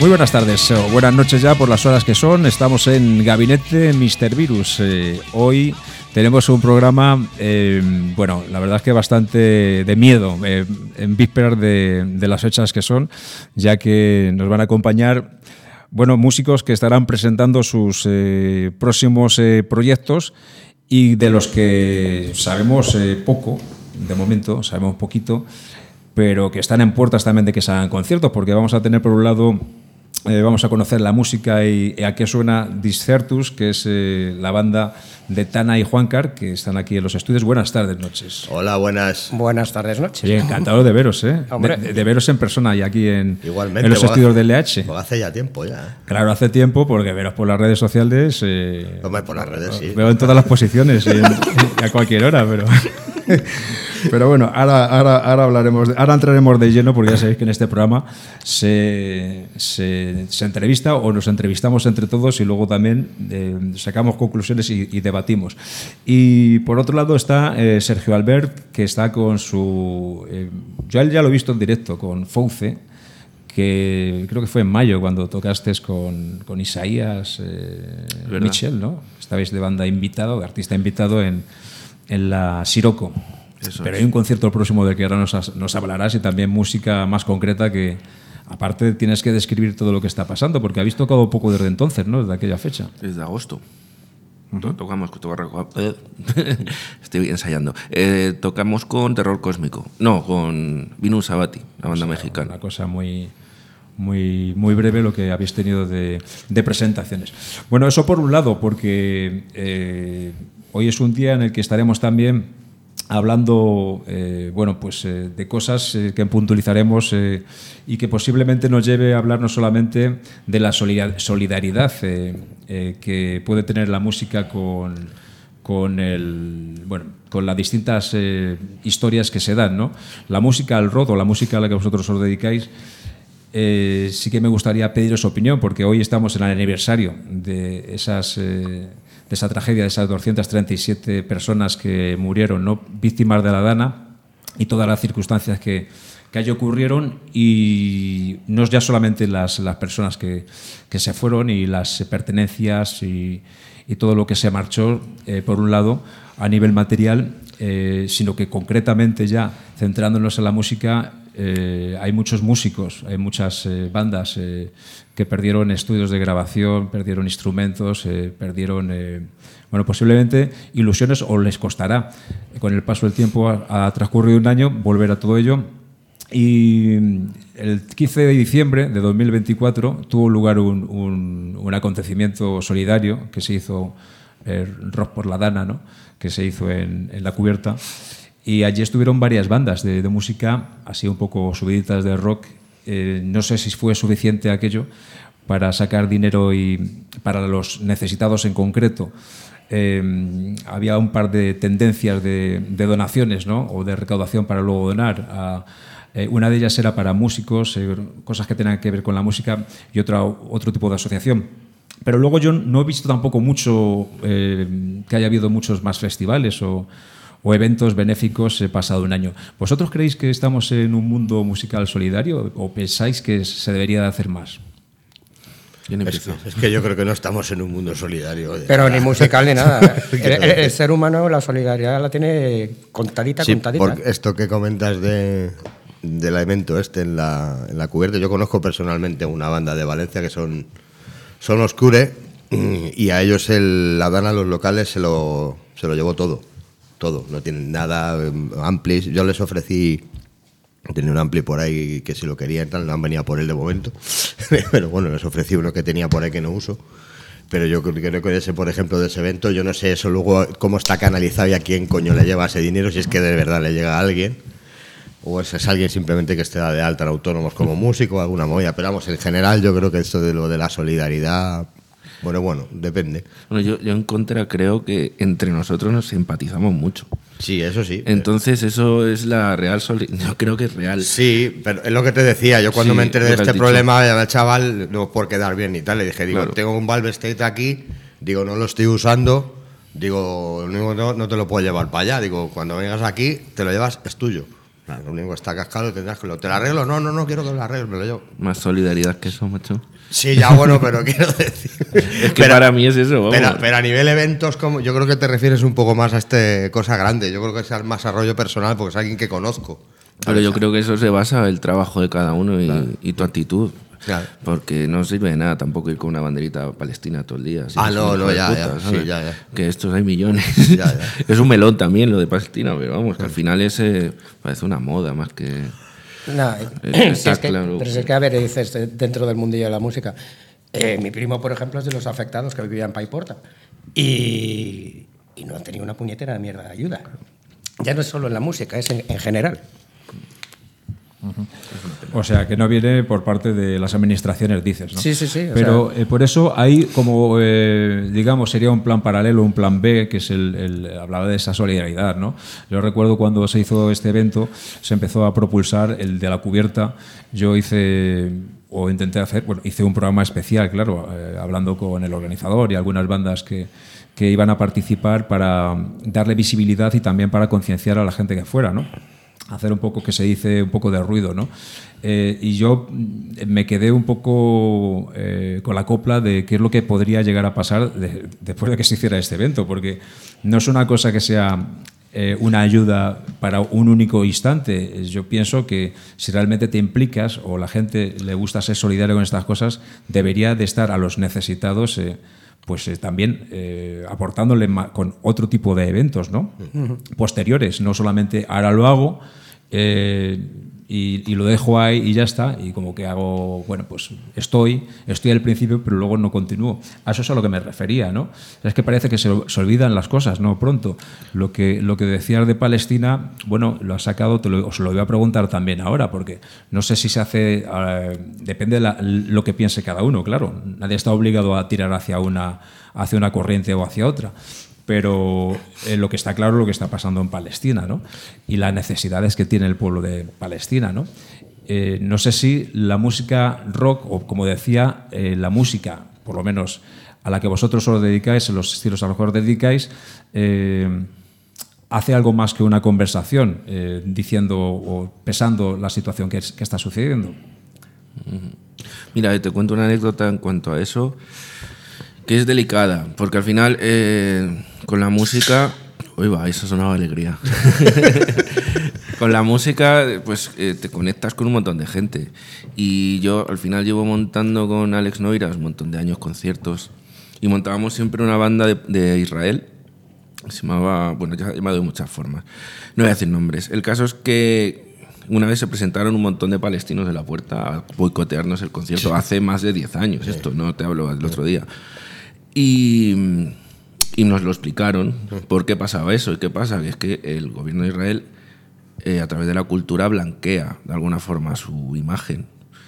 Muy buenas tardes o buenas noches ya por las horas que son. Estamos en Gabinete Mr. Virus. Hoy tenemos un programa, bueno, la verdad es que bastante de miedo, en vísperas de las fechas que son, ya que nos van a acompañar, bueno, músicos que estarán presentando sus próximos proyectos y de los que sabemos poco, de momento, sabemos poquito, pero que están en puertas también de que se hagan conciertos, porque vamos a tener por un lado... vamos a conocer la música y a qué suena Discertus, que es la banda de Tana y Juancar, que están aquí en los estudios. Buenas tardes, noches. Hola, buenas. Buenas tardes, noches. Oye, encantado de veros, ¿eh? De veros en persona y aquí en los estudios del LH. Pues hace ya tiempo ya. Claro, hace tiempo, porque veros por las redes sociales... Hombre, por las redes, sí. Veo en todas las posiciones y a cualquier hora, pero... Pero bueno, ahora hablaremos, ahora entraremos de lleno, porque ya sabéis que en este programa se entrevista o nos entrevistamos entre todos y luego también sacamos conclusiones y debatimos. Y por otro lado está Sergio Albert, que está con su... yo a él ya lo he visto en directo con Fouce, que creo que fue en mayo cuando tocaste con Isaías Michel, ¿no? Estabais de banda invitado, de artista invitado en la Siroco. Eso. Pero hay un concierto próximo del que ahora nos hablarás, y también música más concreta, que aparte tienes que describir todo lo que está pasando, porque habéis tocado poco desde entonces, ¿no? Desde aquella fecha. Desde agosto. Tocamos estoy ensayando. Tocamos con Terror Cósmico. No, con Vinus Abati, la banda mexicana. Una cosa muy breve lo que habéis tenido de presentaciones. Bueno, eso por un lado, porque hoy es un día en el que estaremos también hablando de cosas que puntualizaremos y que posiblemente nos lleve a hablar no solamente de la solidaridad que puede tener la música con las distintas historias que se dan, ¿no? La música al rock, o la música a la que vosotros os dedicáis, sí que me gustaría pediros opinión, porque hoy estamos en el aniversario de esa tragedia, de esas 237 personas que murieron, ¿no? Víctimas de la Dana, y todas las circunstancias que allí ocurrieron, y no es ya solamente las personas que se fueron y las pertenencias y todo lo que se marchó, por un lado, a nivel material, sino que concretamente, ya centrándonos en la música, hay muchos músicos, hay muchas bandas que perdieron estudios de grabación, perdieron instrumentos, perdieron posiblemente ilusiones, o les costará con el paso del tiempo. Ha transcurrido un año volver a todo ello, y el 15 de diciembre de 2024 tuvo lugar un acontecimiento solidario que se hizo, Rock por la Dana, ¿no? Que se hizo en La Cubierta. Y allí estuvieron varias bandas de música, así un poco subiditas de rock. No sé si fue suficiente aquello para sacar dinero y para los necesitados en concreto. Había un par de tendencias de donaciones, ¿no? O de recaudación para luego donar. Una de ellas era para músicos, cosas que tenían que ver con la música, y otro tipo de asociación. Pero luego yo no he visto tampoco mucho que haya habido muchos más festivales o eventos benéficos pasado un año. ¿Vosotros creéis que estamos en un mundo musical solidario, o pensáis que se debería de hacer más? Es que yo creo que no estamos en un mundo solidario. Pero ni musical ni nada. El ser humano la solidaridad la tiene contadita. Porque esto que comentas del evento en la Cubierta, yo conozco personalmente una banda de Valencia que son Oscure, y a ellos la Dana, los locales, se lo llevó todo, no tienen nada, amplis. Yo les ofrecí, tenía un ampli por ahí que si lo querían, no han venido por él de momento, pero bueno, les ofrecí uno que tenía por ahí que no uso. Pero yo creo que ese, por ejemplo, de ese evento, yo no sé eso luego cómo está canalizado y a quién coño le lleva ese dinero, si es que de verdad le llega a alguien, o es alguien simplemente que esté de alta en autónomos como músico o alguna movida. Pero vamos, en general yo creo que esto de lo de la solidaridad, bueno, depende. Bueno, yo en contra creo que entre nosotros nos empatizamos mucho. Sí, eso sí. Entonces eso es la real solidaridad. Yo creo que es real. Sí, pero es lo que te decía. Yo cuando me enteré de este problema, al chaval, no por quedar bien y tal, le dije, claro, tengo un Valve State aquí, digo, no lo estoy usando, digo, no te lo puedo llevar para allá. Digo, cuando vengas aquí, te lo llevas, es tuyo. Claro, lo único que está cascado tendrás que ¿te lo arreglo? No, quiero que me lo arregles, me lo llevo. Más solidaridad que eso, macho. Sí, ya bueno, pero quiero decir... Es que para mí es eso, vamos. Pero a nivel eventos, yo creo que te refieres un poco más a cosa grande. Yo creo que es más a rollo personal porque es alguien que conozco. Pero yo creo que eso se basa en el trabajo de cada uno y tu actitud. Claro. Porque no sirve de nada tampoco ir con una banderita palestina todo el día. Ya. Que estos hay millones. Ya. Es un melón también lo de Palestina, pero vamos, que al final parece una moda más que... No, claro. Pero es que, a ver, dices, dentro del mundillo de la música, mi primo, por ejemplo, es de los afectados que vivía en Paiporta y no tenía una puñetera mierda de ayuda. Ya no es solo en la música, es en general. O sea, que no viene por parte de las administraciones, dices, ¿no? Sí. Pero por eso hay como, digamos, sería un plan paralelo, un plan B, que es hablaba de esa solidaridad, ¿no? Yo recuerdo cuando se hizo este evento, se empezó a propulsar el de la cubierta. Yo hice un programa especial, claro, hablando con el organizador y algunas bandas que iban a participar para darle visibilidad y también para concienciar a la gente que fuera, ¿no? Hacer un poco, que se dice, un poco de ruido, ¿no? Y yo me quedé un poco con la copla de qué es lo que podría llegar a pasar después de que se hiciera este evento, porque no es una cosa que sea una ayuda para un único instante. Yo pienso que si realmente te implicas o la gente le gusta ser solidario con estas cosas, debería de estar a los necesitados también aportándole con otro tipo de eventos, ¿no? Posteriores, no solamente ahora lo hago y lo dejo ahí y ya está, y como que hago, bueno, pues estoy al principio, pero luego no continúo. A eso es a lo que me refería, ¿no? Es que parece que se olvidan las cosas, ¿no? Pronto. Lo que decías de Palestina, bueno, lo has sacado, os lo voy a preguntar también ahora, porque no sé si se hace, depende de lo que piense cada uno, claro. Nadie está obligado a tirar hacia una corriente o hacia otra. Pero lo que está claro es lo que está pasando en Palestina, ¿no? Y las necesidades que tiene el pueblo de Palestina, ¿no? No sé si la música rock, o como decía, la música, por lo menos a la que vosotros os dedicáis, en los estilos a los que os dedicáis, hace algo más que una conversación, diciendo o pesando la situación que está sucediendo. Mira, te cuento una anécdota en cuanto a eso, que es delicada, porque al final con la música... Uy, va, eso sonaba alegría. Con la música, pues te conectas con un montón de gente. Y yo al final llevo montando con Alex Noira un montón de años conciertos. Y montábamos siempre una banda de Israel. Se llamaba... Bueno, ya llamado de muchas formas. No voy a decir nombres. El caso es que una vez se presentaron un montón de palestinos en la puerta a boicotearnos el concierto. Hace más de 10 años esto, no te hablo del otro día. Y nos lo explicaron por qué pasaba eso. ¿Y qué pasa? Que es que el gobierno de Israel, a través de la cultura, blanquea de alguna forma su imagen.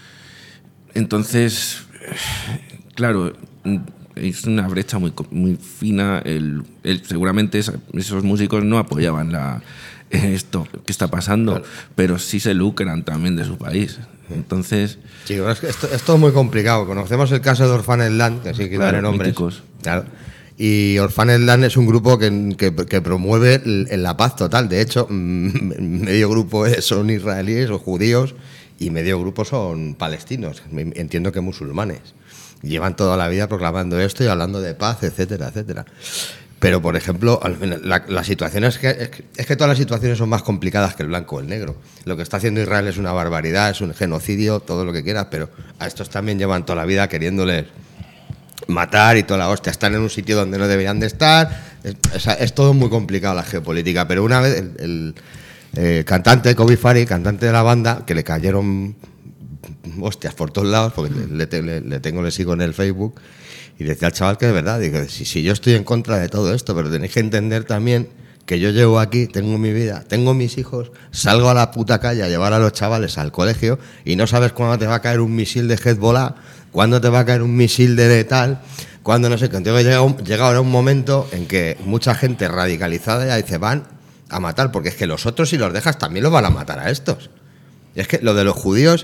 Entonces, claro, es una brecha muy fina. Seguramente esos músicos no apoyaban esto que está pasando, claro, pero sí se lucran también de su país. Entonces... Sí, es que esto es muy complicado. Conocemos el caso de Orphaned Land, que sí que daré nombres. Míticos. Claro. Y Orphaned Land es un grupo que promueve la paz total. De hecho, medio grupo son israelíes o judíos y medio grupo son palestinos. Entiendo que musulmanes. Llevan toda la vida proclamando esto y hablando de paz, etcétera, etcétera. Pero, por ejemplo, la situación es que todas las situaciones son más complicadas que el blanco o el negro. Lo que está haciendo Israel es una barbaridad, es un genocidio, todo lo que quieras, pero a estos también llevan toda la vida queriéndoles matar y toda la hostia. Están en un sitio donde no deberían de estar. Es todo muy complicado la geopolítica. Pero una vez el cantante, Kobi Fari, cantante de la banda, que le cayeron hostias por todos lados, porque le sigo en el Facebook, y decía al chaval que de verdad, digo, si yo estoy en contra de todo esto, pero tenéis que entender también que yo llevo aquí, tengo mi vida, tengo mis hijos, salgo a la puta calle a llevar a los chavales al colegio y no sabes cuándo te va a caer un misil de Hezbollah, cuándo te va a caer un misil de tal, cuándo no sé qué. Entonces llega ahora un momento en que mucha gente radicalizada ya dice, van a matar, porque es que los otros, si los dejas, también los van a matar a estos. Y es que lo de los judíos...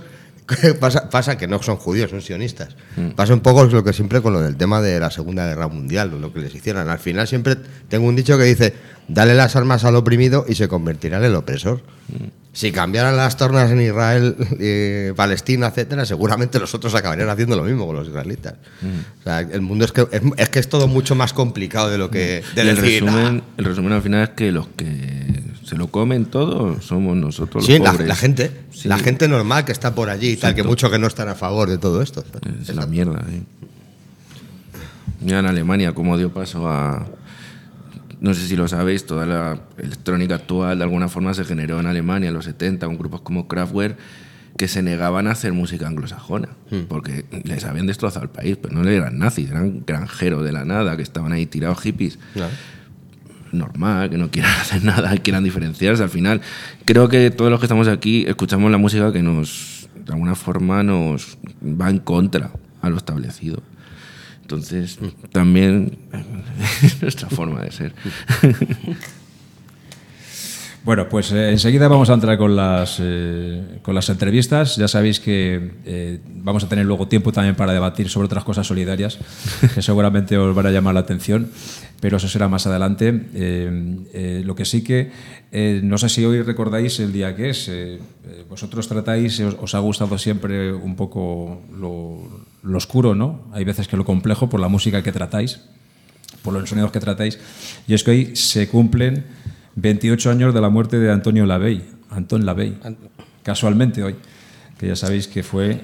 Pasa que no son judíos, son sionistas. Pasa un poco lo que siempre con lo del tema de la Segunda Guerra Mundial, lo que les hicieran. Al final siempre tengo un dicho que dice, dale las armas al oprimido y se convertirá en el opresor. Si cambiaran las tornas en Israel, Palestina, etcétera, seguramente los otros acabarían haciendo lo mismo con los israelitas. O sea, el mundo es que es todo mucho más complicado de lo que... el resumen al final es que los que se lo comen todo somos nosotros los pobres. La gente. Sí. La gente normal que está por allí y tal, que muchos que no están a favor de todo esto. Es la mierda. Mira en Alemania cómo dio paso a... No sé si lo sabéis, toda la electrónica actual de alguna forma se generó en Alemania en los 70 con grupos como Kraftwerk que se negaban a hacer música anglosajona porque les habían destrozado el país, pero no eran nazis, eran granjeros de la nada que estaban ahí tirados hippies. Claro. Normal, que no quieran hacer nada y quieran diferenciarse. Al final, creo que todos los que estamos aquí escuchamos la música que nos, de alguna forma, nos va en contra a lo establecido. Entonces, también es nuestra forma de ser. Bueno, pues enseguida vamos a entrar con las entrevistas. Ya sabéis que vamos a tener luego tiempo también para debatir sobre otras cosas solidarias que seguramente os van a llamar la atención, pero eso será más adelante. Lo que sí que, no sé si hoy recordáis el día que es. Vosotros tratáis, os ha gustado siempre un poco lo oscuro, ¿no? Hay veces que lo complejo por la música que tratáis, por los sonidos que tratáis, y es que hoy se cumplen 28 años de la muerte de Antonio Lavey, Anton Lavey, casualmente hoy, que ya sabéis que fue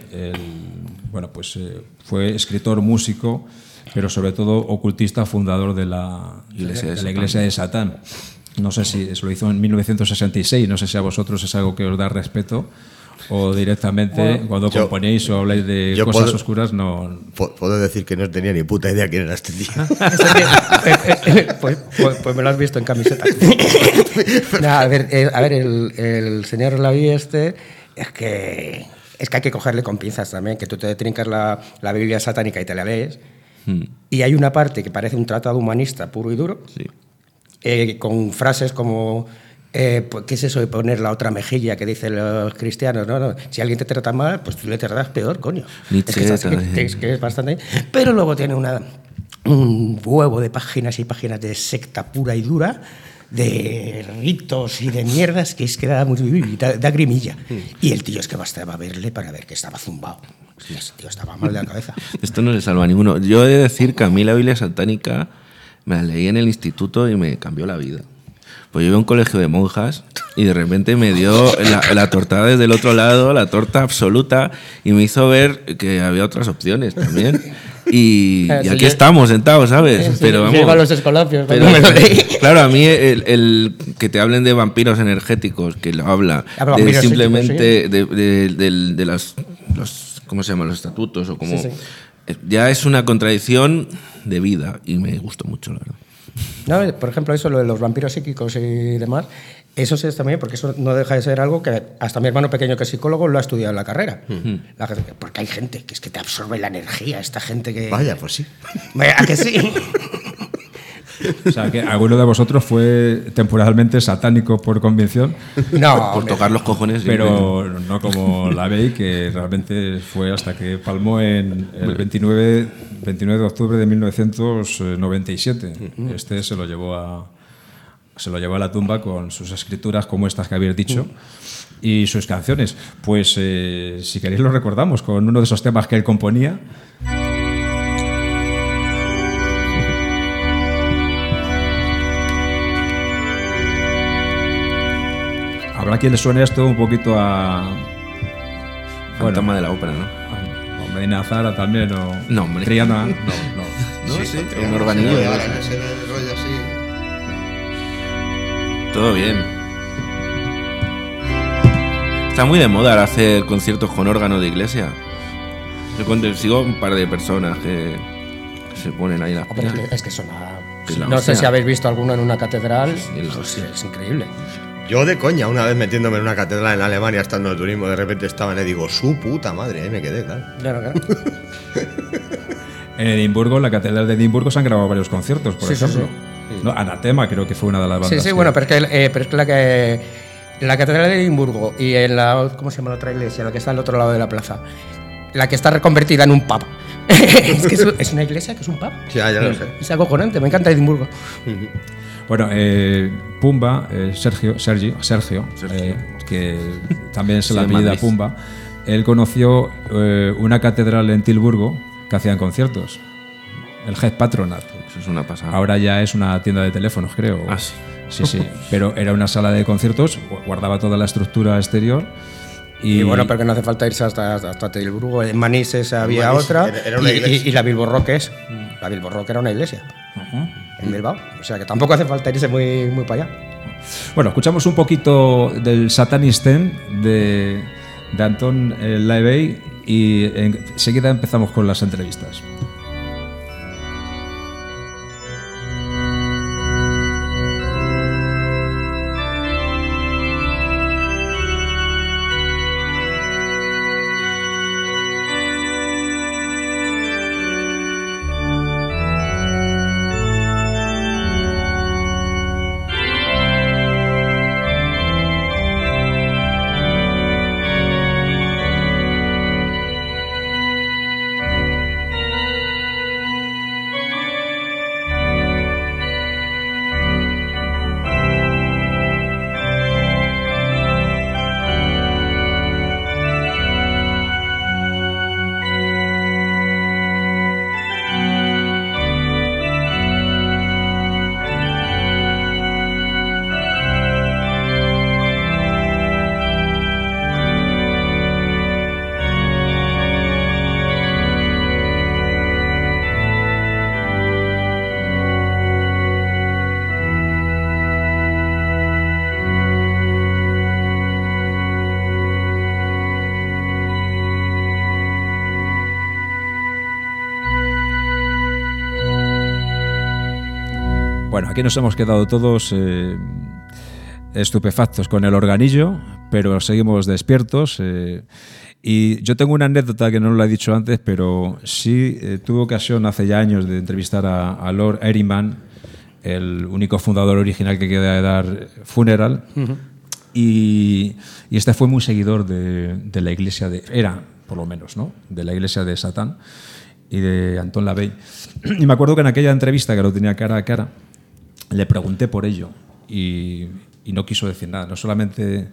fue escritor, músico, pero sobre todo ocultista, fundador de la Iglesia de Satán. No sé si eso lo hizo en 1966, no sé si a vosotros es algo que os da respeto o directamente cuando componéis o habláis de cosas oscuras no... Puedo decir que no tenía ni puta idea quién era este tío. pues me lo has visto en camiseta. A ver, el señor Lavey es que hay que cogerle con pinzas también, que tú te trincas la Biblia satánica y te la lees y hay una parte que parece un tratado humanista puro y duro, con frases como... ¿qué es eso de poner la otra mejilla que dicen los cristianos? No, si alguien te trata mal, pues tú le tratas peor, coño. Es que es bastante... Pero luego tiene un huevo de páginas y páginas de secta pura y dura, de ritos y de mierdas, que es que da grimilla. Y el tío es que bastaba verle para ver que estaba zumbado. Ese tío estaba mal de la cabeza. Esto no le salva a ninguno. Yo he de decir que a mí la Biblia satánica me la leí en el instituto y me cambió la vida. Pues yo iba a un colegio de monjas y de repente me dio la tortada desde el otro lado, la torta absoluta, y me hizo ver que había otras opciones también. Y aquí estamos sentados, ¿sabes? Pero vamos. Lleva los escolapios. Claro, a mí el que te hablen de vampiros energéticos, que lo habla de simplemente de los ¿cómo se llaman? Los estatutos o como ya es una contradicción de vida y me gustó mucho, la verdad. No, por ejemplo, eso, lo de los vampiros psíquicos y demás, eso sí está bien, porque eso no deja de ser algo que hasta mi hermano pequeño, que es psicólogo, lo ha estudiado en la carrera. Porque hay gente que es que te absorbe la energía, esta gente que... Vaya, pues sí. ¿A que sí? O sea, que alguno de vosotros fue temporalmente satánico por convicción. No, por tocar los cojones. Pero no como Lavey, que realmente fue hasta que palmó en el 29 de octubre de 1997. Este se lo llevó a la tumba con sus escrituras como estas que habéis dicho y sus canciones. Pues si queréis lo recordamos con uno de esos temas que él componía. Habrá quien le suene esto un poquito a... Fantasma de la ópera, ¿no? A Medina Zara también, o... No, hombre. Triana, no. Sí, un organillo. Todo bien. Está muy de moda hacer conciertos con órgano de iglesia. Yo sigo un par de personas que se ponen ahí las pilas. Es que suena... No sé si habéis visto alguno en una catedral. Sí, es increíble. Yo de coña, una vez metiéndome en una catedral en Alemania, estando en el turismo, de repente estaban y digo, su puta madre, ahí me quedé, claro. En Edimburgo, en la catedral de Edimburgo, se han grabado varios conciertos, por ejemplo. Sí. No, Anatema creo que fue una de las bandas. Sí, bueno, pero es que la que... En la Catedral de Edimburgo y en la... ¿Cómo se llama la otra iglesia? La que está al otro lado de la plaza. La que está reconvertida en un pub. Es que es una iglesia que es un pub. Sí, ya lo sé. Es acojonante, me encanta Edimburgo. Bueno, Pumba, Sergio, que también se la apellida Pumba, él conoció una catedral en Tilburgo que hacían conciertos, el Head Patronat. Eso es una pasada. Ahora ya es una tienda de teléfonos, creo. Ah, sí. Sí, pero era una sala de conciertos, guardaba toda la estructura exterior. Y bueno, pero que no hace falta irse hasta Tilburgo. En Manises había Manises otra. era una iglesia. Y la Bilbo Rock la Bilbo Rock era una iglesia. En Bilbao. O sea que tampoco hace falta irse muy para allá. Bueno, escuchamos un poquito del Satanist Ten de Anton LaVey y enseguida empezamos con las entrevistas. Bueno, aquí nos hemos quedado todos estupefactos con el organillo, pero seguimos despiertos. Y yo tengo una anécdota que no lo he dicho antes, pero sí tuve ocasión hace ya años de entrevistar a Lord Ehrenman, el único fundador original que queda de Dar Funeral. Y este fue muy seguidor de la iglesia era por lo menos, ¿no?, de la iglesia de Satán y de Anton LaVey. Y me acuerdo que en aquella entrevista, que lo tenía cara a cara, le pregunté por ello y no quiso decir nada. No solamente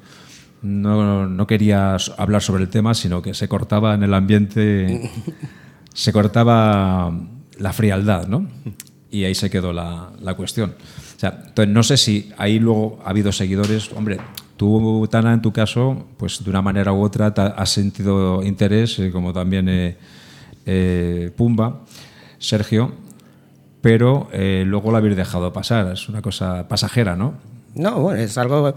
no quería hablar sobre el tema, sino que se cortaba en el ambiente, se cortaba la frialdad, ¿no? Y ahí se quedó la cuestión. O sea, entonces no sé si ahí luego ha habido seguidores. Hombre, tú, Tana, en tu caso, pues de una manera u otra has sentido interés, como también Pumba, Sergio, pero luego lo habéis dejado pasar. Es una cosa pasajera, ¿no? No, bueno, es algo...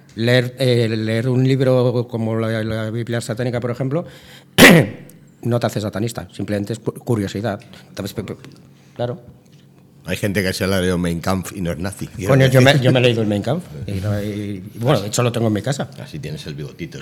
Leer un libro como la Biblia satánica, por ejemplo, no te hace satanista, simplemente es curiosidad. Entonces, claro. Hay gente que se ha leído Mein Kampf y no es nazi. Bueno, yo me he leído el Mein Kampf. Y bueno, de hecho lo tengo en mi casa. Así tienes el bigotito.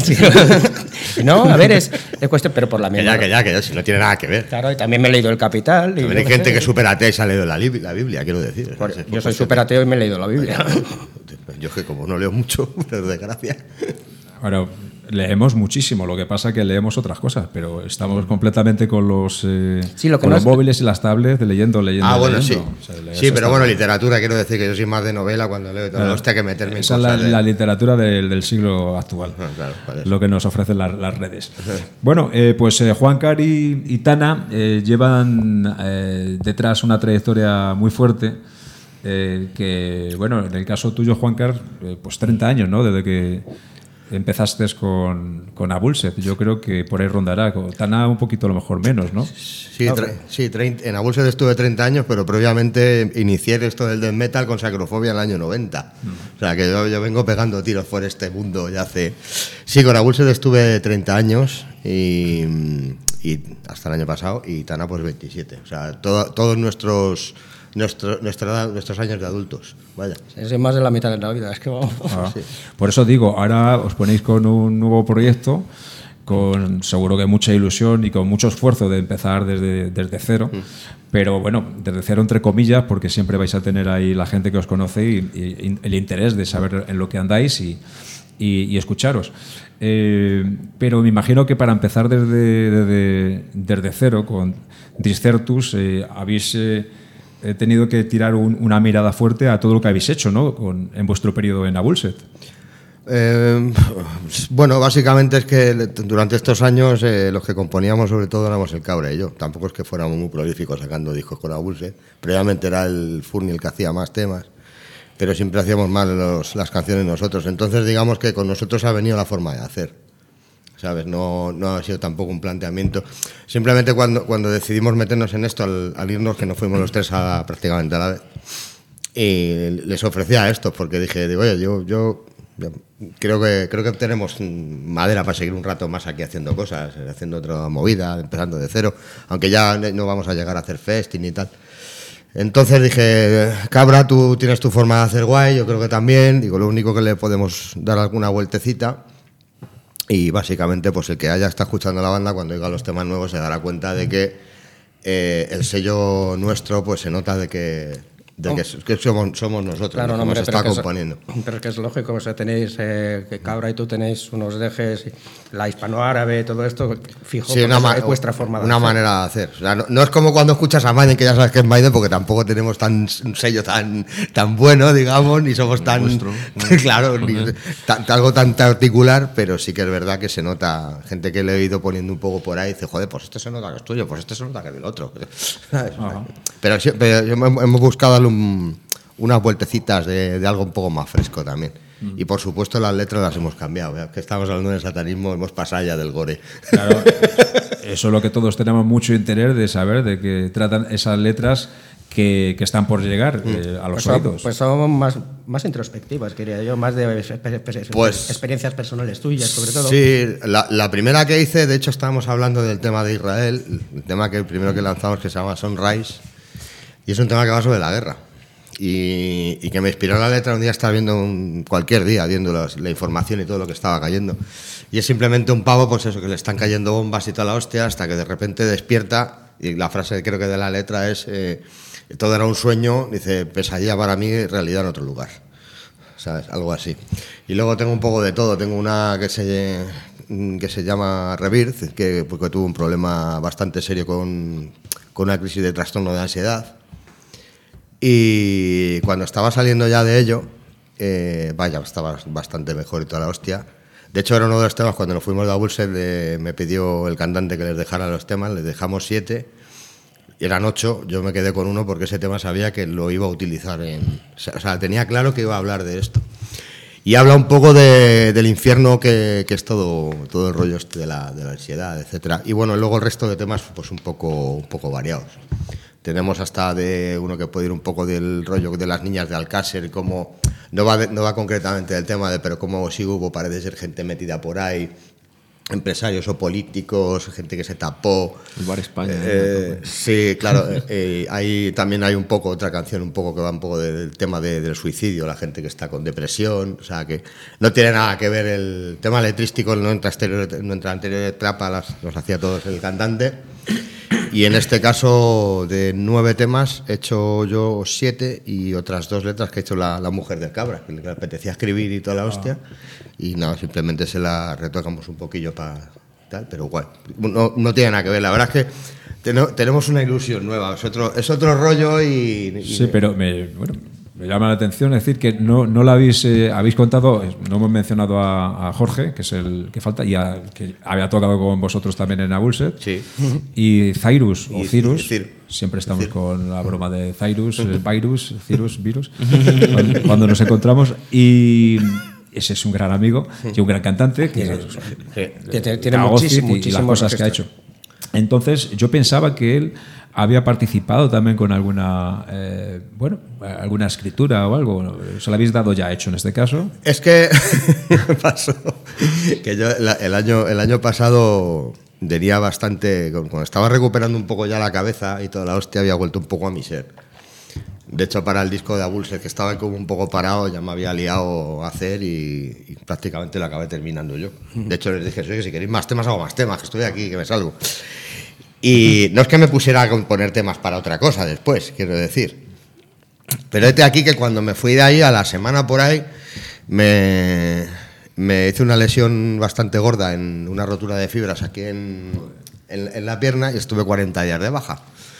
No, a ver, es cuestión, pero por la mía. Que ya, si no tiene nada que ver. Claro, y también me he leído El Capital. También hay gente que es súper atea y se ha leído la Biblia, quiero decir. Yo soy súper ateo y me he leído la Biblia. Yo es que como no leo mucho, pero de gracia. Bueno, leemos muchísimo, lo que pasa es que leemos otras cosas, pero estamos completamente con los, los móviles y las tablets leyendo. Ah, bueno, leyendo. Sí. O sea, sí, pero bueno, literatura, quiero decir que yo soy más de novela cuando leo y todo. Hostia, que meterme en cosas. Esa es la literatura del siglo actual, claro, lo que nos ofrecen las redes. Bueno, pues Juan Cari y Tana llevan detrás una trayectoria muy fuerte. Que, bueno, en el caso tuyo, Juancar, pues 30 años, ¿no?, desde que empezaste con Abulset. Yo creo que por ahí rondará. Con Tana un poquito a lo mejor menos, ¿no? Sí, en Abulset estuve 30 años, pero previamente inicié esto del death metal con Sacrofobia en el año 90. O sea, que yo vengo pegando tiros por este mundo ya hace... Sí, con Abulset estuve 30 años y hasta el año pasado, y Tana pues 27. O sea, todos nuestros años de adultos. Vaya. Es más de la mitad de la vida, es que vamos. Sí. Por eso digo, ahora os ponéis con un nuevo proyecto, con seguro que mucha ilusión y con mucho esfuerzo de empezar desde cero, pero bueno, desde cero entre comillas, porque siempre vais a tener ahí la gente que os conoce y el interés de saber en lo que andáis y escucharos. Pero me imagino que para empezar desde cero con Discertus habéis tenido que tirar una mirada fuerte a todo lo que habéis hecho, ¿no? En vuestro periodo en Abulset. Bueno, básicamente es que durante estos años los que componíamos sobre todo éramos el Cabra y yo. Tampoco es que fuéramos muy prolíficos sacando discos con Abulset. Previamente era el Furni el que hacía más temas, pero siempre hacíamos más las canciones nosotros. Entonces digamos que con nosotros ha venido la forma de hacer, ¿sabes? No ha sido tampoco un planteamiento. Simplemente cuando decidimos meternos en esto, al irnos, que nos fuimos los tres prácticamente a la vez, y les ofrecía esto, porque digo, oye, yo creo que tenemos madera para seguir un rato más aquí haciendo cosas, haciendo otra movida, empezando de cero, aunque ya no vamos a llegar a hacer festing y tal. Entonces dije, Cabra, tú tienes tu forma de hacer guay, yo creo que también. Digo, lo único que le podemos dar alguna vueltecita, y básicamente pues el que está escuchando la banda, cuando oiga los temas nuevos se dará cuenta de que el sello nuestro pues se nota de que somos nosotros, claro, los que nos está componiendo. Pero que es lógico, o sea, tenéis que Cabra y tú tenéis unos dejes, la hispanoárabe, todo esto fijo, sí, es vuestra forma de una hacer. manera de hacer. O sea, no es como cuando escuchas a Maiden, que ya sabes que es Maiden, porque tampoco tenemos un sello tan bueno, digamos, ni somos tan nuestro, claro, ni algo tan particular, pero sí que es verdad que se nota, gente que le he ido poniendo un poco por ahí, dice, joder, pues este se nota que es tuyo, pues este se nota que es del otro. Pero hemos buscado darle unas vueltecitas de algo un poco más fresco también. Y por supuesto las letras las hemos cambiado, ¿eh? Que estamos hablando del satanismo, hemos pasado ya del gore. Claro, eso es lo que todos tenemos mucho interés de saber, de que tratan esas letras que están por llegar a los oídos. Pues son más introspectivas, quería yo, más de experiencias personales tuyas, sobre todo. Sí, la primera que hice, de hecho estábamos hablando del tema de Israel, el tema que el primero que lanzamos, que se llama Sunrise, y es un tema que va sobre la guerra. Y que me inspiró la letra un día, estaba viendo cualquier día, viendo la información y todo lo que estaba cayendo. Y es simplemente un pavo, pues eso, que le están cayendo bombas y toda la hostia, hasta que de repente despierta, y la frase creo que de la letra es, todo era un sueño, dice, pesadilla para mí, realidad en otro lugar. ¿Sabes? Algo así. Y luego tengo un poco de todo, tengo una que se llama Rebirth, porque tuvo un problema bastante serio con una crisis de trastorno de ansiedad. Y cuando estaba saliendo ya de ello, estaba bastante mejor y toda la hostia. De hecho, era uno de los temas, cuando nos fuimos de Abulset, me pidió el cantante que les dejara los temas, les dejamos 7, eran 8, yo me quedé con 1 porque ese tema sabía que lo iba a utilizar o sea, tenía claro que iba a hablar de esto. Y habla un poco del infierno que es todo el rollo este de la ansiedad, etcétera. Y bueno, luego el resto de temas pues un poco variados. Tenemos hasta de uno que puede ir un poco del rollo de las niñas de Alcácer, como no va concretamente del tema pero como sí parece ser gente metida por ahí, empresarios o políticos, gente que se tapó. El Bar España. Sí, claro. También hay un poco otra canción un poco que va un poco del tema del suicidio, la gente que está con depresión, o sea que no tiene nada que ver el tema letrístico, no entra anterior etapa, los hacía todos el cantante. Y en este caso, de 9 temas, he hecho yo 7 y otras 2 letras que ha hecho la mujer del Cabra, que le apetecía escribir y toda la hostia. Y nada, simplemente se la retocamos un poquillo para tal, pero guay. No tiene nada que ver, la verdad es que tenemos una ilusión nueva, es otro rollo y sí, pero me llama la atención, es decir, que no la habéis contado, no hemos mencionado a Jorge, que es el que falta, y que había tocado con vosotros también en Abulset, sí. Y Cyrus, o Cyrus, Cyrus. Siempre estamos con la broma de Cyrus, Virus, cuando nos encontramos, y ese es un gran amigo y un gran cantante, que tiene muchísimo y las cosas que ha hecho. Entonces, yo pensaba que él había participado también con alguna escritura o algo. ¿Se lo habéis dado ya hecho en este caso? Es que pasó que yo el año pasado tenía bastante, cuando estaba recuperando un poco ya la cabeza y toda la hostia, había vuelto un poco a mi ser. De hecho, para el disco de Abulset, que estaba como un poco parado, ya me había liado a hacer y prácticamente lo acabé terminando yo. De hecho, les dije, oye, si queréis más temas, hago más temas, que estoy aquí, que me salgo. Y no es que me pusiera a componer temas para otra cosa después, quiero decir. Pero este aquí que cuando me fui de ahí, a la semana por ahí, me hice una lesión bastante gorda en una rotura de fibras aquí en la pierna y estuve 40 días de baja.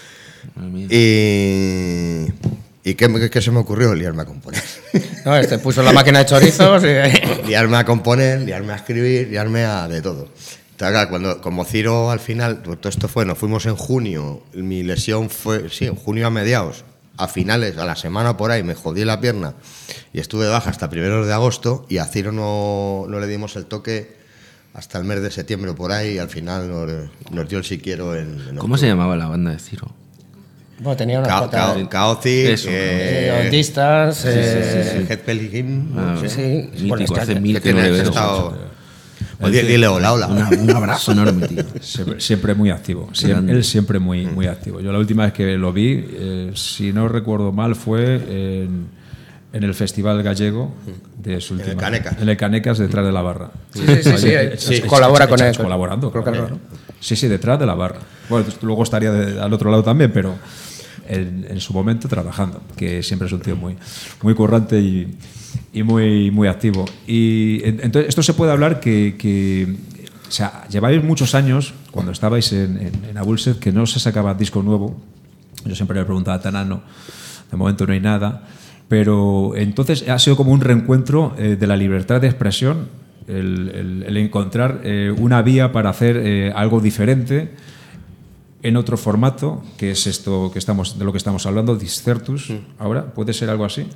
¿Y qué se me ocurrió? Liarme a componer. No, puso la máquina de chorizos y... Liarme a componer, liarme a escribir, liarme a de todo. Entonces, claro, como Ciro al final, todo esto nos fuimos en junio, mi lesión fue, sí, en junio a mediados, a finales, a la semana por ahí, me jodí la pierna y estuve de baja hasta primeros de agosto y a Ciro no le dimos el toque hasta el mes de septiembre por ahí y al final nos dio el siquiero en ¿Cómo se llamaba la banda de Ciro? Bueno, tenía una Chaotic, Distance, Head Pellegrin. Mítico, hace mil que no le veo. Oye, dile hola. Un abrazo enorme, tío. Siempre muy activo. Él siempre muy activo. Yo la última vez que lo vi, si no recuerdo mal, fue en el Festival Gallego de su última, en el Canecas, detrás de la barra. Sí. Colabora con él. Colaborando. Sí, detrás de la barra. Bueno, luego estaría al otro lado también, pero en su momento trabajando, que siempre es un tío muy currante y muy activo. Y entonces esto se puede hablar que o sea, lleváis muchos años, cuando estabais en Abulset, que no se sacaba disco nuevo. Yo siempre le preguntaba a Tanano, de momento no hay nada, pero entonces ha sido como un reencuentro de la libertad de expresión, el encontrar una vía para hacer algo diferente en otro formato, que es esto de lo que estamos hablando, Discertus. Ahora, ¿puede ser algo así?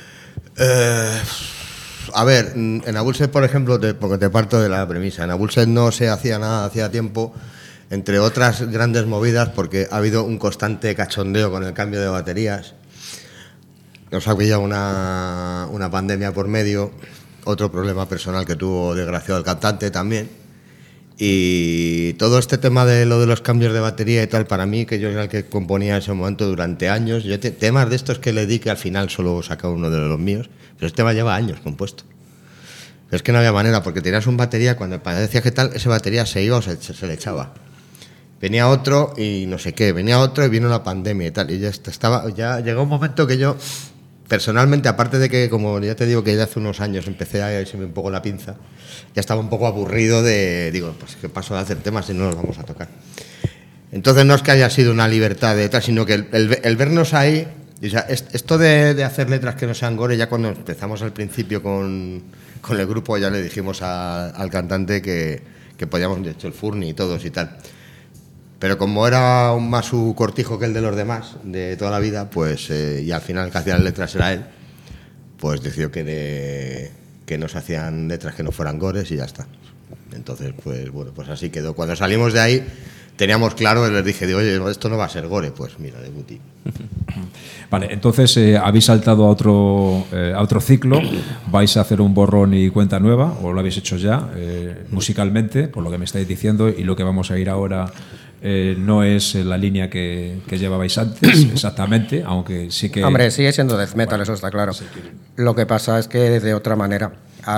A ver, en Abulset, por ejemplo, porque te parto de la premisa, en Abulset no se hacía nada hacía tiempo, entre otras grandes movidas, porque ha habido un constante cachondeo con el cambio de baterías. Nos ha pillado una pandemia por medio, otro problema personal que tuvo desgraciado el cantante también. Y todo este tema de lo de los cambios de batería y tal, para mí, que yo era el que componía en ese momento durante años, yo temas de estos que le di que al final solo sacaba uno de los míos, pero este tema lleva años compuesto. Pero es que no había manera, porque tenías un batería, cuando decías que tal, ese batería se iba o se le echaba. Venía otro y no sé qué, venía otro y vino la pandemia y tal, y ya llegó un momento que yo, personalmente, aparte de que, como ya te digo, que ya hace unos años empecé a irse un poco la pinza, ya estaba un poco aburrido digo, pues qué paso de hacer temas si no los vamos a tocar. Entonces no es que haya sido una libertad de tal, sino que el vernos ahí, o sea, esto de hacer letras que no sean gore, ya cuando empezamos al principio con el grupo ya le dijimos al cantante que podíamos, de hecho el Furni y todos y tal. Pero como era más su cortijo que el de los demás, de toda la vida, pues y al final el que hacía las letras era él, pues decidió que no se hacían letras que no fueran gores y ya está. Entonces, pues bueno, pues así quedó. Cuando salimos de ahí, teníamos claro, les dije, oye, esto no va a ser gore, pues mira, de Guti. Vale, entonces habéis saltado a otro ciclo, vais a hacer un borrón y cuenta nueva, o lo habéis hecho ya, musicalmente, por lo que me estáis diciendo, y lo que vamos a ir ahora no es la línea que llevabais antes, exactamente, aunque sí que... Hombre, sigue siendo death metal, bueno, eso está claro. Sí que... Lo que pasa es que de otra manera.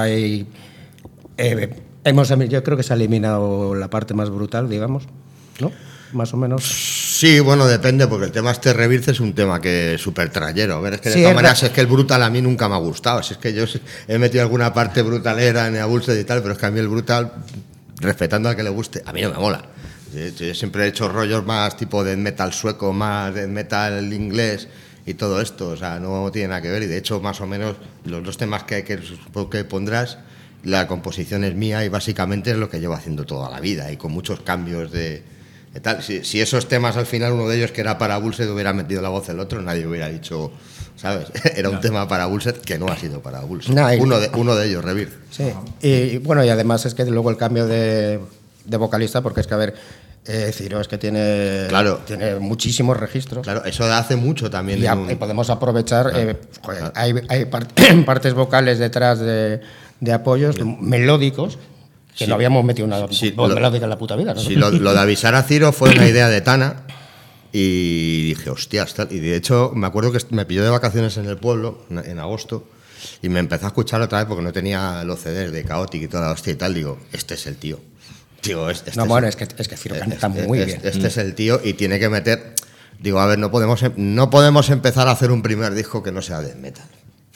Yo creo que se ha eliminado la parte más brutal, digamos, ¿no? Más o menos. Sí, bueno, depende, porque el tema este Rebirth es un tema que es súper trayero. A ver, es que de todas maneras es que el brutal a mí nunca me ha gustado. Es que yo he metido alguna parte brutalera en Abulset y tal, pero es que a mí el brutal, respetando al que le guste, a mí no me mola. Yo siempre he hecho rollos más tipo de metal sueco, más de metal inglés y todo esto, o sea, no tiene nada que ver. Y de hecho, más o menos, los dos temas que pondrás, la composición es mía y básicamente es lo que llevo haciendo toda la vida y con muchos cambios de tal. Si esos temas al final, uno de ellos que era para Abulset, hubiera metido la voz del otro, nadie hubiera dicho, ¿sabes? Era un tema para Abulset que no ha sido para Abulset. Uno de ellos, Rebirth. Sí, y bueno, y además es que luego el cambio de vocalista, porque es que, a ver, Ciro es que tiene muchísimos registros. Claro, eso hace mucho también. Y podemos aprovechar, claro. Hay partes vocales detrás de apoyos melódicos, que no habíamos metido una voz melódica en la puta vida, ¿no? Sí, lo de avisar a Ciro fue una idea de Tana y dije, hostias, tal. Y de hecho me acuerdo que me pilló de vacaciones en el pueblo en agosto y me empezó a escuchar otra vez porque no tenía los CDs de Chaotic y toda la hostia y tal. Digo, este es el tío. Digo, es que Ciro canta muy bien. Este es el tío y tiene que meter... Digo, a ver, no podemos empezar a hacer un primer disco que no sea death metal.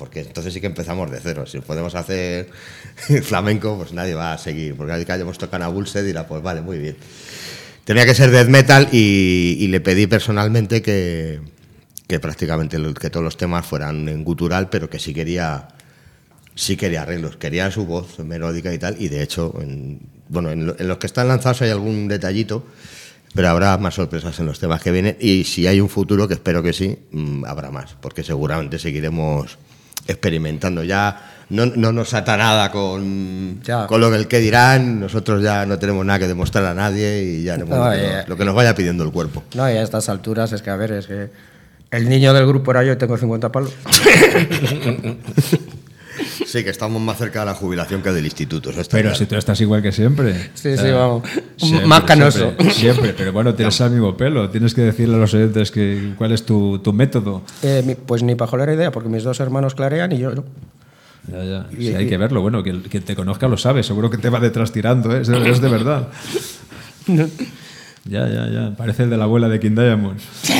porque entonces sí que empezamos de cero. Si podemos hacer flamenco, pues nadie va a seguir, porque al que hayamos tocado a Bulse dirá, pues vale, muy bien. Tenía que ser death metal y le pedí personalmente que prácticamente que todos los temas fueran en gutural, pero que sí quería arreglos, quería su voz melódica y tal, y de hecho, en los que están lanzados hay algún detallito, pero habrá más sorpresas en los temas que vienen, y si hay un futuro, que espero que sí, habrá más, porque seguramente seguiremos experimentando. Ya no nos ata nada con lo que dirán, nosotros ya no tenemos nada que demostrar a nadie y ya haremos lo que nos vaya pidiendo el cuerpo. No, y a estas alturas es que el niño del grupo era yo y tengo 50 palos. Sí, que estamos más cerca de la jubilación que del instituto. Eso está pero claro. si tú estás igual que siempre. Sí, vamos. Siempre, Más canoso. Siempre, pero bueno, tienes el mismo pelo. Tienes que decirle a los oyentes cuál es tu método. Pues ni pajolera idea, porque mis 2 hermanos clarean y yo no. Ya. Sí, hay que verlo. Bueno, que te conozca lo sabe. Seguro que te va detrás tirando, ¿eh? Es de verdad. Ya. Parece el de la abuela de King Diamond.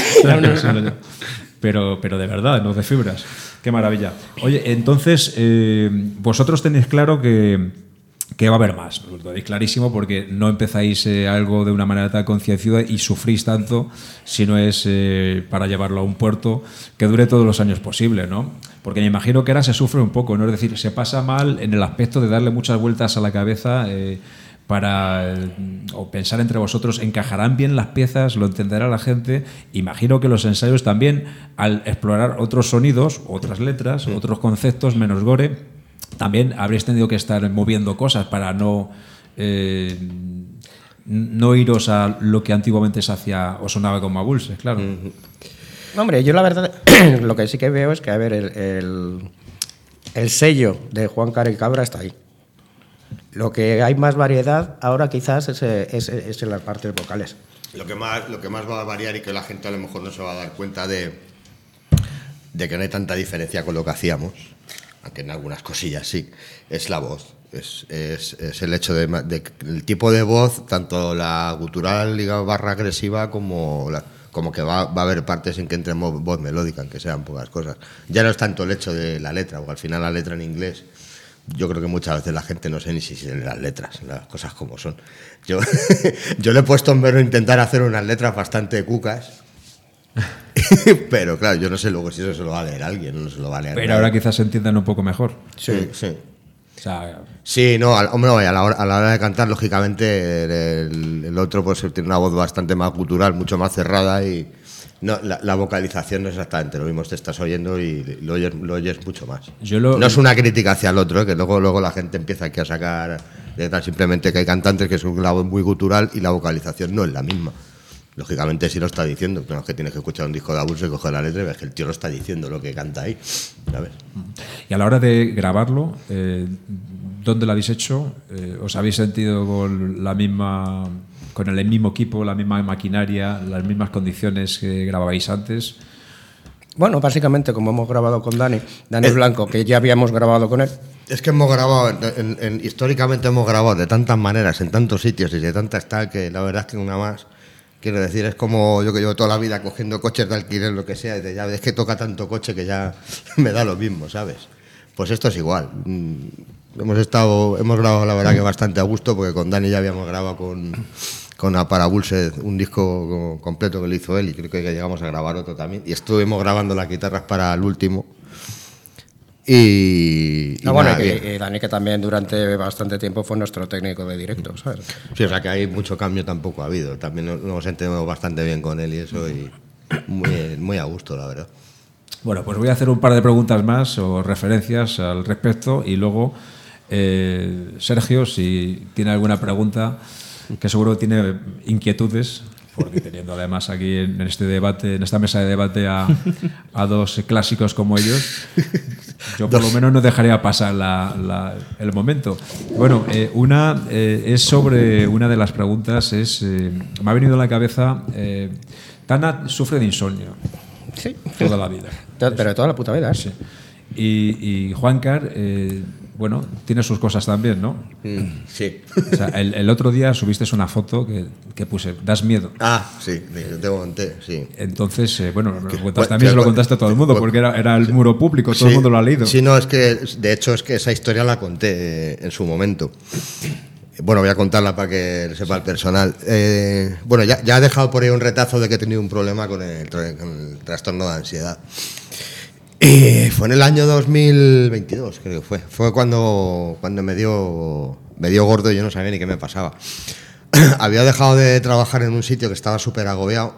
Pero de verdad, no de fibras. Qué maravilla. Oye, entonces, vosotros tenéis claro que va a haber más. Lo tenéis clarísimo porque no empezáis algo de una manera tan concienciada y sufrís tanto si no es para llevarlo a un puerto que dure todos los años posible, ¿no? Porque me imagino que ahora se sufre un poco, ¿no? Es decir, se pasa mal en el aspecto de darle muchas vueltas a la cabeza o pensar entre vosotros, ¿encajarán bien las piezas? ¿Lo entenderá la gente? Imagino que los ensayos también, al explorar otros sonidos, otras letras, otros conceptos, menos gore, también habréis tenido que estar moviendo cosas para no iros a lo que antiguamente se hacía o sonaba como a Bulse, claro. Hombre, yo la verdad, lo que sí que veo es que, a ver, el sello de Juan Cari Cabra está ahí. Lo que hay más variedad ahora quizás es en las partes vocales. Lo que más va a variar y que la gente a lo mejor no se va a dar cuenta de que no hay tanta diferencia con lo que hacíamos, aunque en algunas cosillas sí, es la voz. Es el hecho de el tipo de voz, tanto la gutural, digamos, barra agresiva, como que va a haber partes en que entre voz melódica, aunque sean pocas cosas. Ya no es tanto el hecho de la letra, porque al final la letra en inglés, yo creo que muchas veces la gente no sé ni si lee las letras, las cosas como son. Yo le he puesto en verlo intentar hacer unas letras bastante cucas, pero claro, yo no sé luego si eso se lo va a leer alguien, no se lo va a leer Pero nadie. ahora quizás se entiendan un poco mejor. Sí. O sea, Sí, no, hombre, a la hora de cantar, lógicamente, el otro pues tiene una voz bastante más gutural, mucho más cerrada y no, la vocalización no es exactamente lo mismo, te estás oyendo y lo oyes mucho más. No es una crítica hacia el otro, que luego la gente empieza aquí a sacar letras, simplemente que hay cantantes que son la voz muy gutural y la vocalización no es la misma. Lógicamente sí lo está diciendo, pero es que tienes que escuchar un disco de Abulse, coger la letra y ves que el tío lo está diciendo lo que canta ahí, ¿sabes? Y a la hora de grabarlo, ¿dónde lo habéis hecho? ¿Os habéis sentido con el mismo equipo, la misma maquinaria, las mismas condiciones que grababais antes? Bueno, básicamente como hemos grabado con Dani Blanco, que ya habíamos grabado con él. Es que hemos grabado, históricamente hemos grabado de tantas maneras, en tantos sitios y de tantas tal, que la verdad es que una más, quiero decir, es como yo que llevo toda la vida cogiendo coches de alquiler, lo que sea, y ya ves que toca tanto coche que ya me da lo mismo, ¿sabes? Pues esto es igual. Hemos grabado la verdad que bastante a gusto, porque con Dani ya habíamos grabado para Bulse un disco completo que lo hizo él, y creo que llegamos a grabar otro también, y estuvimos grabando las guitarras para el último. Y Dani, que también durante bastante tiempo fue nuestro técnico de directo, ¿sabes? Sí, o sea que hay mucho cambio tampoco ha habido. También nos entendemos bastante bien con él y eso, y muy a gusto, la verdad. Bueno, pues voy a hacer un par de preguntas más o referencias al respecto, y luego Sergio, si tiene alguna pregunta, que seguro tiene inquietudes, porque teniendo además aquí en este debate, en esta mesa de debate a dos clásicos como ellos, yo por lo menos no dejaría pasar el momento. Bueno, una es sobre una de las preguntas, me ha venido a la cabeza, Tana sufre de insomnio. Sí. Toda la vida. Pero toda la puta vida. Sí. Y Juancar bueno, tiene sus cosas también, ¿no? Sí. O sea, el otro día subiste una foto que puse, das miedo. Ah, sí, te conté, sí. Entonces, bueno, también se lo contaste a todo el mundo, porque era el muro público, todo el mundo lo ha leído. Sí, no, es que, de hecho, es que esa historia la conté en su momento. Bueno, voy a contarla para que sepa el personal. Bueno, ya he dejado por ahí un retazo de que he tenido un problema con el trastorno de ansiedad. Fue en el año 2022, creo que fue. Fue cuando me dio gordo y yo no sabía ni qué me pasaba. Había dejado de trabajar en un sitio que estaba súper agobiado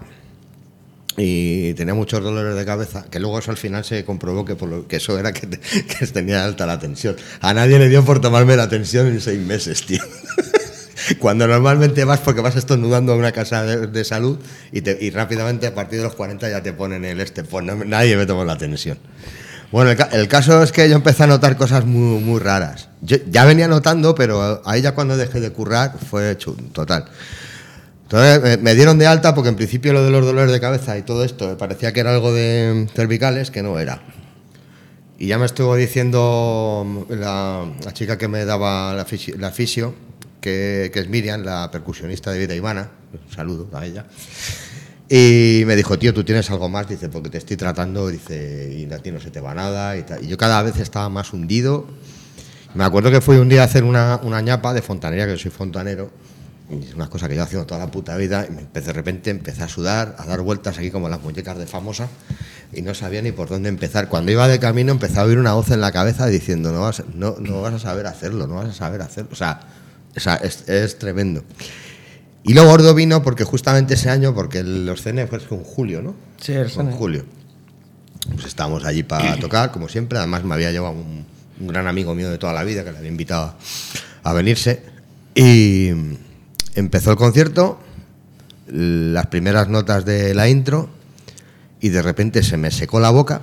y tenía muchos dolores de cabeza, que luego eso al final se comprobó que eso era que tenía alta la tensión. A nadie le dio por tomarme la tensión en 6 meses, tío. Cuando normalmente vas porque vas estornudando a una casa de salud y rápidamente a partir de los 40 ya te ponen pues nadie me tomó la tensión. Bueno, el caso es que yo empecé a notar cosas muy, muy raras. Yo ya venía notando, pero ahí ya cuando dejé de currar fue total. Entonces me dieron de alta porque en principio lo de los dolores de cabeza y todo esto me parecía que era algo de cervicales, que no era. Y ya me estuvo diciendo la chica que me daba la fisio, que es Miriam, la percusionista de Vida Ivana, un saludo a ella, y me dijo, tío, tú tienes algo más, dice, porque te estoy tratando, dice, y a ti no se te va nada y tal. Y yo cada vez estaba más hundido. Me acuerdo que fui un día a hacer una ñapa de fontanería, que yo soy fontanero, y es una cosa que yo haciendo toda la puta vida, y de repente empecé a sudar, a dar vueltas aquí como las muñecas de Famosa, y no sabía ni por dónde empezar. Cuando iba de camino empecé a oír una voz en la cabeza diciendo, no vas a saber hacerlo, no vas a saber hacerlo. O sea, es tremendo. Y lo gordo vino porque justamente ese año, porque los CN fue en julio, ¿no? Sí, el CN. En julio. Pues estábamos allí para tocar, como siempre. Además me había llevado un gran amigo mío de toda la vida, que le había invitado a venirse. Y empezó el concierto, las primeras notas de la intro, y de repente se me secó la boca.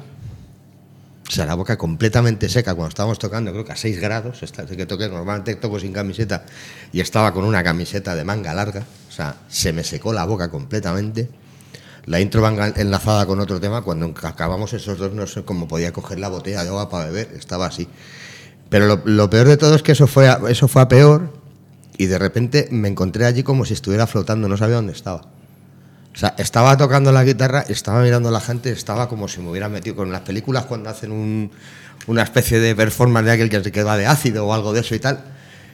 O sea, la boca completamente seca cuando estábamos tocando, creo que a 6 grados, que toqué, normalmente toco sin camiseta y estaba con una camiseta de manga larga, o sea, se me secó la boca completamente. La intro va enlazada con otro tema, cuando acabamos esos dos no sé cómo podía coger la botella de agua para beber, estaba así. Pero lo peor de todo es que eso fue a peor y de repente me encontré allí como si estuviera flotando, no sabía dónde estaba. O sea, estaba tocando la guitarra, estaba mirando a la gente, estaba como si me hubiera metido con las películas cuando hacen una especie de performance de aquel que va de ácido o algo de eso y tal.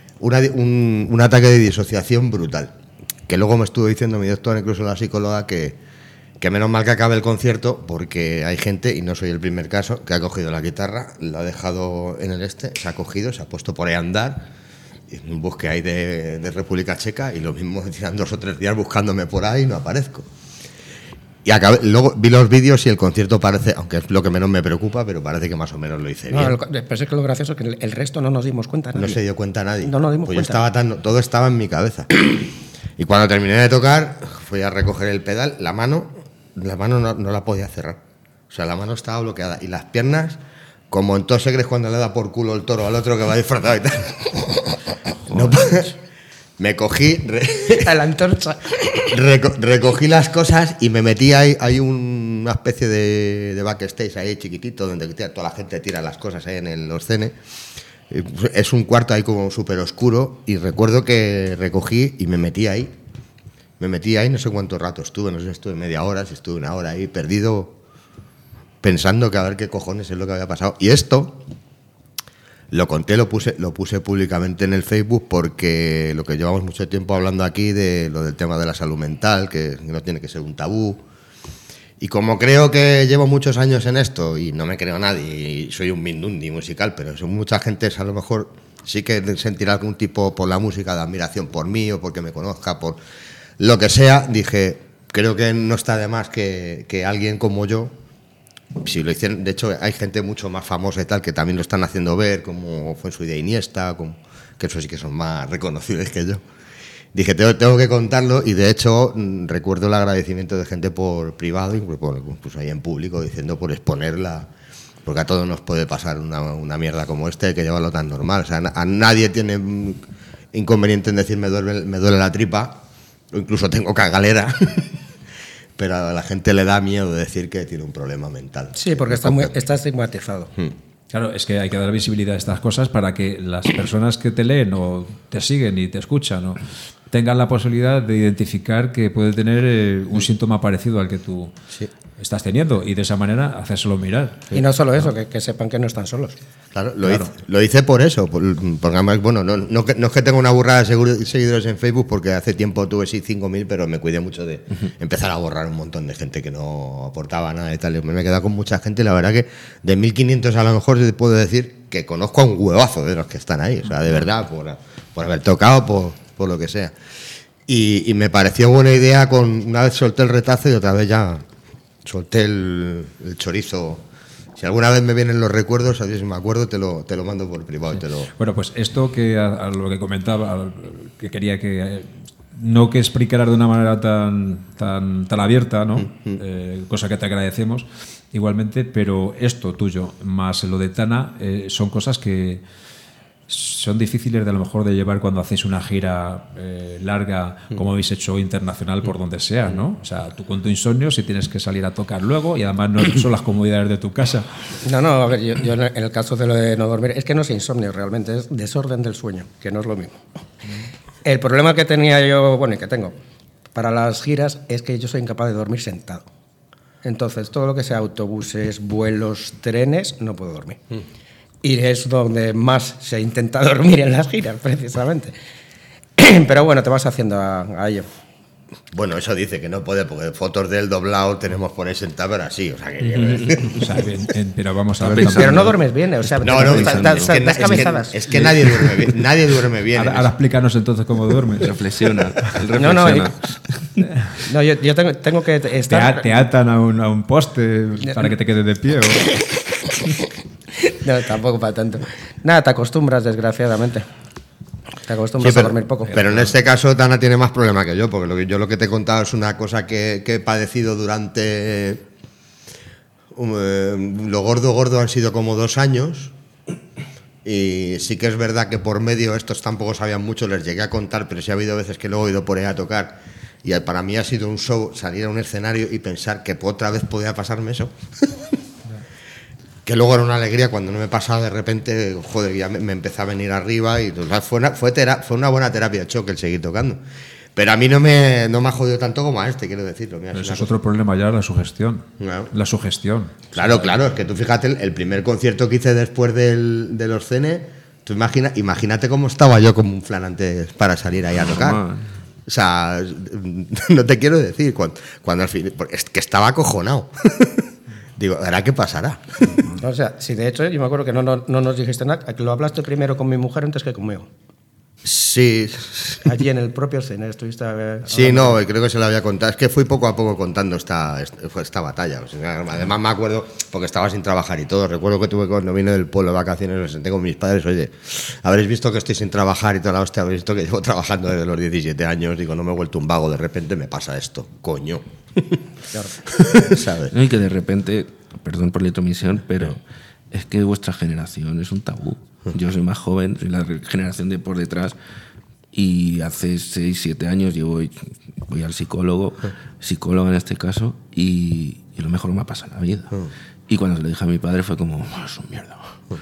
Un ataque de disociación brutal. Que luego me estuvo diciendo mi doctor, incluso la psicóloga, que menos mal que acabe el concierto porque hay gente, y no soy el primer caso, que ha cogido la guitarra, la ha dejado en se ha cogido, se ha puesto por ahí a andar, en un bosque ahí de República Checa, y lo mismo tiran 2 o 3 días buscándome por ahí y no aparezco. Y luego vi los vídeos y el concierto parece, aunque es lo que menos me preocupa, pero parece que más o menos lo hice bien. Pero es que lo gracioso es que el resto no nos dimos cuenta. No se dio cuenta nadie. No nos dimos pues cuenta. Todo estaba en mi cabeza. Y cuando terminé de tocar, fui a recoger el pedal, la mano no la podía cerrar. O sea, la mano estaba bloqueada. Y las piernas, como en Todos Segres cuando le da por culo el toro al otro que va disfrazado y tal. No, me cogí a la antorcha. Recogí las cosas y me metí ahí. Hay una especie de backstage ahí chiquitito donde toda la gente tira las cosas ahí en los CN. Es un cuarto ahí como súper oscuro y recuerdo que recogí y me metí ahí. No sé cuánto rato estuve, no sé si estuve media hora, si estuve 1 hora ahí perdido pensando que a ver qué cojones es lo que había pasado. Y esto lo conté, lo puse públicamente en el Facebook porque lo que llevamos mucho tiempo hablando aquí de lo del tema de la salud mental, que no tiene que ser un tabú. Y como creo que llevo muchos años en esto y no me creo nadie y soy un mindundi musical, pero son mucha gente a lo mejor sí que sentirá algún tipo por la música de admiración por mí o porque me conozca, por lo que sea, dije, creo que no está de más que alguien como yo, si lo hicieran, de hecho hay gente mucho más famosa y tal que también lo están haciendo ver, como fue en su día Iniesta, que eso sí que son más reconocibles que yo. Dije, tengo que contarlo y de hecho recuerdo el agradecimiento de gente por privado y pues ahí en público diciendo por exponerla, porque a todos nos puede pasar una mierda como esta, hay que llevarlo tan normal. O sea, a nadie tiene inconveniente en decir me duele la tripa, o incluso tengo cagalera, pero a la gente le da miedo decir que tiene un problema mental. Sí, porque está estigmatizado. Claro, es que hay que dar visibilidad a estas cosas para que las personas que te leen o te siguen y te escuchan, ¿no?, tengan la posibilidad de identificar que puede tener un síntoma parecido al que tú estás teniendo y de esa manera hacérselo mirar. Y no solo eso, que sepan que no están solos. Claro, lo hice por eso, porque además, bueno, no es que tenga una burrada de seguidores en Facebook, porque hace tiempo tuve 5.000, pero me cuidé mucho de empezar a borrar un montón de gente que no aportaba nada y tal. Me he quedado con mucha gente y la verdad que de 1.500 a lo mejor te puedo decir que conozco a un huevazo de los que están ahí, o sea, de verdad, por haber tocado, por lo que sea. Y me pareció buena idea, una vez solté el retazo y otra vez ya solté el chorizo. Si alguna vez me vienen los recuerdos, si me acuerdo, te lo mando por privado. Sí. Bueno, pues esto que a lo que comentaba, que quería que no que explicaras de una manera tan abierta, ¿no? Cosa que te agradecemos igualmente, pero esto tuyo más lo de Tana son cosas que son difíciles de a lo mejor de llevar cuando hacéis una gira larga, como habéis hecho internacional por donde sea, ¿no? O sea, tú con tu insomnio si tienes que salir a tocar luego y además no son las comodidades de tu casa. No, a ver, yo en el caso de lo de no dormir, es que no es insomnio realmente, es desorden del sueño, que no es lo mismo. El problema que tenía yo, bueno, y que tengo para las giras es que yo soy incapaz de dormir sentado. Entonces, todo lo que sea autobuses, vuelos, trenes, no puedo dormir. Y es donde más se intenta dormir en las giras, precisamente. Pero bueno, te vas haciendo a ello. Bueno, eso dice que no puede, porque fotos del doblado tenemos por ahí sentado, pero así, o sea que... O sea, pero vamos a ver... Pero no duermes bien, o sea... No, descabezadas. Es que nadie duerme bien, nadie duerme bien. Ahora explícanos entonces cómo duermes. Reflexiona. No, yo tengo que estar... Te atan a un poste para que te quedes de pie, ¿o? No, tampoco para tanto. Nada, te acostumbras, desgraciadamente. Te acostumbras a dormir poco. Pero en este caso, Tana tiene más problema que yo, porque lo que te he contado es una cosa que he padecido durante... lo gordo han sido como 2 años. Y sí que es verdad que por medio, estos tampoco sabían mucho, les llegué a contar, pero sí ha habido veces que luego he ido por ahí a tocar. Y para mí ha sido un show salir a un escenario y pensar que otra vez podía pasarme eso. Que luego era una alegría cuando no me pasaba de repente, joder, ya me empezó a venir arriba y fue una buena terapia de choque el seguir tocando. Pero a mí no me ha jodido tanto como a este, quiero decirlo. Mira, eso es otro problema ya, la sugestión. Claro. La sugestión. Claro, es que tú fíjate, el primer concierto que hice después de los CN, tú imagínate cómo estaba yo como un flan antes para salir ahí a tocar. O sea, no te quiero decir, cuando al fin, es que estaba acojonado. Digo, ¿ahora qué pasará? O sea, si de hecho yo me acuerdo que no nos dijiste nada, que lo hablaste primero con mi mujer antes que conmigo. Sí. Allí en el propio escenario estuviste... Sí, no, creo que se lo había contado. Es que fui poco a poco contando esta batalla. O sea, además me acuerdo, porque estaba sin trabajar y todo, recuerdo que cuando vine del pueblo de vacaciones, me senté con mis padres, oye, habréis visto que estoy sin trabajar y toda la hostia, habréis visto que llevo trabajando desde los 17 años, digo, no me he vuelto un vago, de repente me pasa esto, coño. Claro. ¿Sabes? No, y que de repente, perdón por la intromisión, pero es que vuestra generación es un tabú. Yo soy más joven, soy la generación de por detrás, y hace 6, 7 años yo voy al psicóloga en este caso, y lo mejor me ha pasado en la vida. Y cuando se lo dije a mi padre fue como, es un mierda.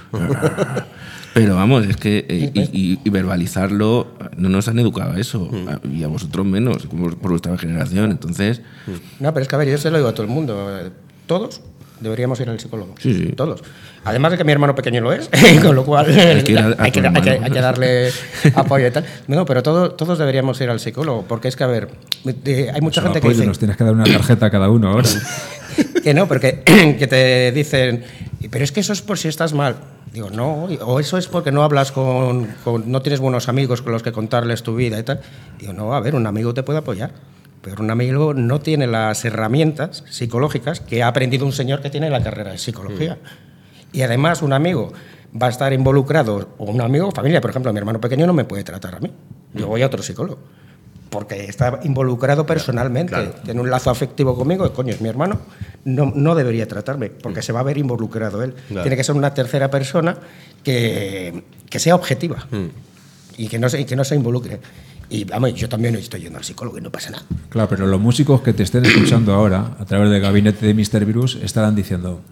Pero vamos, es que y verbalizarlo, no nos han educado a eso, y a vosotros menos, por vuestra generación, entonces... No, pero es que a ver, yo se lo digo a todo el mundo, todos deberíamos ir al psicólogo, sí. Todos. Además de que mi hermano pequeño lo es, con lo cual hay que darle apoyo y tal. No, pero todos deberíamos ir al psicólogo, porque es que, a ver, hay mucha gente que dice... Nos tienes que dar una tarjeta a cada uno ahora. Que no, porque que te dicen, pero es que eso es por si estás mal. Digo, no, o eso es porque no hablas no tienes buenos amigos con los que contarles tu vida y tal. Digo, no, a ver, un amigo te puede apoyar, pero un amigo no tiene las herramientas psicológicas que ha aprendido un señor que tiene la carrera de psicología. Y además un amigo va a estar involucrado, o un amigo, familia, por ejemplo, mi hermano pequeño no me puede tratar a mí, yo voy a otro psicólogo, porque está involucrado personalmente, tiene un lazo afectivo conmigo, coño, es mi hermano, no debería tratarme, porque se va a ver involucrado él. Tiene que ser una tercera persona que sea objetiva y que no se involucre. Y vamos, yo también estoy yendo al psicólogo y no pasa nada. Claro, pero los músicos que te estén escuchando ahora, a través del gabinete de Mr. Virus, estarán diciendo,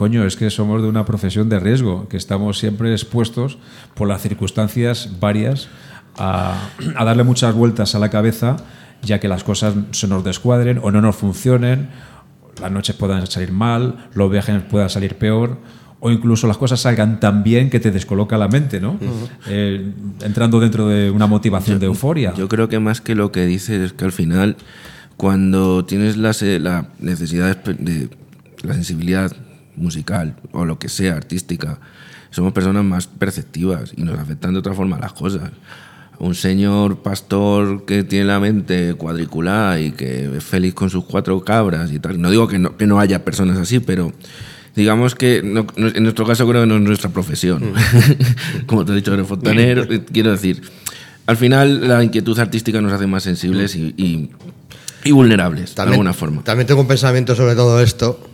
coño, es que somos de una profesión de riesgo, que estamos siempre expuestos por las circunstancias varias a darle muchas vueltas a la cabeza, ya que las cosas se nos descuadren o no nos funcionen, las noches puedan salir mal, los viajes puedan salir peor, o incluso las cosas salgan tan bien que te descoloca la mente, ¿no? Entrando dentro de una motivación de euforia. Yo creo que más que lo que dices es que al final, cuando tienes la necesidad de la sensibilidad musical o lo que sea, artística, somos personas más perceptivas y nos afectan de otra forma las cosas. Un señor pastor que tiene la mente cuadriculada y que es feliz con sus 4 cabras y tal. No digo que no haya personas así, pero digamos que en nuestro caso creo que no es nuestra profesión. Como te he dicho, eres fontanero. Quiero decir, al final la inquietud artística nos hace más sensibles y vulnerables, de alguna forma. También tengo un pensamiento sobre todo esto,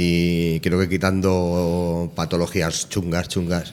y creo que quitando patologías chungas,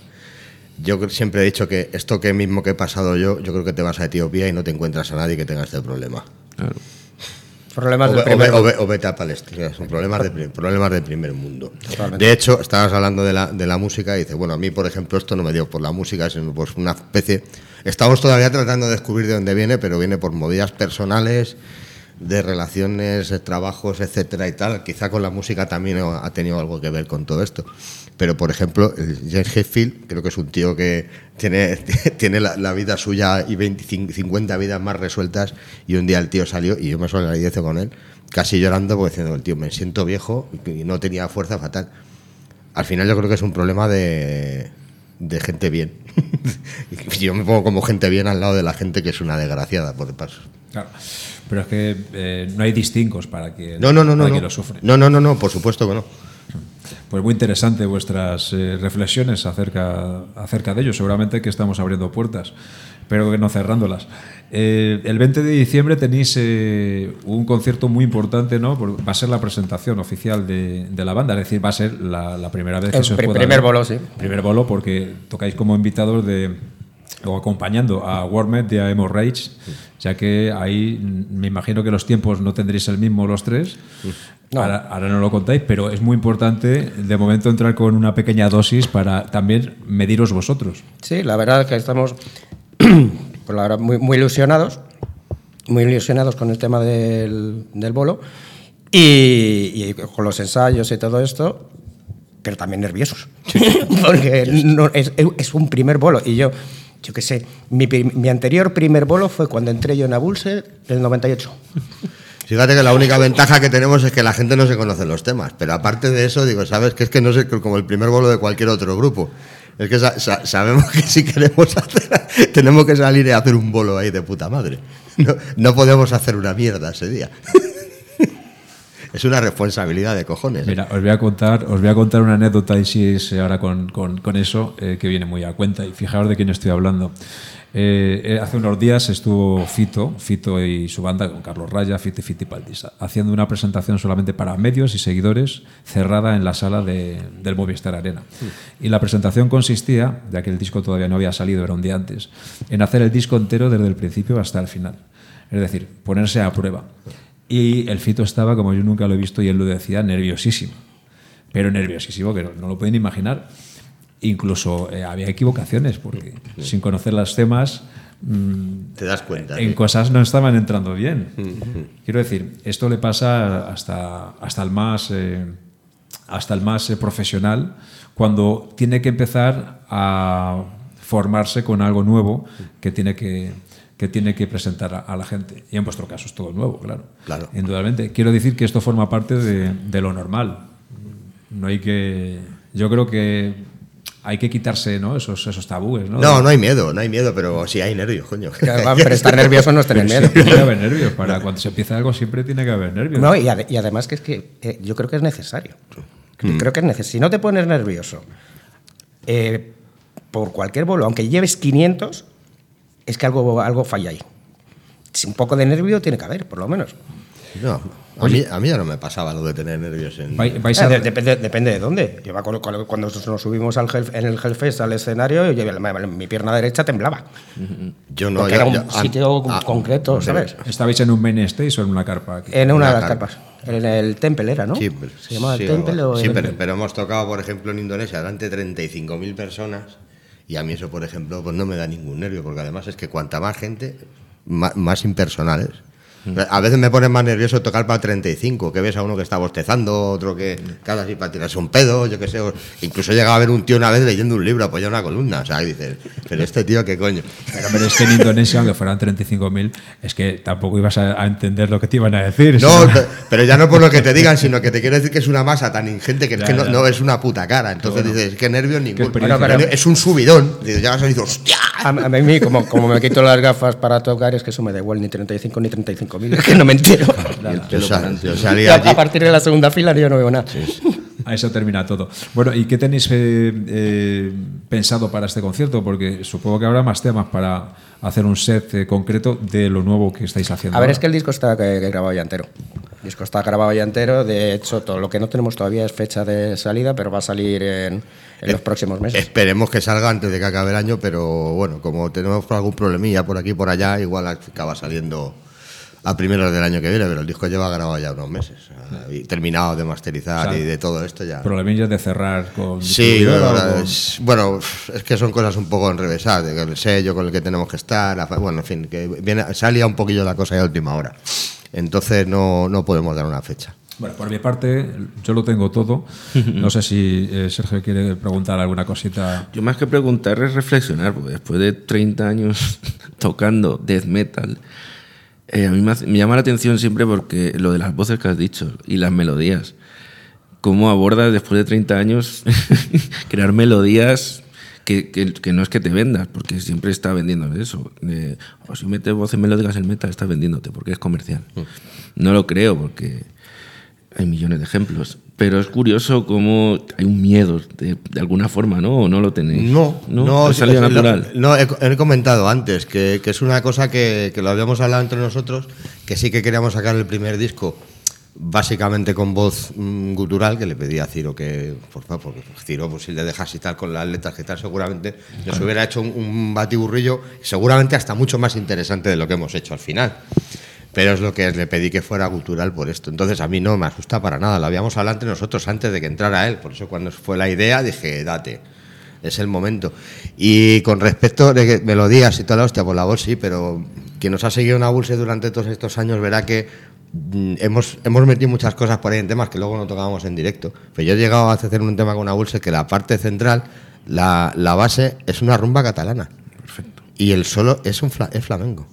yo siempre he dicho que esto que mismo que he pasado yo creo que te vas a Etiopía y no te encuentras a nadie que tenga este problema. Claro. Problemas del primer mundo. O vete a Palestina, son problemas del primer mundo. Totalmente. De hecho, estabas hablando de la música y dices, bueno, a mí, por ejemplo, esto no me dio por la música, sino por una especie... Estamos todavía tratando de descubrir de dónde viene, pero viene por movidas personales, de relaciones, de trabajos, etcétera y tal. Quizá con la música también ha tenido algo que ver con todo esto. Pero, por ejemplo, el James Hetfield, creo que es un tío que tiene la vida suya y 50 vidas más resueltas, y un día el tío salió, y yo me solidarizo con él, casi llorando, porque diciendo, el tío, me siento viejo y no tenía fuerza, fatal. Al final yo creo que es un problema de gente bien. Yo me pongo como gente bien al lado de la gente que es una desgraciada, por el paso. Claro. Pero es que no hay distingos para que no, lo sufre. No, por supuesto que no. Pues muy interesante vuestras reflexiones acerca de ello. Seguramente que estamos abriendo puertas, pero que no cerrándolas. El 20 de diciembre tenéis un concierto muy importante, ¿no? Va a ser la presentación oficial de la banda, es decir, va a ser la primera vez que se os pueda... Primer bolo, sí. Primer bolo, porque tocáis como invitados o acompañando a Warmed y a Hemorrhage, ya que ahí me imagino que los tiempos no tendréis el mismo los tres. No. Ahora no lo contáis, pero es muy importante de momento entrar con una pequeña dosis para también mediros vosotros. Sí, la verdad es que estamos pues la verdad, muy ilusionados con el tema del bolo y con los ensayos y todo esto, pero también nerviosos, porque no, es un primer bolo y yo qué sé, mi anterior primer bolo fue cuando entré yo en Abulse en el 98. Fíjate que la única ventaja que tenemos es que la gente no se conoce los temas, pero aparte de eso, digo, sabes que es que no es como el primer bolo de cualquier otro grupo. Es que sabemos que si queremos hacer, tenemos que salir y hacer un bolo ahí de puta madre. No podemos hacer una mierda ese día. Es una responsabilidad de cojones. Mira, os voy a contar una anécdota y si es ahora con eso, que viene muy a cuenta. Y fijaos de quién estoy hablando. Hace unos días estuvo Fito y su banda con Carlos Raya, Fito y Fitipaldis, haciendo una presentación solamente para medios y seguidores cerrada en la sala del Movistar Arena. Y la presentación consistía, ya que el disco todavía no había salido, era un día antes, en hacer el disco entero desde el principio hasta el final. Es decir, ponerse a prueba. Y el Fito estaba, como yo nunca lo he visto, y él lo decía, nerviosísimo. Pero nerviosísimo, que no lo pueden imaginar. Incluso había equivocaciones, porque sin conocer los temas, te das cuenta. En cosas no estaban entrando bien. Quiero decir, esto le pasa hasta el más profesional, cuando tiene que empezar a formarse con algo nuevo que tiene que presentar a la gente. Y en vuestro caso es todo nuevo, claro. Indudablemente. Quiero decir que esto forma parte de lo normal. Yo creo que hay que quitarse, ¿no? esos tabúes, ¿no? No hay miedo, pero sí hay nervios, coño. Claro, pero estar nervioso no es tener miedo. Tiene que haber nervios. Cuando se empieza algo siempre tiene que haber nervios. No, y además que es que yo creo que es necesario. Creo que es necesario. Si no te pones nervioso por cualquier bolo, aunque lleves 500, es que algo falla ahí. Un poco de nervio tiene que haber, por lo menos. No, a mí ya no me pasaba lo de tener nervios. Depende de dónde. Yo cuando nos subimos en el Hellfest al escenario, mi pierna derecha temblaba. Yo no. Porque era un sitio concreto, ¿sabes? ¿Estabais en un main stage o en una carpa? En una de las carpas. el Temple era, ¿no? Sí, ¿Se llamaba sí, el Temple o sí, el... pero hemos tocado, por ejemplo, en Indonesia delante de 35.000 personas y a mí eso, por ejemplo, pues no me da ningún nervio, porque además es que cuanta más gente, más impersonales. A veces me pone más nervioso tocar para 35, que ves a uno que está bostezando, otro que cada así para tirarse un pedo, yo qué sé. Incluso llegaba a ver un tío una vez leyendo un libro apoyado en una columna. O sea, dices, pero este tío, ¿qué coño? Pero es que en Indonesia, aunque fueran 35.000, es que tampoco ibas a entender lo que te iban a decir. No, pero ya no por lo que te digan, sino que te quiero decir que es una masa tan ingente que, Ya. no es una puta cara. Entonces dices, qué nervios ninguno. experiencia. Bueno, pero- Es un subidón. Dices, llegas y dices, ¡hostia! A mí, como me quito las gafas para tocar, es que eso me da igual, ni 35 ni 35.000, es que no me entero. Yo salí Y a allí. partir de la segunda fila yo no veo nada. A eso termina todo. Bueno, ¿y qué tenéis pensado para este concierto? Porque supongo que habrá más temas para hacer un set concreto de lo nuevo que estáis haciendo. A ver, ahora. es que el disco está grabado ya entero. El disco está grabado ya entero. De hecho, todo lo que no tenemos todavía es fecha de salida, pero va a salir en los próximos meses. Esperemos que salga antes de que acabe el año, pero bueno, como tenemos algún problemilla por aquí y por allá, igual acaba saliendo a primeros del año que viene, pero el disco lleva grabado ya unos meses. Y terminado de masterizar O sea, y de todo esto ya. Problemillas de cerrar con. Sí, distribuidora bueno, o con- bueno, es que son cosas un poco enrevesadas, de el sello con el que tenemos que estar, bueno, en fin, que salía un poquillo la cosa ya a última hora. Entonces no podemos dar una fecha. Bueno, por mi parte, yo lo tengo todo. No sé si Sergio quiere preguntar alguna cosita. Yo más que preguntar es reflexionar, porque después de 30 años tocando death metal, a mí me llama la atención siempre porque lo de las voces que has dicho y las melodías. ¿Cómo abordas después de 30 años crear melodías que no es que te vendas? Porque siempre está vendiendo eso. O si metes voces melódicas en metal, estás vendiéndote porque es comercial. No lo creo porque hay millones de ejemplos. Pero es curioso cómo hay un miedo de alguna forma, ¿no? ¿O no lo tenéis? No, ¿Ha salido natural? No, he comentado antes que es una cosa que lo habíamos hablado entre nosotros, que sí que queríamos sacar el primer disco básicamente con voz gutural, que le pedí a Ciro que, por favor, porque Ciro, pues si le dejas y tal con las letras que tal, seguramente nos hubiera hecho un batiburrillo, seguramente hasta mucho más interesante de lo que hemos hecho al final. Pero es lo que le pedí, que fuera gutural por esto. Entonces a mí no me asusta para nada. Lo habíamos hablado entre nosotros antes de que entrara él. Por eso cuando fue la idea dije, date, es el momento. Y con respecto de que melodías y toda la hostia, pues la voz sí, pero quien nos ha seguido en Abulse durante todos estos años verá que hemos metido muchas cosas por ahí en temas que luego no tocábamos en directo. Pero yo he llegado a hacer un tema con Abulse que la parte central, la base, es una rumba catalana. Perfecto. Y el solo es flamenco.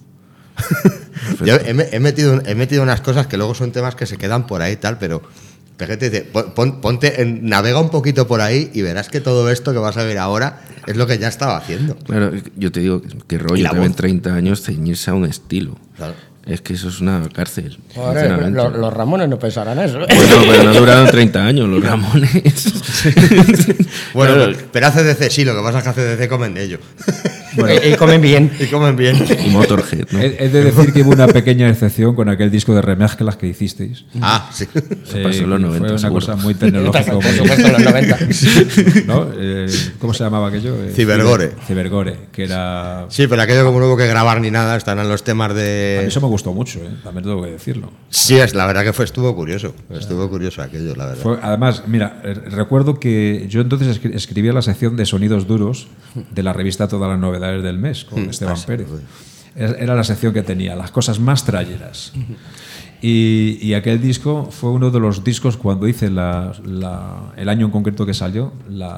Yo he metido unas cosas que luego son temas que se quedan por ahí y tal, pero fíjate, dice, navega un poquito por ahí y verás que todo esto que vas a ver ahora es lo que ya estaba haciendo. Claro, yo te digo que Y rollo la también voz. 30 años ceñirse a un estilo. Claro. Es que eso es una cárcel. Joder, sinceramente. los Ramones no pensarán eso. Bueno, pero no duraron 30 años los Ramones. Bueno, Claro. pero ACDC sí, lo que pasa es que ACDC comen de ello. Y comen bien. Y comen bien. Y Motorhead, ¿no? He de decir que hubo una pequeña excepción con aquel disco de remezclas que hicisteis. Ah, sí. pasó en los 90, Fue una seguro. cosa muy tecnológica. Por supuesto, en los 90. ¿No? ¿Cómo se llamaba aquello? Cibergore. Cibergore, que era... Sí, pero aquello como no hubo que grabar ni nada, están en los temas A mí de... eso me gustó mucho, también tengo que decirlo. Sí, es la verdad que estuvo curioso. Estuvo curioso aquello, la verdad. Además, mira, recuerdo que yo entonces escribía la sección de sonidos duros de la revista Todas las Novedades del Mes, con Esteban Pérez. Era la sección que tenía, las cosas más trayeras. Y aquel disco fue uno de los discos, cuando hice el año en concreto que salió,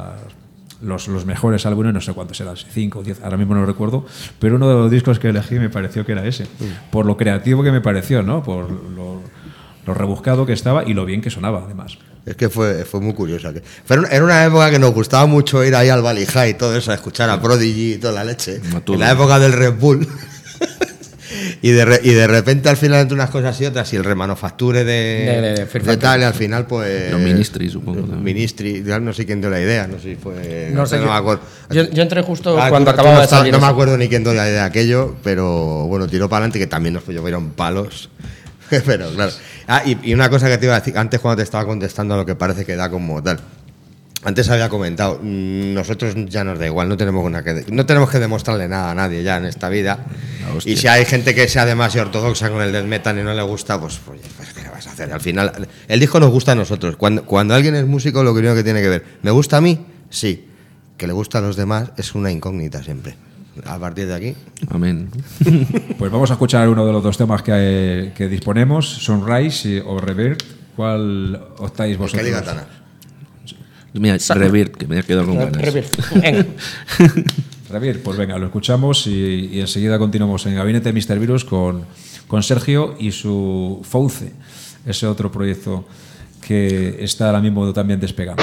los mejores álbumes, no sé cuántos eran, 5 o 10, ahora mismo no lo recuerdo, pero uno de los discos que elegí me pareció que era ese, por lo creativo que me pareció, ¿no? Por lo rebuscado que estaba y lo bien que sonaba, además. Es que fue muy curioso. Era una época que nos gustaba mucho ir ahí al Valley High y todo eso, a escuchar a Prodigy y toda la leche. Matudo. En la época del Red Bull. y de repente al final entre unas cosas y otras y el remanufacture De Fear de Factory. tal y al final pues... Los Ministry, supongo. Los también. Ministry, ya no sé quién dio la idea, no sé si fue... No sé, me acuerdo. yo entré justo Ah, cuando tú acababa no de estabas- salir. No me eso. acuerdo ni quién dio la idea de aquello, pero bueno, tiró para adelante, que también nos llovieron palos. Pero claro. Y una cosa que te iba a decir antes cuando te estaba contestando a lo que parece que da como tal. Antes había comentado, nosotros ya nos da igual, no tenemos que demostrarle nada a nadie ya en esta vida. Y si hay gente que sea demasiado ortodoxa con el death metal y no le gusta, pues ¿qué le vas a hacer? Al final, el disco nos gusta a nosotros. Cuando alguien es músico, lo primero que tiene que ver, ¿me gusta a mí? Sí. Que le gusta a los demás es una incógnita siempre. A partir de aquí. Amén. Pues vamos a escuchar uno de los dos temas que disponemos, Sunrise o Revert. ¿Cuál optáis vosotros? ¿Qué diga Tana? Mira, Revert, que me he quedado con ganas. Revert, pues venga, lo escuchamos y enseguida continuamos en Gabinete Mr. Virus con Sergio y su Fauce, ese otro proyecto que está ahora mismo también despegando.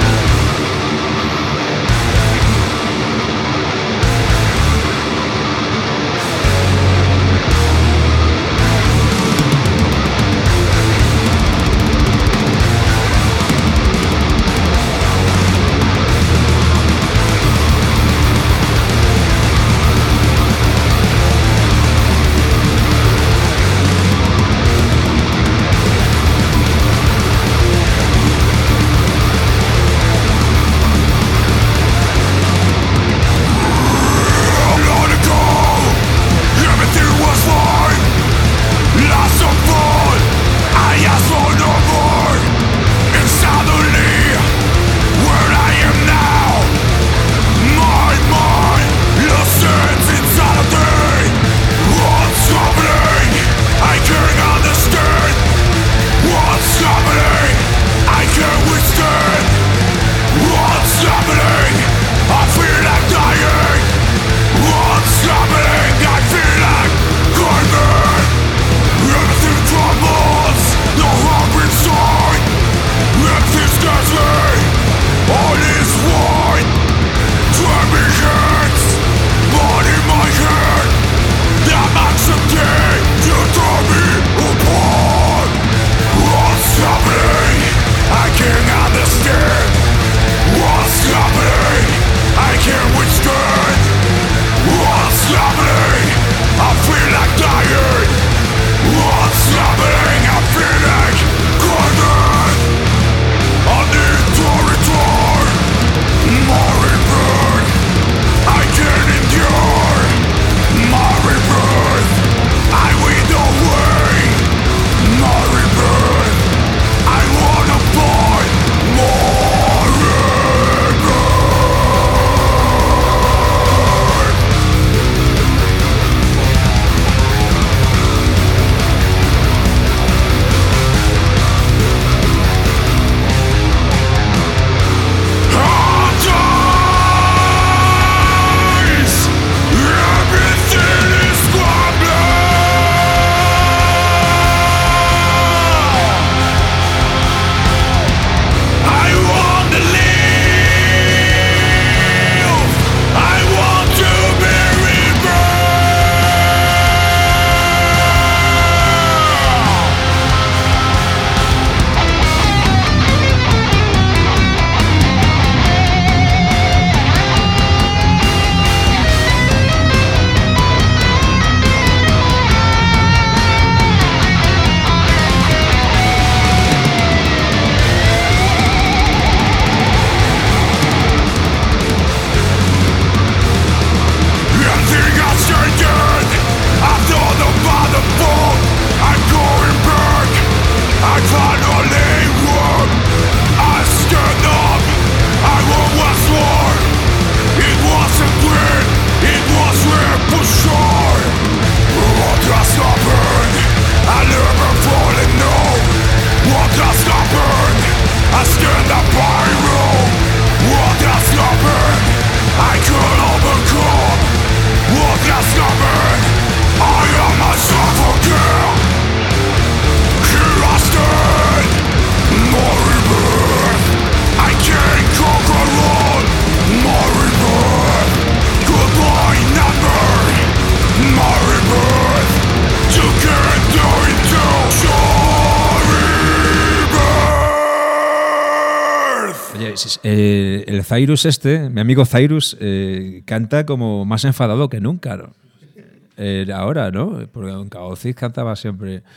El Cyrus mi amigo Cyrus, canta como más enfadado que nunca, ¿no? Ahora, ¿no? Porque en Caocis cantaba siempre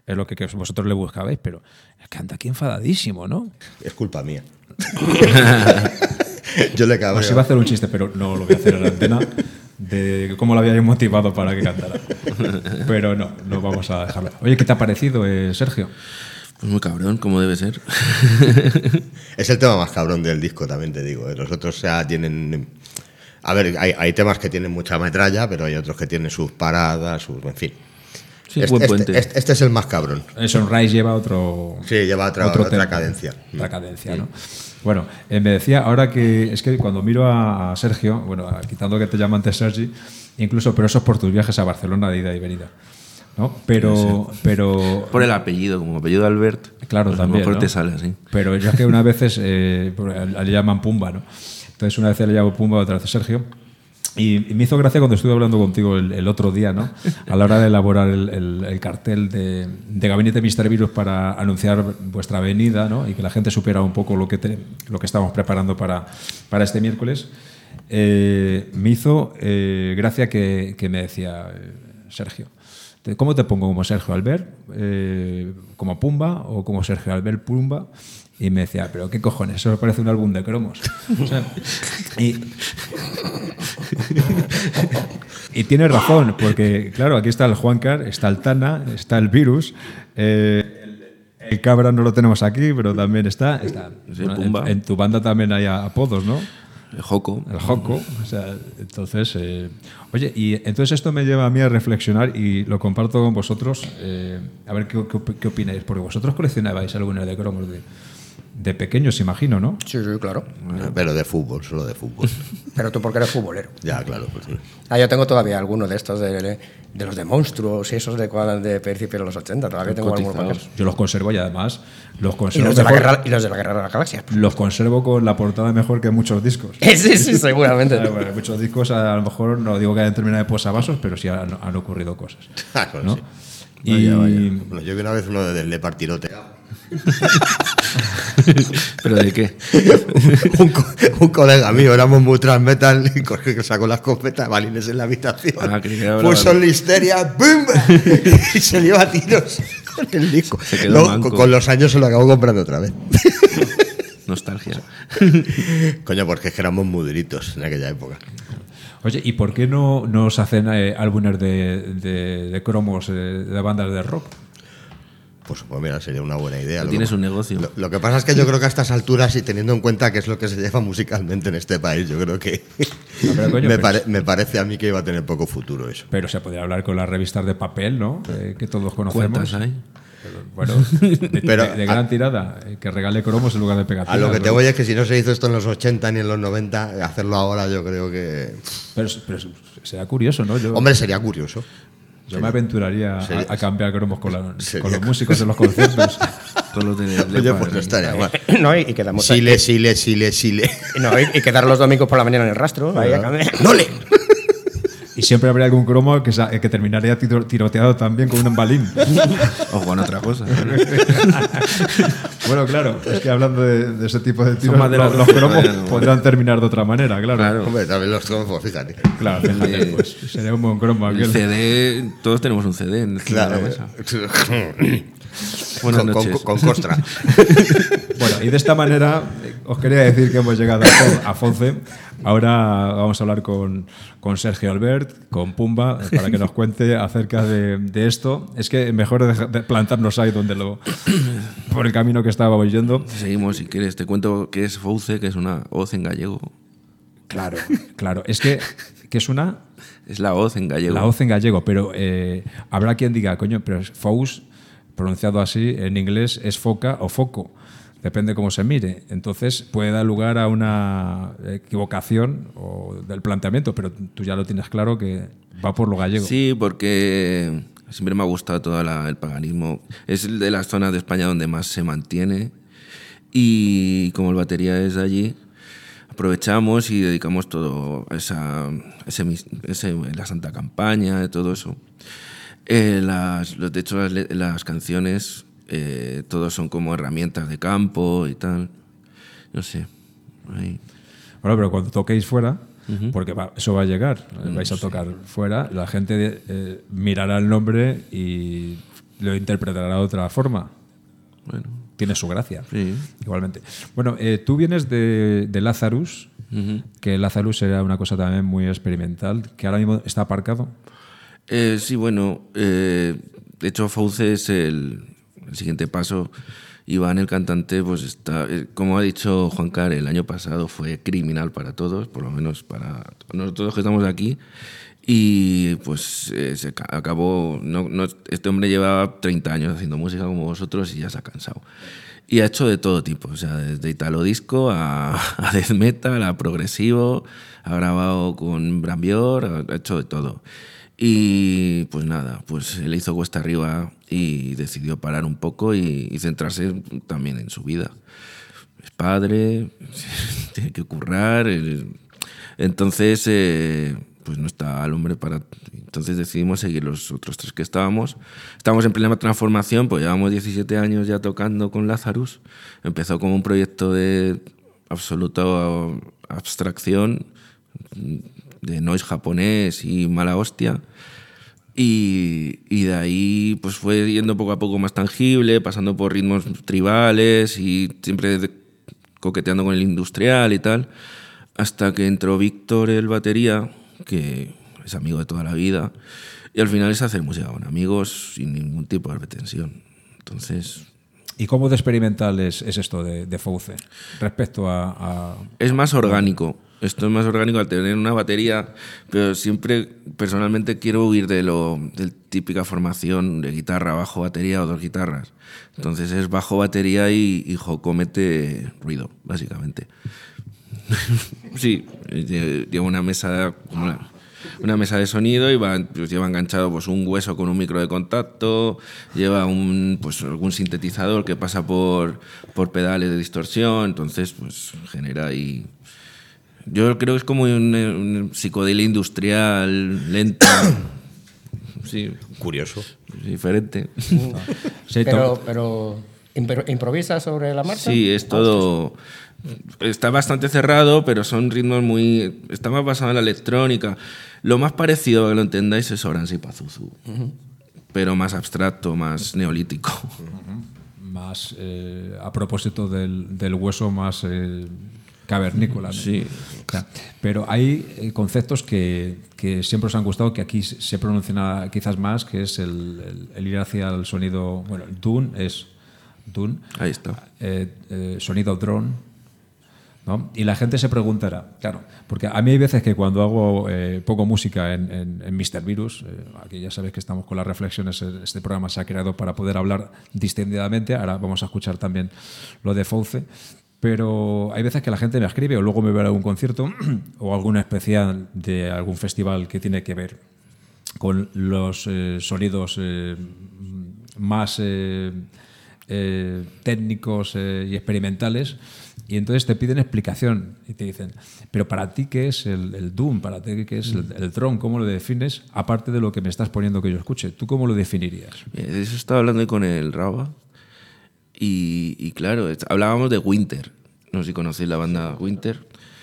es lo que vosotros le buscabais, pero es que anda aquí enfadadísimo, ¿no? Es culpa mía. Yo le cabreo. Os iba a hacer un chiste, pero no lo voy a hacer en la antena, de cómo lo habíais motivado para que cantara. Pero no vamos a dejarlo. Oye, ¿qué te ha parecido, Sergio? Pues muy cabrón, como debe ser. Es el tema más cabrón del disco, también te digo. Los otros tienen... A ver, hay temas que tienen mucha metralla, pero hay otros que tienen sus paradas, en fin. Sí, buen puente. Este es el más cabrón. El Sunrise lleva otro... Sí, lleva otra cadencia. Otra cadencia, ¿no? Bueno, me decía, ahora que es que cuando miro a Sergio, bueno, quitando que te llama antes Sergi, incluso, pero eso es por tus viajes a Barcelona de ida y venida, ¿no? Pero por el apellido, como apellido de Albert. Claro, pues también, a lo mejor ¿no? te sale así. Pero ya que una vez le llaman Pumba, ¿no? Entonces una vez le llamo Pumba, otra vez Sergio. Y me hizo gracia cuando estuve hablando contigo el otro día, ¿no? A la hora de elaborar el cartel de Gabinete Mr. Virus para anunciar vuestra venida, ¿no? Y que la gente supiera un poco lo que estábamos preparando para este miércoles. Me hizo gracia que me decía, Sergio, ¿cómo te pongo? ¿Como Sergio Albert? ¿Como Pumba? ¿O como Sergio Albert Pumba? Y me decía, ¿pero qué cojones? Eso me parece un álbum de cromos. O sea, y tiene razón, porque, claro, aquí está el Juancar, está el Tana, está el Virus. El Cabra no lo tenemos aquí, pero también está. Sí, Bueno, Pumba. en tu banda también hay apodos, ¿no? El Joco. El Joco. O sea, entonces. Oye, y entonces esto me lleva a mí a reflexionar y lo comparto con vosotros. A ver qué opináis, porque vosotros coleccionabais álbumes de cromos de pequeños, imagino, ¿no? Sí, claro. Pero de fútbol, solo de fútbol. Pero tú porque eres futbolero. Ya, claro, pues sí. Yo tengo todavía algunos de estos, de los de monstruos y esos de principios de los 80. Todavía tengo algunos Cotizados. para Yo los conservo y además los y conservo. los de la mejor- guerra y los de la guerra de las galaxias. Los conservo con la portada mejor que muchos discos. Sí, seguramente. Bueno, muchos discos a lo mejor no digo que hayan terminado de posavasos, pero sí han ocurrido cosas. Claro, ¿no? sí. Y Bueno, yo vi una vez uno de Lepar tiroteado. ¿Pero de qué? un colega mío, éramos muy transmetal y que sacó las escopetas balines en la habitación. Ah, creí que hablaba Puso de- listeria, ¡bum! Y se lleva a tiros con el disco. Se quedó Luego, manco. con los años se lo acabó comprando otra vez. Nostalgia. Coño, porque es que éramos muy duritos en aquella época. Oye, ¿y por qué no os hacen álbumes de cromos de bandas de rock? Pues mira, sería una buena idea. Tienes un negocio. Lo que pasa es que yo creo que a estas alturas y teniendo en cuenta que es lo que se lleva musicalmente en este país, yo creo que No, pero, coño, me parece a mí que iba a tener poco futuro eso. Pero se podría hablar con las revistas de papel, ¿no? Que todos conocemos. ¿Cuántas hay? Bueno, Pero de gran tirada, que regale cromos en lugar de pegatinas. A lo que te ¿no? voy es que si no se hizo esto en los 80 ni en los 90, hacerlo ahora yo creo que... Pero será curioso, ¿no? Hombre, sería curioso. Yo me aventuraría sería- a cambiar cromos con sería- los músicos de los conciertos. Todos los de Oye, Lepar. pues no estaría mal. No, y quedamos Sile. No, y quedar los domingos por la mañana en el rastro. Ahí a cambiar. ¡Nole! Y siempre habría algún cromo que terminaría tiroteado también con un embalín. O con otra cosa. Bueno, claro, es que hablando de ese tipo de tiros, más de los la- cromos Bueno, podrán terminar de otra manera, claro. Claro. Hombre, también los cromos, fíjate. Claro, fíjate, pues sería un buen cromo El aquel. CD, todos tenemos un CD en Claro. la mesa. Buenas noches. Con costra. Bueno, y de esta manera os quería decir que hemos llegado a Fonce. Ahora vamos a hablar con Sergio Albert, con Pumba, para que nos cuente acerca de esto. Es que mejor de plantarnos ahí por el camino que estábamos yendo. Seguimos, si quieres. Te cuento que es Fouce, que es una hoz en gallego. Claro, claro. Es que es una... Es la hoz en gallego. La hoz en gallego, pero habrá quien diga, coño, pero es fous, pronunciado así, en inglés es foca o foco, depende cómo se mire. Entonces puede dar lugar a una equivocación del planteamiento, pero tú ya lo tienes claro que va por lo gallego. Sí, porque siempre me ha gustado todo el paganismo. Es de las zonas de España donde más se mantiene y como el batería es de allí, aprovechamos y dedicamos todo a la Santa Campaña, de todo eso. De hecho, las canciones, todos son como herramientas de campo y tal. No sé. Ahí. Bueno, pero cuando toquéis fuera, porque eso va a llegar, vais a tocar fuera, la gente mirará el nombre y lo interpretará de otra forma. Bueno, Tiene su gracia, sí. igualmente. Bueno, tú vienes de Lazarus, que Lazarus era una cosa también muy experimental, que ahora mismo está aparcado. Sí, bueno, de hecho Fauce es el siguiente paso. Iván, el cantante, pues está, como ha dicho Juan Car, el año pasado fue criminal para todos, por lo menos para nosotros que estamos aquí. Y pues se acabó. Este hombre llevaba 30 años haciendo música como vosotros y ya se ha cansado. Y ha hecho de todo tipo, o sea, desde italo disco a death metal, a progresivo, ha grabado con Brambior, ha hecho de todo. Y pues nada, pues él hizo cuesta arriba y decidió parar un poco y centrarse también en su vida. Es padre, tiene que currar, entonces pues no está el hombre para... Entonces decidimos seguir los otros tres que estábamos. Estamos en plena transformación, pues llevamos 17 años ya tocando con Lazarus. Empezó como un proyecto de absoluta abstracción, de noise japonés y mala hostia. Y de ahí pues fue yendo poco a poco más tangible, pasando por ritmos tribales y siempre coqueteando con el industrial y tal, hasta que entró Víctor, el batería, que es amigo de toda la vida, y al final es hacer música con amigos sin ningún tipo de pretensión. Entonces... ¿Y cómo de experimental es esto de Fauce respecto a...? Es más orgánico. Esto es más orgánico al tener una batería, pero siempre personalmente quiero huir de típica formación de guitarra, bajo, batería o dos guitarras. Entonces es bajo, batería y Joko mete ruido, básicamente. Sí, lleva una mesa de sonido y pues lleva enganchado pues un hueso con un micro de contacto, lleva pues algún sintetizador que pasa por pedales de distorsión, entonces pues genera ahí... Yo creo que es como un psicodelia industrial lenta. Sí. Curioso. Diferente. Sí, Pero ¿improvisa sobre la marcha? Sí, es todo... Está bastante cerrado, pero son ritmos muy... Está más basado en la electrónica. Lo más parecido, que lo entendáis, es Orange y Pazuzu. Pero más abstracto, más neolítico. Más, a propósito del hueso, más... cavernícola, ¿no? Sí. Pero hay conceptos que siempre os han gustado, que aquí se pronuncian quizás más, que es el ir hacia el sonido... Bueno, el Dune es... Dune. Ahí está. Sonido drone, ¿no? Y la gente se preguntará, claro, porque a mí hay veces que cuando hago pongo música en Mr. Virus, aquí ya sabéis que estamos con las reflexiones, este programa se ha creado para poder hablar distendidamente, ahora vamos a escuchar también lo de Fauce. Pero hay veces que la gente me escribe o luego me ve a algún concierto o algún especial de algún festival que tiene que ver con los sonidos más técnicos y experimentales, y entonces te piden explicación y te dicen, pero para ti, ¿qué es el Doom? ¿Para ti qué es el drone? ¿Cómo lo defines? Aparte de lo que me estás poniendo que yo escuche, ¿tú cómo lo definirías? De eso estaba hablando con el Raba. Y claro, hablábamos de Winter, no sé si conocéis la banda Winter,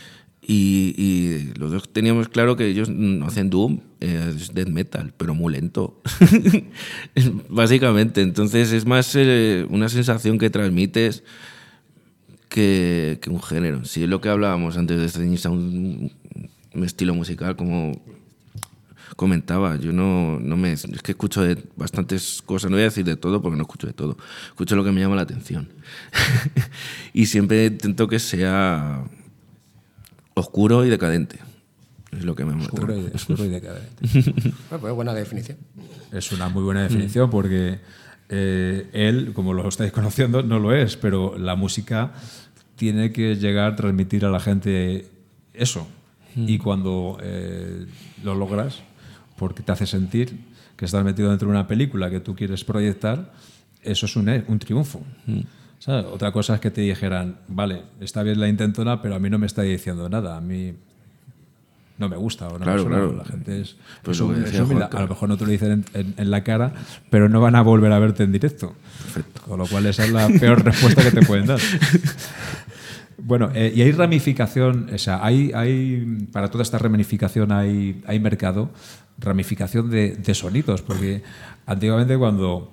y los dos teníamos claro que ellos no hacen Doom, es death metal, pero muy lento, básicamente. Entonces es más una sensación que transmites que un género. Sí, es lo que hablábamos antes de ceñirse a un estilo musical, como comentaba, yo es que escucho de bastantes cosas, no voy a decir de todo porque no escucho de todo, escucho lo que me llama la atención. Y siempre intento que sea oscuro y decadente, es lo que me muestra. Oscuro y decadente. Pues buena definición. Es una muy buena definición porque él, como lo estáis conociendo, no lo es, pero la música tiene que llegar a transmitir a la gente eso. Y cuando lo logras, porque te hace sentir que estás metido dentro de una película que tú quieres proyectar, eso es un triunfo. ¿Sabes? Otra cosa es que te dijeran, vale, está bien la intentona, pero a mí no me está diciendo nada, a mí no me gusta. O no claro, me suena. claro. La gente es humilde. a lo mejor no te lo dicen en la cara, pero no van a volver a verte en directo. Perfecto. Con lo cual esa es la peor respuesta que te pueden dar. Bueno, y hay ramificación, o sea, hay para toda esta ramificación hay mercado, ramificación de sonidos, porque antiguamente cuando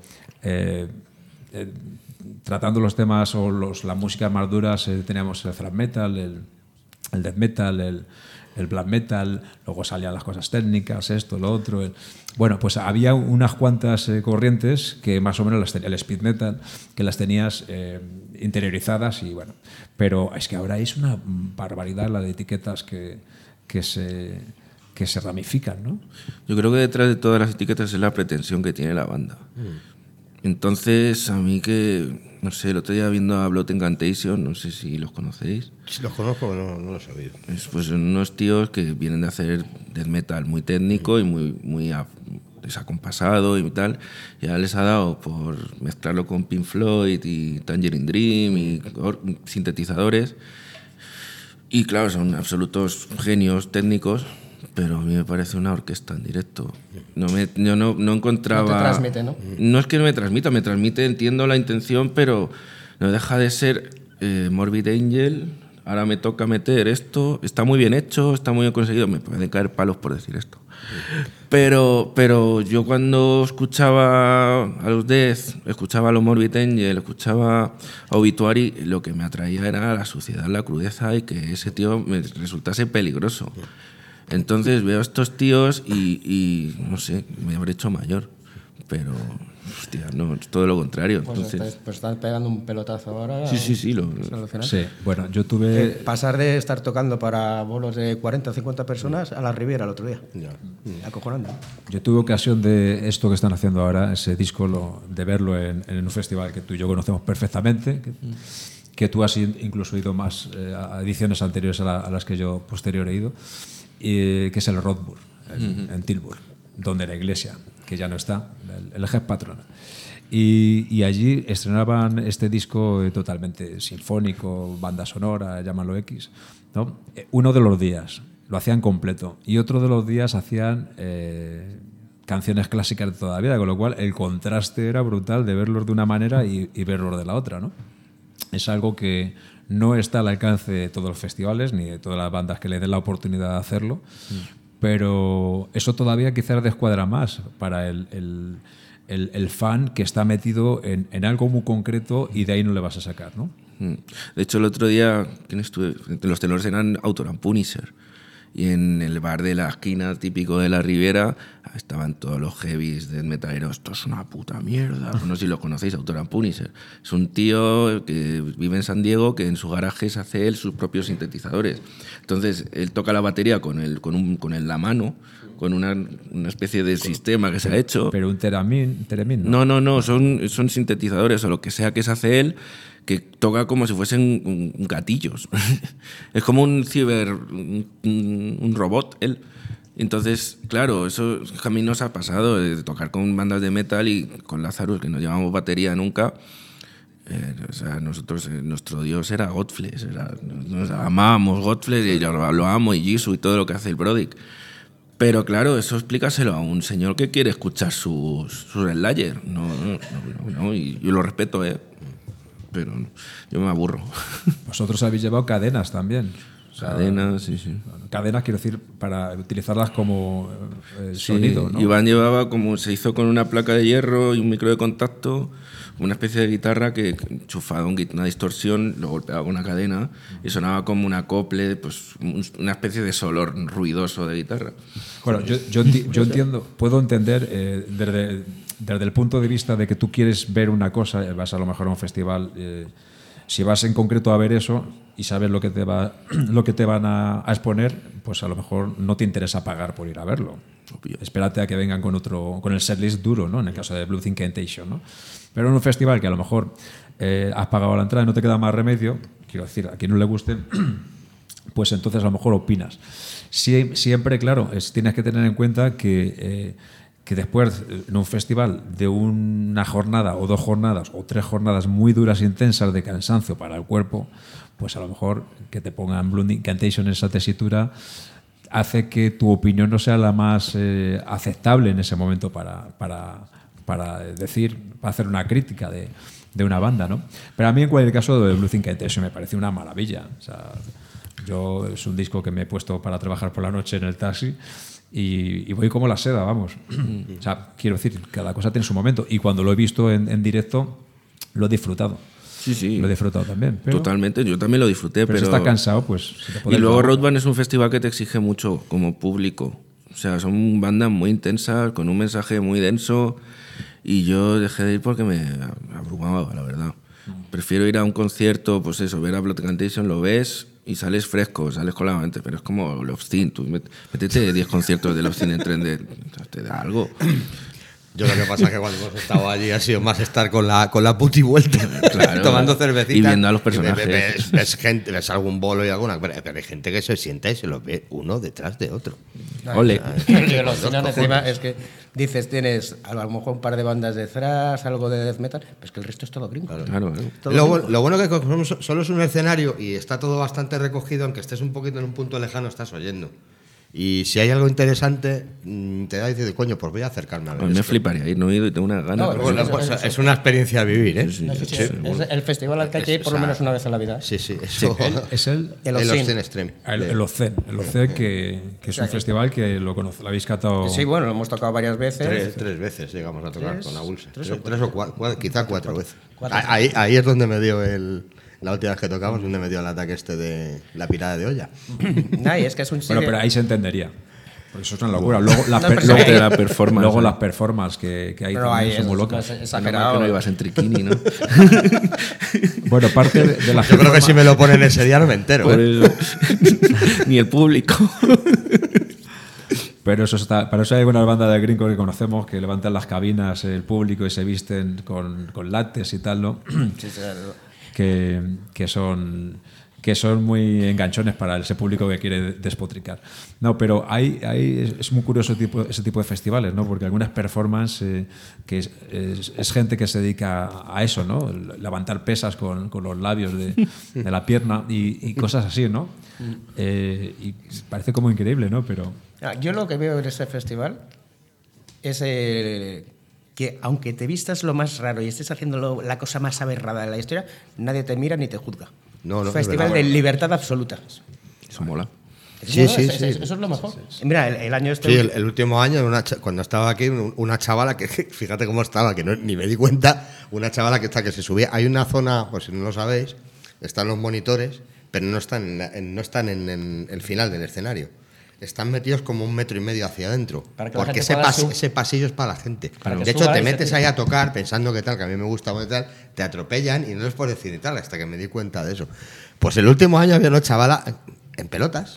tratando los temas o las músicas más duras, teníamos el thrash metal, el death metal, el black metal, luego salían las cosas técnicas, esto, lo otro. Bueno, pues había unas cuantas corrientes que más o menos las tenía, el speed metal, que las tenías interiorizadas y bueno. Pero es que ahora es una barbaridad la de etiquetas que se ramifican, ¿no? Yo creo que detrás de todas las etiquetas es la pretensión que tiene la banda. Entonces, a mí que, no sé, el otro día viendo a Blood Incantation, no sé si los conocéis. Si los conozco, no los he sabido. Pues son unos tíos que vienen de hacer death metal muy técnico y muy desacompasado y tal. Y ahora les ha dado por mezclarlo con Pink Floyd y Tangerine Dream y sintetizadores. Y claro, son absolutos genios técnicos, pero a mí me parece una orquesta en directo. Yo no encontraba... No te transmite, ¿no? No es que no me transmite, entiendo la intención, pero no deja de ser Morbid Angel. Ahora me toca meter esto. Está muy bien hecho, está muy bien conseguido. Me pueden caer palos por decir esto. Pero yo cuando escuchaba a los Death, escuchaba a los Morbid Angel, escuchaba a Obituary, lo que me atraía era la suciedad, la crudeza y que ese tío me resultase peligroso. Entonces veo a estos tíos y no sé, me habré hecho mayor. Pero, hostia, no, es todo lo contrario. Entonces, Pues estás pegando un pelotazo ahora. sí. Es alucinante. Sí, bueno, yo tuve... Pasar de estar tocando para bolos de 40 o 50 personas a la Riviera el otro día. Acojonante. Yo tuve ocasión de esto que están haciendo ahora, ese disco, de verlo en un festival que tú y yo conocemos perfectamente, que tú has incluso ido más a ediciones anteriores a las que yo posterior he ido, que es el Rothburg, en Tilburg, donde la iglesia, que ya no está, el Head Patron. Y allí estrenaban este disco totalmente sinfónico, banda sonora, llámalo X, ¿no? Uno de los días lo hacían completo y otro de los días hacían canciones clásicas de toda la vida, con lo cual el contraste era brutal de verlos de una manera y verlos de la otra, ¿no? Es algo que no está al alcance de todos los festivales ni de todas las bandas que le den la oportunidad de hacerlo, pero eso todavía quizás descuadra más para el fan que está metido en algo muy concreto y de ahí no le vas a sacar, ¿no? De hecho, el otro día, ¿quién estuve? Los tenores eran Author and Punisher. Y en el bar de la esquina típico de la Riviera estaban todos los heavies de metaleros. Esto es una puta mierda. No sé si lo conocéis, Author and Punisher. Es un tío que vive en San Diego que en su garaje se hace él sus propios sintetizadores. Entonces, él toca la batería con la mano, con una especie de sistema que se ha hecho. Pero un Theremin, ¿no? No, son sintetizadores o lo que sea que se hace él, que toca como si fuesen gatillos. Es como un robot, él. Entonces, claro, eso a mí nos ha pasado de tocar con bandas de metal y con Lazarus, que no llevamos batería nunca. O sea, nosotros, nuestro dios era Godflesh. Nos amábamos Godflesh y lo amo, y Jisoo y todo lo que hace el Brodick. Pero claro, eso explícaselo a un señor que quiere escuchar sus Slayer. No, y yo lo respeto, pero yo me aburro. Vosotros habéis llevado cadenas también. O sea, cadenas, sí. Cadenas, quiero decir, para utilizarlas como sonido, ¿no? Iván llevaba, como se hizo con una placa de hierro y un micro de contacto, una especie de guitarra que enchufaba una distorsión, lo golpeaba con una cadena y sonaba como un acople, pues una especie de solor ruidoso de guitarra. Bueno, yo entiendo, puedo entender desde el punto de vista de que tú quieres ver una cosa, vas a lo mejor a un festival, si vas en concreto a ver eso y sabes lo que te van a exponer, pues a lo mejor no te interesa pagar por ir a verlo. Obvio. Espérate a que vengan con el setlist duro, ¿no? En el caso de Blood Incantation, ¿no? Pero en un festival que a lo mejor has pagado la entrada y no te queda más remedio, quiero decir, a quien no le guste, pues entonces a lo mejor opinas. Siempre, claro, tienes que tener en cuenta que después en un festival de una jornada o 2 jornadas o 3 jornadas muy duras e intensas de cansancio para el cuerpo, pues a lo mejor que te pongan Blood Incantation en esa tesitura hace que tu opinión no sea la más aceptable en ese momento para hacer una crítica de una banda, ¿no? Pero a mí en cualquier caso de Blood Incantation me parece una maravilla. O sea, Yo es un disco que me he puesto para trabajar por la noche en el taxi y voy como la seda, vamos. O sea, quiero decir, cada cosa tiene su momento. Y cuando lo he visto en directo, lo he disfrutado. Sí. Lo he disfrutado también. Pero, Totalmente, yo también lo disfruté. pero si estás cansado, pues... se te puede Y ir luego la mano. Roadband es un festival que te exige mucho como público. O sea, son bandas muy intensas, con un mensaje muy denso. Y yo dejé de ir porque me abrumaba, la verdad. Prefiero ir a un concierto, pues eso, ver a Bloodcantation, lo ves y sales fresco, sales con la mente. Pero es como Lobstin, tú métete 10 conciertos de Lobstin en tren de... ¿Te da algo? Yo lo que pasa es que cuando hemos estado allí ha sido más estar con la puti vuelta, Claro, tomando cervecita. y viendo a los Y personajes. ves gente, ves algún bolo y alguna, pero hay gente que se sienta y se los ve uno detrás de otro. Ole. Yo los cines encima es que dices, tienes a lo mejor un par de bandas de thrash, algo de death metal, pero es que el resto es todo gringo. Claro. Lo bueno que como solo es un escenario y está todo bastante recogido, aunque estés un poquito en un punto lejano, estás oyendo. Y si hay algo interesante, te da y dices, coño, pues voy a acercarme a ver. A mí me esto. fliparía ir, no he ido y tengo unas ganas. No, pero Bueno, sí. pues es una experiencia a vivir, ¿eh? No sé si es el festival al que hay que ir por lo menos una vez en la vida. Sí, eso. Es el El El Ocin. Ocin Extreme. El OCEN, que es un festival que lo habéis catado. Sí, bueno, lo hemos tocado varias veces. Tres veces llegamos a tocar con la Ulsa. tres o Tres o cuatro, quizá cuatro veces. Cuatro. Ahí es donde me dio la última vez que tocamos, donde me dio el ataque de la pirada de olla. Nah, y es que es un sitio... Bueno, pero ahí se entendería. Porque eso es una locura. Luego las, No, pero luego- sí. La performance, luego ¿eh? las performances que hay Pero también ahí son muy es locas. Menos mal exagerado. que no ibas en triquini, ¿no? Bueno, parte de las Yo creo que si me lo ponen ese día no me entero. Por ¿eh? eso. Ni el público. Pero eso está, para eso hay algunas bandas de gringos que conocemos que levantan las cabinas el público y se visten con látex y tal, ¿no? Sí, sí, que son muy enganchones para ese público que quiere despotricar. No, pero es muy curioso ese tipo de festivales, ¿no? Porque algunas performances que es gente que se dedica a eso, ¿no? Levantar pesas con los labios de la pierna y cosas así, ¿no? Y parece como increíble, ¿no? Pero Yo lo que veo en ese festival es que aunque te vistas lo más raro y estés haciendo la cosa más aberrada de la historia, nadie te mira ni te juzga. No, es Festival verdad. de libertad absoluta. Eso mola. Sí. Eso es lo mejor. Mira, el año este... Sí, el último año, cuando estaba aquí, una chavala que, fíjate cómo estaba, que ni me di cuenta, una chavala que se subía. Hay una zona, por si no lo sabéis, están los monitores, pero no están en el final del escenario. Están metidos como 1,5 metros hacia adentro. Para que la Porque gente pueda ese pasillo es para la gente. Para que De hecho, suba te y se metes tire. ahí a tocar pensando que tal, que a mí me gusta y tal, te atropellan y no les puedes decir ni tal, hasta que me di cuenta de eso. Pues el último año había una chavala en pelotas.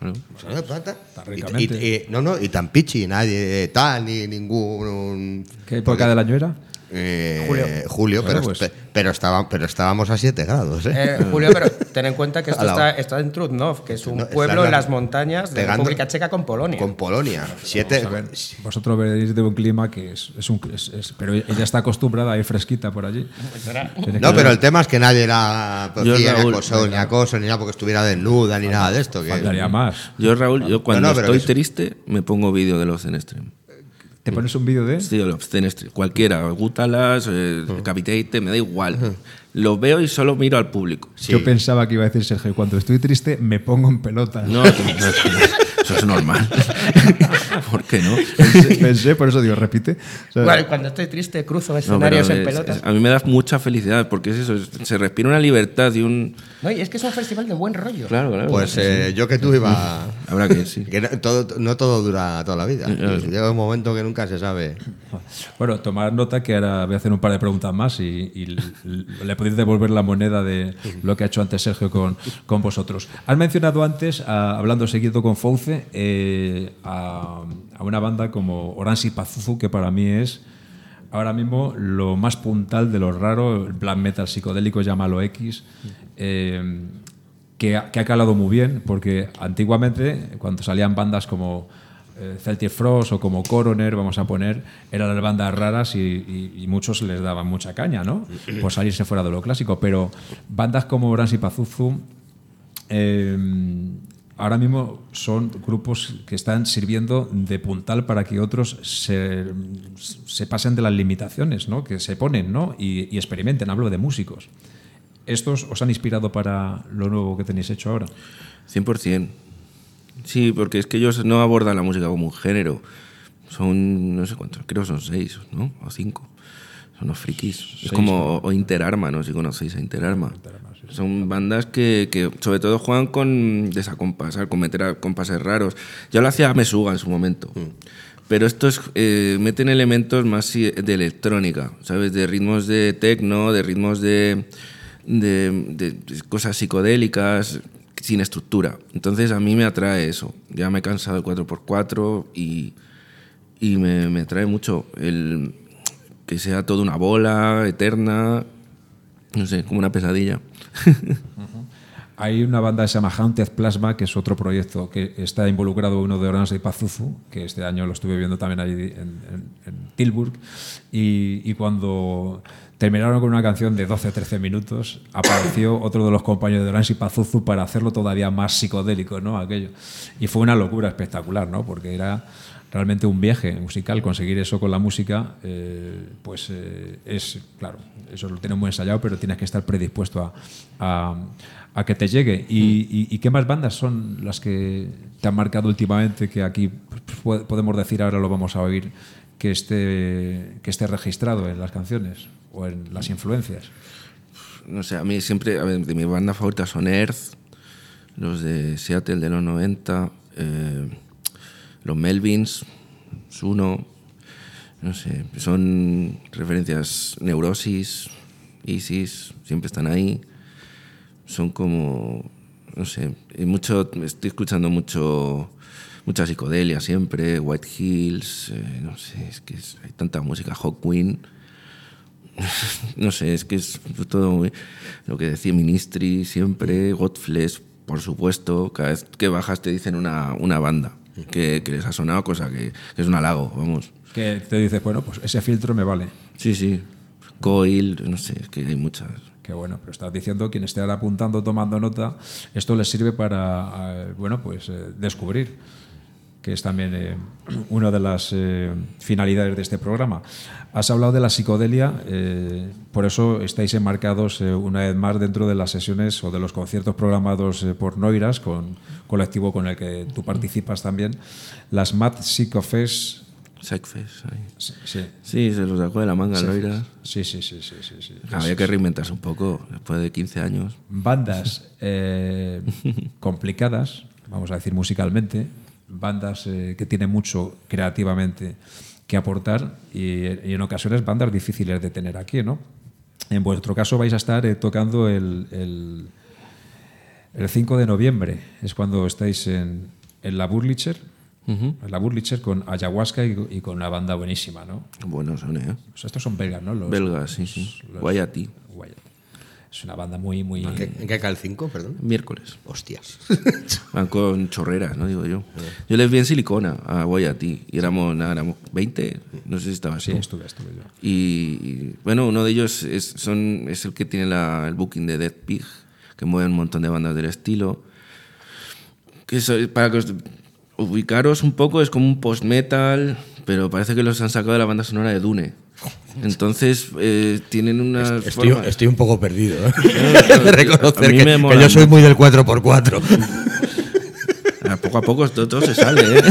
ricamente. Y tan pichi, nadie tal, ni ningún. ¿qué época del año era? Julio, Bueno, pero estábamos a 7 grados. Julio, pero ten en cuenta que esto está en Trutnov, que es un No, está pueblo en en la- las montañas de pegando- República Checa con Polonia. Con Polonia. Vamos a ver, vosotros veréis de un clima que pero ella está acostumbrada a ir fresquita por allí. Tiene No, que- pero el tema es que nadie la Yo, ni Raúl, acoso, ni nada porque estuviera desnuda, ni nada de esto. Que faltaría más. Yo, Raúl, cuando No, pero estoy que triste, me pongo vídeo de los Zenstream. ¿Te pones un vídeo de? Sí, de los Zenstream. Cualquiera, Gutalas, Capitate, me da igual. Los veo y solo miro al público. Sí. Yo pensaba que iba a decir Sergio, cuando estoy triste me pongo en pelota. No, eso es normal. ¿Por qué no? Pensé, por eso digo, repite. O sea, Bueno, cuando estoy triste cruzo No, escenarios pero en pelotas. a mí me da mucha felicidad porque es eso, se respira una libertad y un... No, y es que es un festival de buen rollo. Claro. Pues yo que tú iba. Habrá que sí. Que no todo dura toda la vida. Llega un momento que nunca se sabe. Bueno, tomar nota que ahora voy a hacer un par de preguntas más y le podéis devolver la moneda de lo que ha hecho antes Sergio con vosotros. Has mencionado antes, hablando seguido con Fouce, a una banda como Orange y Pazuzu, que para mí es ahora mismo lo más puntal de lo raro, el black metal psicodélico, llámalo X, que ha calado muy bien, porque antiguamente, cuando salían bandas como Celtic Frost o como Coroner, vamos a poner, eran las bandas raras y muchos les daban mucha caña, ¿no? Por salirse fuera de lo clásico, pero bandas como Orange y Pazuzu ahora mismo son grupos que están sirviendo de puntal para que otros se pasen de las limitaciones, ¿no? Que se ponen, ¿no? y experimenten. Hablo de músicos. ¿estos os han inspirado para lo nuevo que tenéis hecho ahora? 100%. Sí, porque es que ellos no abordan la música como un género. Son, no sé cuántos, creo que son 6, ¿no? O 5. Son unos frikis. Es como o Interarma, no sé si conocéis a Interarma. Son bandas que sobre todo juegan con desacompasar, con meter compases raros. Ya lo hacía Mesuga en su momento. Pero estos meten elementos más de electrónica, ¿sabes? De ritmos de techno, de ritmos de cosas psicodélicas, sin estructura. Entonces a mí me atrae eso. Ya me he cansado del 4x4 y me atrae mucho el que sea toda una bola eterna, no sé, como una pesadilla. Hay una banda que se llama Haunted Plasma, que es otro proyecto que está involucrado uno de Orange y Pazuzu, que este año lo estuve viendo también ahí en Tilburg, y cuando terminaron con una canción de 12-13 minutos, apareció otro de los compañeros de Orange y Pazuzu para hacerlo todavía más psicodélico, ¿no? Aquello. Y fue una locura espectacular, ¿no? Porque era realmente un viaje musical. Conseguir eso con la música, es, claro, eso lo tenemos muy ensayado, pero tienes que estar predispuesto a que te llegue. ¿Y qué más bandas son las que te han marcado últimamente, que aquí podemos decir, ahora lo vamos a oír, que esté registrado en las canciones o en las influencias? No sé, a mí siempre, de mi banda favorita son Earth, los de Seattle de los 90, los Melvins, Suno, no sé, son referencias. Neurosis, Isis, siempre están ahí. Son como, no sé, estoy escuchando mucha psicodelia siempre, White Hills, no sé, es que hay tanta música, Hawkwind, no sé, es que es todo lo que decía Ministry siempre, Godflesh, por supuesto, cada vez que bajas te dicen una banda que les ha sonado, cosa que es un halago, vamos. Que te dices, bueno, pues ese filtro me vale. Sí, Coil, no sé, es que hay muchas. Qué bueno, pero estás diciendo, quien esté ahora apuntando, tomando nota, esto les sirve para, descubrir, que es también una de las finalidades de este programa. Has hablado de la psicodelia, por eso estáis enmarcados una vez más dentro de las sesiones o de los conciertos programados por Noiras, con colectivo con el que tú participas también, las Mad Psychofest. Psychfest, sí. Sí, se los sacó de la manga, Noiras. Sí. Había que reinventarse un poco después de 15 años. Bandas complicadas, vamos a decir musicalmente, bandas que tienen mucho creativamente que aportar y en ocasiones bandas difíciles de tener aquí, ¿no? En vuestro caso vais a estar tocando el 5 de noviembre, es cuando estáis en la Burlicher. En la Burlicher con Ayahuasca y con una banda buenísima, ¿no? Buenos son, ¿eh? O sea, estos son belgas, ¿no? Belgas, sí. Guayati. Es una banda muy... ¿En qué cae el 5, perdón? Miércoles. Hostias. Van con chorreras, ¿no? Digo yo. Yo les vi en Silicona a Guayati y éramos 20, no sé si estabas tú. Sí, estuve yo. Y bueno, uno de ellos es el que tiene el booking de Dead Pig, que mueve un montón de bandas del estilo. Para que os ubicaros un poco, es como un post-metal, pero parece que los han sacado de la banda sonora de Dune. Entonces tienen unas estoy un poco perdido, ¿eh? De reconocer que yo soy muy del 4x4. Poco a poco todo se sale, ¿eh?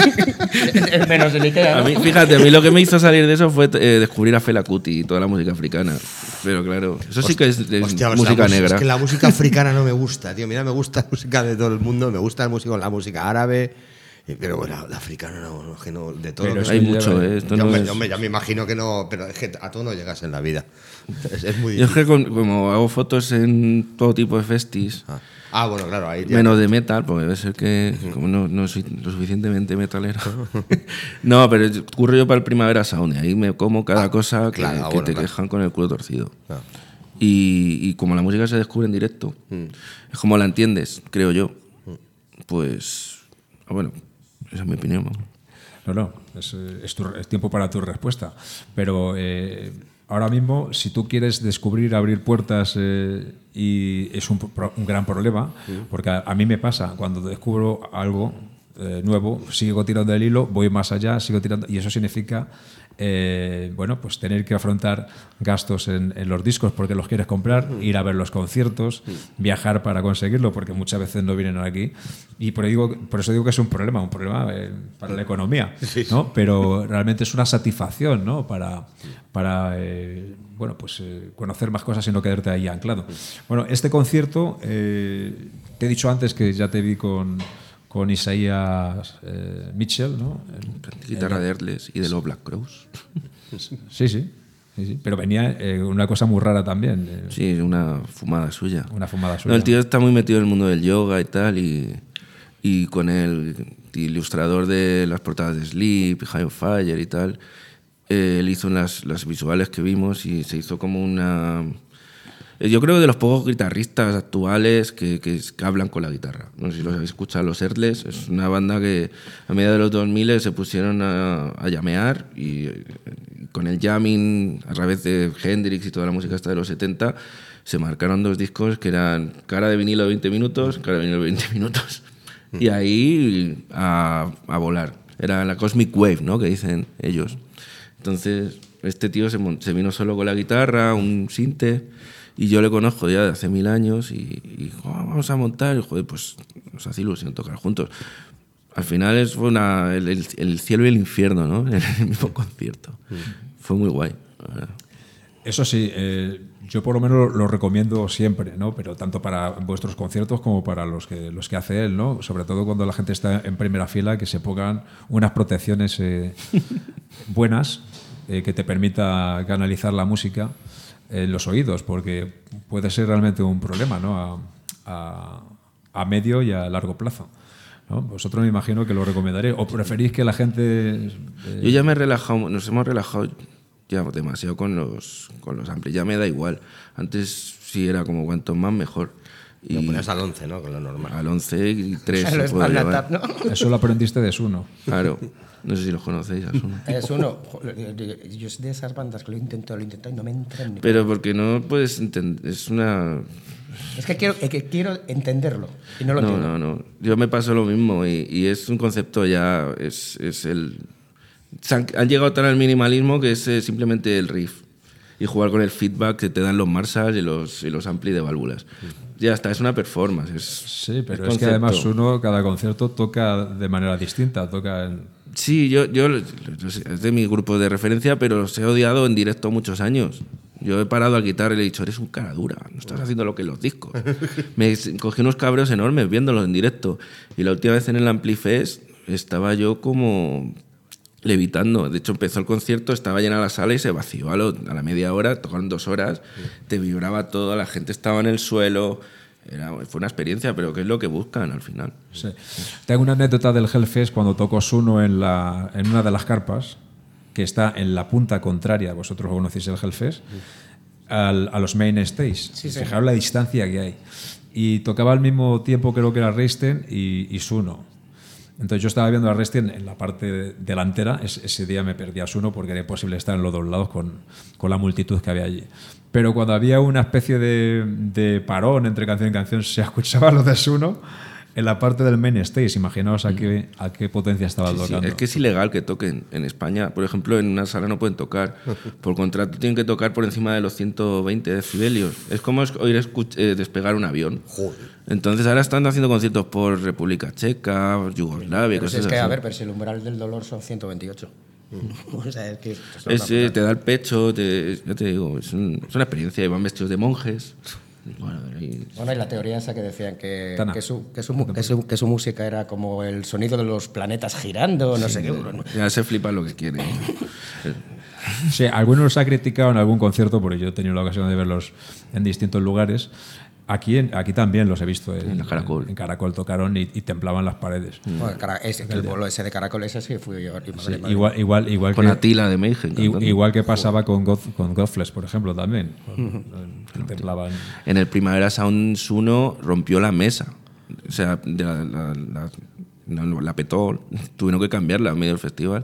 Menos el Ikea, ¿no? Fíjate, a mí lo que me hizo salir de eso fue descubrir a Fela Kuti y toda la música africana. Pero claro, eso sí que es música negra. Es que la música africana no me gusta, tío. Mira, me gusta la música de todo el mundo, me gusta la música árabe. Pero bueno, la africana no, que no, de todo. Pero hay mucho, ya me imagino que no, pero es que a todo no llegas en la vida. Es muy difícil. Yo es que como hago fotos en todo tipo de festis, bueno, claro, ahí menos de metal, porque debe ser que como no soy lo suficientemente metalero. No, pero curro yo para el Primavera Sound, y ahí me como cada cosa que te dejan con el culo torcido. Y como la música se descubre en directo, es como la entiendes, creo yo, pues bueno, esa es mi opinión. No, es tiempo para tu respuesta. Pero ahora mismo, si tú quieres descubrir, abrir puertas, y es un gran problema, porque a mí me pasa, cuando descubro algo, nuevo, sigo tirando del hilo, voy más allá, sigo tirando, y eso significa bueno, pues tener que afrontar gastos en los discos porque los quieres comprar, ir a ver los conciertos, viajar para conseguirlo porque muchas veces no vienen aquí, y por eso digo que es un problema para la economía, ¿no? Pero realmente es una satisfacción, ¿no? para bueno, pues conocer más cosas y no quedarte ahí anclado. Bueno, este concierto, te he dicho antes que ya te vi con Isaías Mitchell, ¿no? Guitarra de Erles y de los Black Crowes. Sí. Pero venía una cosa muy rara también. Sí, una fumada suya. Una fumada suya. No, el tío está muy metido en el mundo del yoga y tal, y con el ilustrador de las portadas de Sleep, High on Fire y tal, él hizo las visuales que vimos y se hizo como una... Yo creo que de los pocos guitarristas actuales que hablan con la guitarra. No sé si los habéis escuchado, los Erles. Es una banda que a mediados de los 2000 se pusieron a llamear y con el jamming a través de Hendrix y toda la música esta de los 70 se marcaron 2 discos que eran cara de vinilo de 20 minutos, cara de vinilo de 20 minutos. Y ahí a volar. Era la Cosmic Wave, ¿no? Que dicen ellos. Entonces este tío se vino solo con la guitarra, un sinte. Y yo le conozco ya de hace 1000 años y dijo, vamos a montar. Y joder, pues nos hace ilusión tocar juntos. Al final fue el cielo y el infierno, ¿no? En el mismo concierto. Fue muy guay. Eso sí, yo por lo menos lo recomiendo siempre, ¿no? Pero tanto para vuestros conciertos como para los que hace él, ¿no? Sobre todo cuando la gente está en primera fila, que se pongan unas protecciones buenas que te permita canalizar la música en los oídos, porque puede ser realmente un problema, ¿no? A medio y a largo plazo, ¿no? Vosotros me imagino que lo recomendaréis. ¿O preferís que la gente...? Yo ya me he relajado, nos hemos relajado ya demasiado con los amplis, ya me da igual. Antes sí era como cuanto más mejor. Y lo pones al 11, ¿no? Con lo normal. Al 11 y 3 O sea, se puede llevar. ¿no? Eso lo aprendiste de Suno. Claro. No sé si los conocéis, Asuno. Es uno. Yo soy de esas bandas que lo intento y no me entran ni... Pero porque no puedes entender. Es una... Es que quiero entenderlo y no lo entiendo. No. Yo me paso lo mismo y es un concepto ya... Es el... Han llegado tan al minimalismo que es simplemente el riff y jugar con el feedback que te dan los Marshall y los ampli de válvulas. Ya está, es una performance. Sí, pero es que además uno, cada concierto toca de manera distinta. Sí, yo es de mi grupo de referencia, pero los he odiado en directo muchos años. Yo he parado al guitarra y le he dicho, eres un cara dura, no estás haciendo lo que en los discos. Me cogí unos cabreos enormes viéndolos en directo. Y la última vez en el Amplifest estaba yo como levitando. De hecho, empezó el concierto, estaba llena la sala y se vació a la media hora, tocaron 2 horas, te vibraba todo, la gente estaba en el suelo. Fue una experiencia, pero ¿qué es lo que buscan al final? Sí. Tengo una anécdota del Hellfest cuando tocó Suno en una de las carpas, que está en la punta contraria, vosotros conocéis el Hellfest, a los main stage. Sí. Fijaros la distancia que hay. Y tocaba al mismo tiempo, creo que era Rammstein y Suno. Entonces yo estaba viendo a Rammstein en la parte delantera. Ese día me perdí a Suno porque era imposible estar en los 2 lados con la multitud que había allí. Pero cuando había una especie de parón entre canción y canción, se escuchaba lo de Suno en la parte del main stage. Imaginaos a qué potencia estaba tocando. Sí, es que es ilegal que toquen en España. Por ejemplo, en una sala no pueden tocar. Por contrato tienen que tocar por encima de los 120 decibelios. Es como oír despegar un avión. Joder. Entonces ahora están haciendo conciertos por República Checa, Yugoslavia, cosas así. A ver, pero si el umbral del dolor son 128. O sea, es que te da el pecho, ya te digo, es una experiencia. Y van vestidos de monjes. Bueno, y la teoría esa que decían que su música era como el sonido de los planetas girando, no sé qué. Ya se flipan lo que quieren. Sí, algunos los ha criticado en algún concierto, porque yo he tenido la ocasión de verlos en distintos lugares. Aquí también los he visto en Caracol. En Caracol tocaron y temblaban las paredes. Bueno, el bolo ese de Caracol, ese sí fui yo. Sí, igual con que, Atila de Mayhem. Igual que pasaba con Godflesh, por ejemplo, también. Temblaban. En el Primavera Sound Suno rompió la mesa. O sea, la petó. Tuvieron que cambiarla en medio del festival.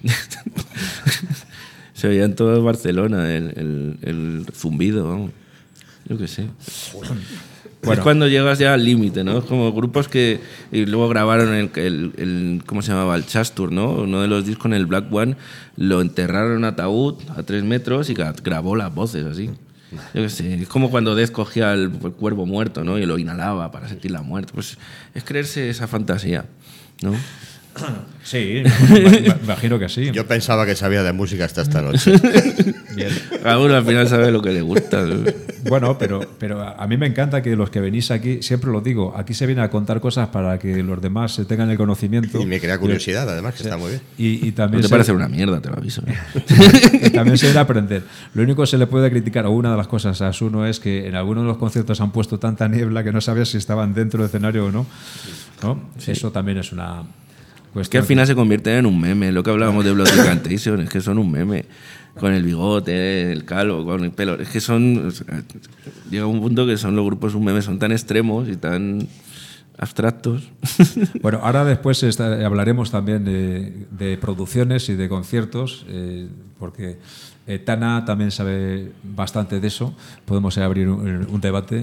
Se oía en todo Barcelona el zumbido, vamos. Yo qué sé. Es cuando llegas ya al límite, ¿no? Es como grupos que y luego grabaron el ¿cómo se llamaba? El Chastur, ¿no? Uno de los discos en el Black One, lo enterraron en un ataúd a 3 metros y grabó las voces así. Yo qué sé, es como cuando Death cogía el cuervo muerto, ¿no? Y lo inhalaba para sentir la muerte. Pues es creerse esa fantasía, ¿no? Sí, me imagino que sí. Yo pensaba que sabía de música hasta esta noche. Bien. Cada uno al final sabe lo que le gusta. Bueno, pero a mí me encanta que los que venís aquí, siempre lo digo, aquí se viene a contar cosas para que los demás tengan el conocimiento. Y me crea curiosidad, además, que está muy bien. Y también No te parece una mierda, te lo aviso. y también se viene a aprender. Lo único que se le puede criticar, o una de las cosas a Asuno, es que en algunos de los conciertos han puesto tanta niebla que no sabías si estaban dentro del escenario o no. Sí. Eso también es una... Es que al final se convierten en un meme, lo que hablábamos de Blood Incantation, es que son un meme, con el bigote, el calvo, con el pelo, es que son, llega un punto que son los grupos un meme, son tan extremos y tan abstractos. Bueno, ahora después hablaremos también de producciones y de conciertos, porque Tana también sabe bastante de eso, podemos abrir un debate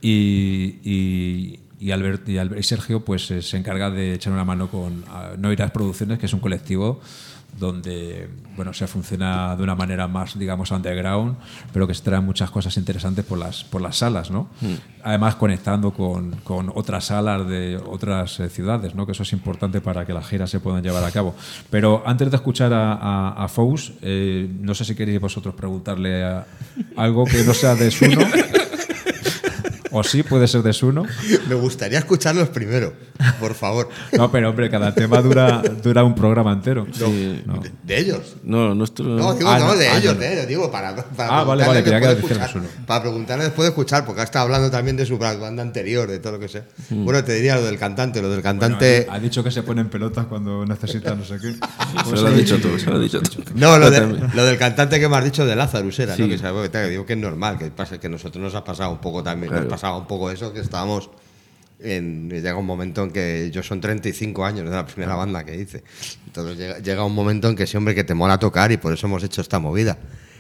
y Albert y Sergio pues se encarga de echar una mano con No Irás Producciones, que es un colectivo donde bueno, se funciona de una manera más, digamos, underground, pero que se traen muchas cosas interesantes por las salas, ¿no? Además conectando con otras salas de otras ciudades, ¿no? Que eso es importante para que las giras se puedan llevar a cabo. Pero antes de escuchar a Fous, no sé si queréis vosotros preguntarle algo que no sea de Suno. O sí, puede ser de Suno. Me gustaría escucharlos primero, por favor. No, pero hombre, cada tema dura un programa entero. Sí. No. ¿De ellos? No, nuestro... No, digo, de ellos, digo, para vale, quería que escuchar, para preguntarle después de escuchar, porque ha estado hablando también de su banda anterior, de todo lo que sea. Bueno, te diría lo del cantante. Bueno, ha dicho que se pone en pelotas cuando necesita no sé qué. Se lo ha dicho todo. No, lo del cantante que me has dicho de Lazarus era, sí. ¿No? Que digo que es normal, que nosotros nos ha pasado un poco también, claro. Nos pasaba un poco eso, que estábamos llega un momento en que yo son 35 años de la primera banda que hice, entonces llega un momento en que sí, hombre, que te mola tocar y por eso hemos hecho esta movida,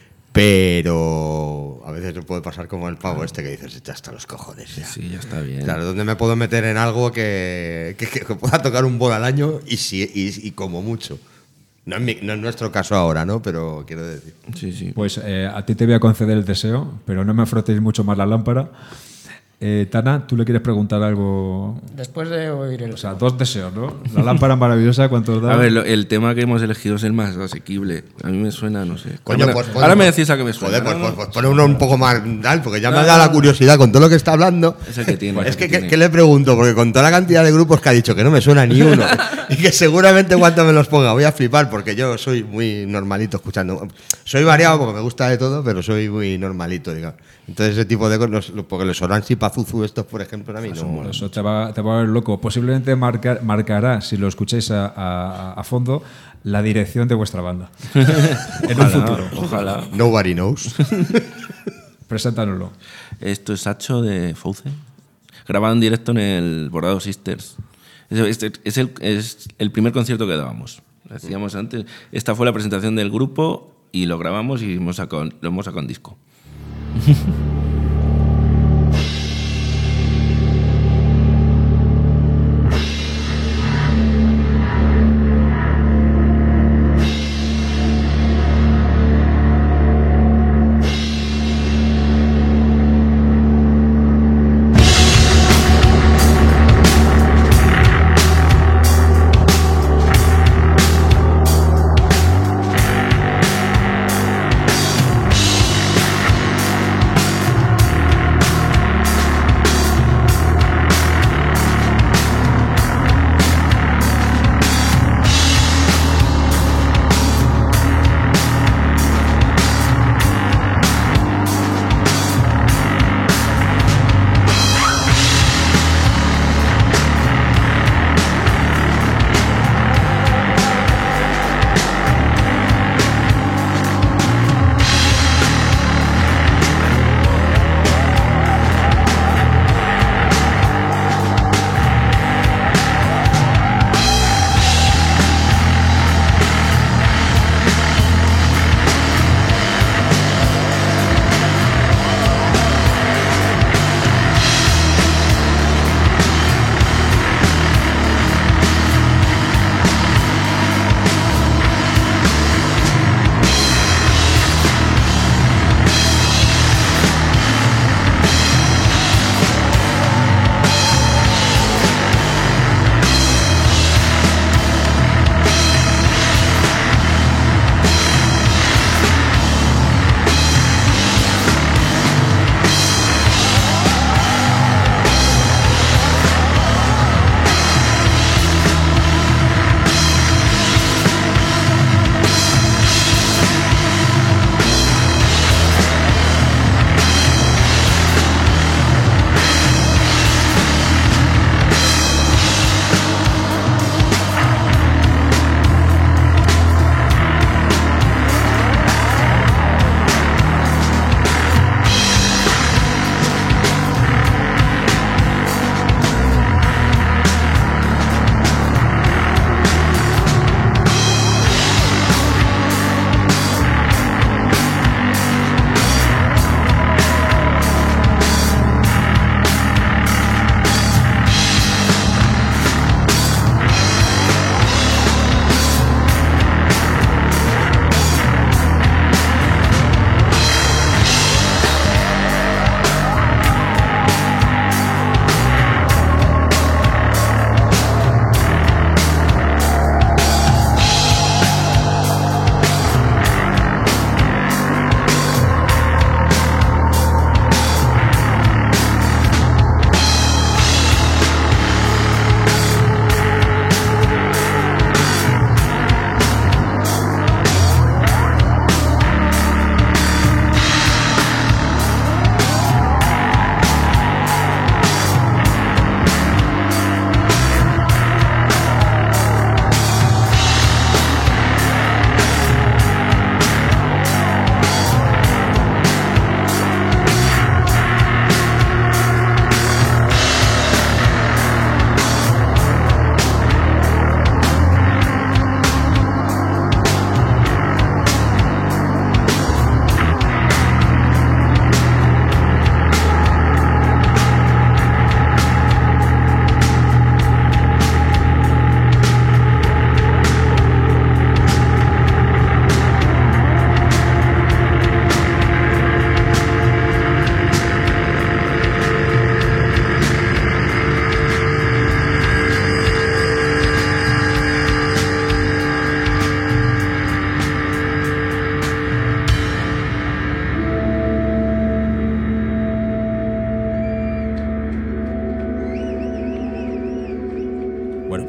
pero a veces puede pasar como el pavo este que dices, ya hasta los cojones ya. Sí, ya está bien. Claro, ¿dónde me puedo meter en algo que pueda tocar un bol al año y como mucho? No es nuestro caso ahora, ¿no? Pero quiero decir. Sí. Pues a ti te voy a conceder el deseo, pero no me frotéis mucho más la lámpara. Tana, ¿tú le quieres preguntar algo? Después de oír el... O sea, 2 deseos, ¿no? La lámpara maravillosa, ¿cuántos da? A ver, el tema que hemos elegido es el más asequible. A mí me suena, no sé. Coño, ahora me decís a que me suena. Joder, pues pon uno un poco más tal, porque ya me da la curiosidad con todo lo que está hablando. Es el que tiene. Es que ¿qué le pregunto? Porque con toda la cantidad de grupos que ha dicho que no me suena ni uno y que seguramente cuando me los ponga voy a flipar, porque yo soy muy normalito escuchando. Soy variado porque me gusta de todo, pero soy muy normalito, digamos. Entonces ese tipo de cosas, porque los Orange y Pazuzu estos, por ejemplo, a mí no... Eso te va a ver loco. Posiblemente marcará, si lo escucháis a fondo, la dirección de vuestra banda. En un futuro. Ojalá. Nobody knows. Preséntanoslo. Esto es Sacho de Fouce, grabado en directo en el Bordado Sisters. Es el primer concierto que dábamos. Lo hacíamos antes. Esta fue la presentación del grupo y lo grabamos y lo hemos sacado en disco.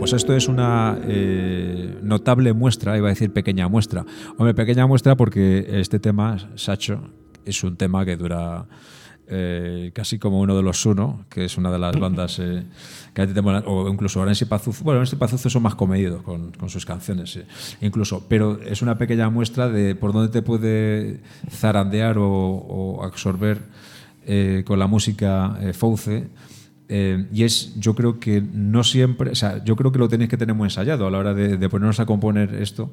Vamos, esto es una notable muestra, iba a decir pequeña muestra. Hombre, pequeña muestra porque este tema, Sacho, es un tema que dura casi como uno de los Suno, que es una de las bandas que a ti te molan, o incluso Orense y Pazuzu. Bueno, Orense y Pazuzu son más comedidos con sus canciones, incluso, pero es una pequeña muestra de por dónde te puede zarandear o absorber con la música Fouce. Y yo creo que no siempre, o sea, yo creo que lo tenéis que tener muy ensayado a la hora de ponernos a componer esto.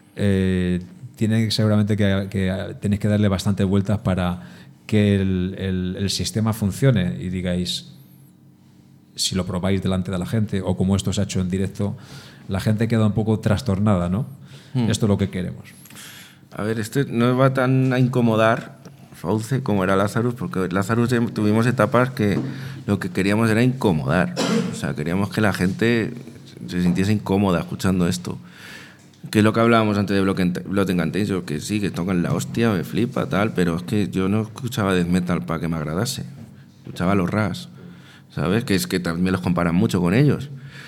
Tiene seguramente que tenéis que darle bastantes vueltas para que el sistema funcione y digáis, si lo probáis delante de la gente o como esto se ha hecho en directo, la gente queda un poco trastornada, ¿no? Esto es lo que queremos. A ver, esto no va tan a incomodar Fouce como era Lazarus, porque Lazarus tuvimos etapas que lo que queríamos era incomodar. O sea, queríamos que la gente se sintiese incómoda escuchando esto. Que es lo que hablábamos antes de Blood Incantation, que sí, que tocan la hostia, me flipa, tal, pero es que yo no escuchaba death metal para que me agradase. Escuchaba los Ras, ¿sabes? Que es que también los comparan mucho con ellos.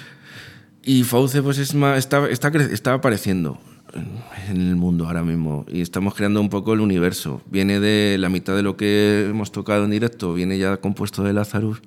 Y Fouce pues está apareciendo en el mundo ahora mismo y estamos creando un poco el universo. Viene de la mitad de lo que hemos tocado en directo, viene ya compuesto de Lazarus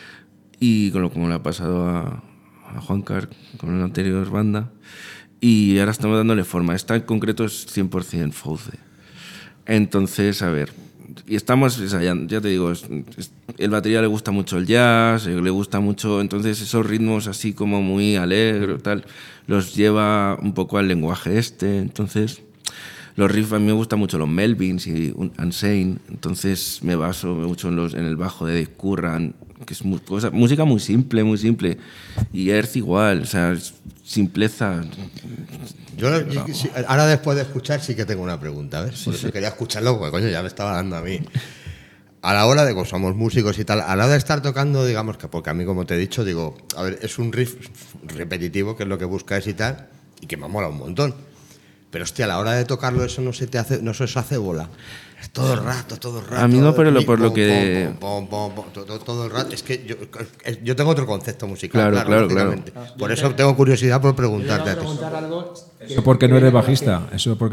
y como le ha pasado a Juancar con la anterior banda. Y ahora estamos dándole forma. Esta en concreto es 100% Fouce. Entonces, a ver, y estamos ensayando, ya te digo, el batería le gusta mucho el jazz, le gusta mucho, entonces esos ritmos así como muy alegres, tal, los lleva un poco al lenguaje entonces los riffs, a mí me gustan mucho los Melvins y Unsane, entonces me baso mucho en el bajo de Dave Curran, que es música muy simple, y Earth igual, o sea, simpleza. Yo ahora después de escuchar sí que tengo una pregunta, ¿ves? Por eso quería escucharlo, porque coño, ya me estaba dando a mí. A la hora de que somos músicos y tal, a la hora de estar tocando, digamos que, porque a mí, como te he dicho, digo, a ver, es un riff repetitivo, que es lo que buscáis y tal, y que me mola un montón. Pero hostia, a la hora de tocarlo eso no se hace bola. Es todo el rato. A mí no, pero por lo que... Todo el rato. Es que yo tengo otro concepto musical, claro. Por eso tengo curiosidad por preguntarte a ti. Eso porque no eres bajista.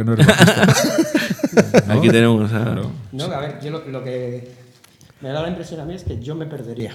Aquí tenemos... No, a ver, yo lo que me da la impresión a mí es que yo me perdería.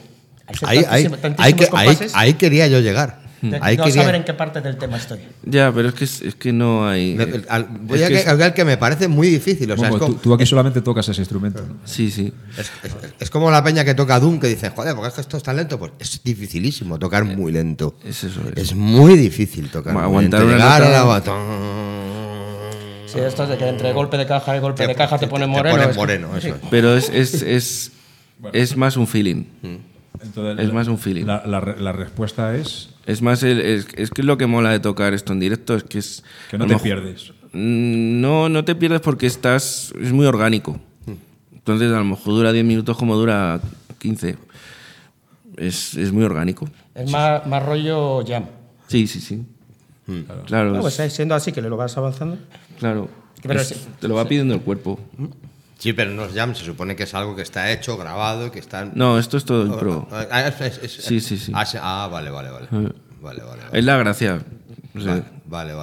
Ahí quería yo llegar. No saber en qué parte del tema estoy. Ya, pero es que no hay... Voy al que me parece muy difícil. O sea, bueno, tú aquí solamente tocas ese instrumento, ¿no? Sí. Es como la peña que toca Doom, que dice, joder, ¿por qué esto es tan lento? Pues es dificilísimo tocar muy lento. Es muy difícil tocar muy lento. Aguantar una nota... Sí, esto es de que entre golpe de caja y golpe de caja te pone moreno. Te pone moreno, eso es. Pero es más un feeling. Entonces, es más un feeling. La respuesta es... Es más, es que lo que mola de tocar esto en directo es que es... Que no te pierdes. No te pierdes porque es muy orgánico. Entonces, a lo mejor dura 10 minutos como dura 15. Es muy orgánico. Es más rollo jam. Sí. Claro. Pues siendo así que le lo vas avanzando. Claro. Te lo va pidiendo el cuerpo. Sí, pero no es jam, se supone que es algo que está hecho, grabado, que está... No, esto es todo impro. Sí. Vale. Es la gracia. O sea, Vale.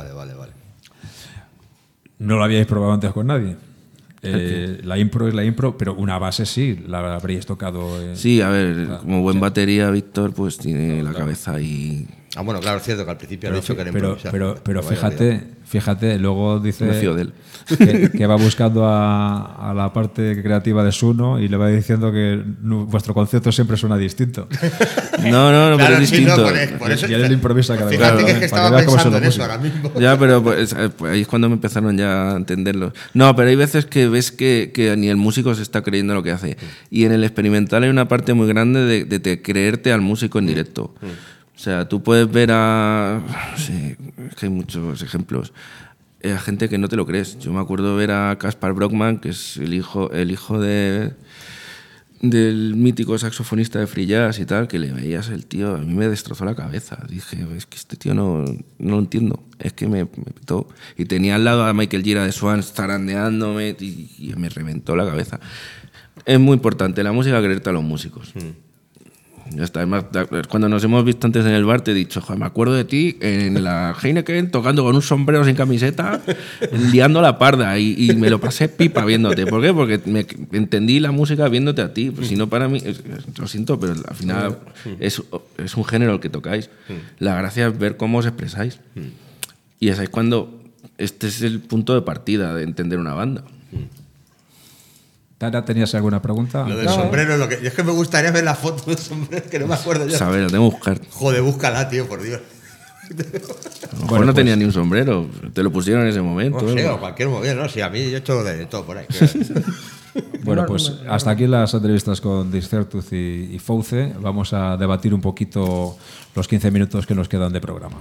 No lo habíais probado antes con nadie. La impro es la impro, pero una base sí, la habréis tocado. Sí, a ver, como buen batería, Víctor, pues tiene la cabeza ahí. Bueno, claro, es cierto que al principio he dicho que era improvisar. Pero fíjate, luego dice Me fío de él. que va buscando a la parte creativa de Suno y le va diciendo que vuestro concepto siempre suena distinto. No, claro, pero es distinto. Por eso y él improvisa cada vez. Fíjate que estaba pensando en eso ahora mismo. Ya, pero pues, ahí es cuando me empezaron ya a entenderlo. No, pero hay veces que ves que ni el músico se está creyendo lo que hace. Y en el experimental hay una parte muy grande de creerte al músico en directo. O sea, tú puedes ver sí, es que hay muchos ejemplos. A gente que no te lo crees. Yo me acuerdo ver a Kaspar Brockman, que es el hijo del mítico saxofonista de Free Jazz y tal, que le veías el tío, a mí me destrozó la cabeza. Dije, es que este tío no lo entiendo. Es que me petó. Y tenía al lado a Michael Gira de Swan zarandeándome y me reventó la cabeza. Es muy importante la música, creerte a los músicos. Ya está. Además, cuando nos hemos visto antes en el bar, te he dicho, joder, me acuerdo de ti en la Heineken tocando con un sombrero sin camiseta, liando la parda, y me lo pasé pipa viéndote. ¿Por qué? Porque me entendí la música viéndote a ti. Pues si no, para mí, lo siento, pero al final es un género el que tocáis. La gracia es ver cómo os expresáis. Y es cuando este es el punto de partida de entender una banda. Tara, ¿tenías alguna pregunta? Lo del sombrero, es que me gustaría ver la foto del sombrero, que no me acuerdo yo. Saber, lo tengo que buscar. Joder, búscala, tío, por Dios. A lo mejor no tenía ni un sombrero, te lo pusieron en ese momento. No sé, o cualquier momento, no, sí, a mí yo he hecho de todo por ahí. Bueno, pues hasta aquí las entrevistas con Discertus y Fauce. Vamos a debatir un poquito los 15 minutos que nos quedan de programa.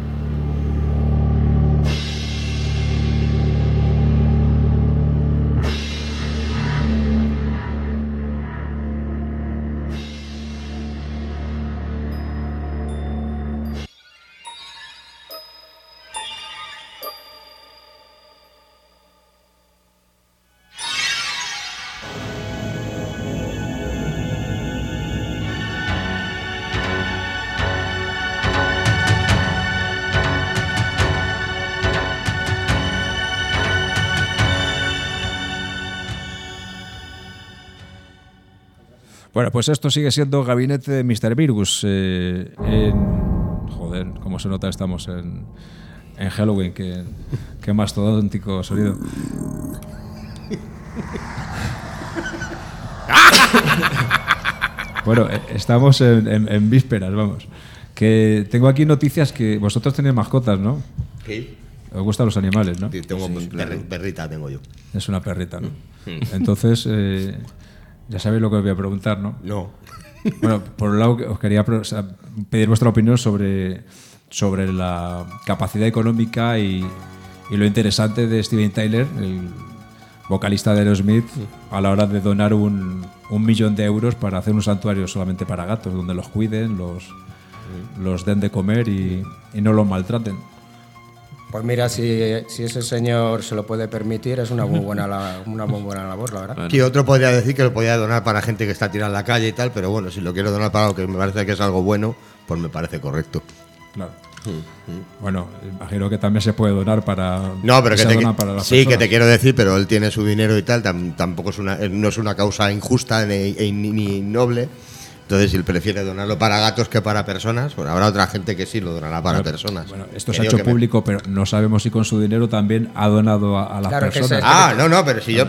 Bueno, pues esto sigue siendo Gabinete de Mr. Virgus. Joder, cómo se nota, estamos en Halloween. Qué mastodóntico sonido. Bueno, estamos en vísperas, vamos. Que tengo aquí noticias que vosotros tenéis mascotas, ¿no? Sí. Os gustan los animales, ¿no? Sí, tengo perrita, tengo yo. Es una perrita, ¿no? Entonces, ya sabéis lo que os voy a preguntar, ¿no? No. Bueno, por un lado, os quería pedir vuestra opinión sobre la capacidad económica y lo interesante de Steven Tyler, el vocalista de Aerosmith, a la hora de donar un 1.000.000 de euros para hacer un santuario solamente para gatos, donde los cuiden, los den de comer y no los maltraten. Pues mira, si ese señor se lo puede permitir, es una muy buena labor, la verdad. Sí, otro podría decir que lo podía donar para gente que está tirada en la calle y tal, pero bueno, si lo quiero donar para algo que me parece que es algo bueno, pues me parece correcto. Claro. Bueno, imagino que también se puede donar para... No, pero que para las personas. que te quiero decir, pero él tiene su dinero y tal, tampoco no es una causa injusta ni noble. Entonces, si él prefiere donarlo para gatos que para personas, bueno, habrá otra gente que sí lo donará para personas. Bueno, esto se ha hecho público, pero no sabemos si con su dinero también ha donado a las personas. No, pero si yo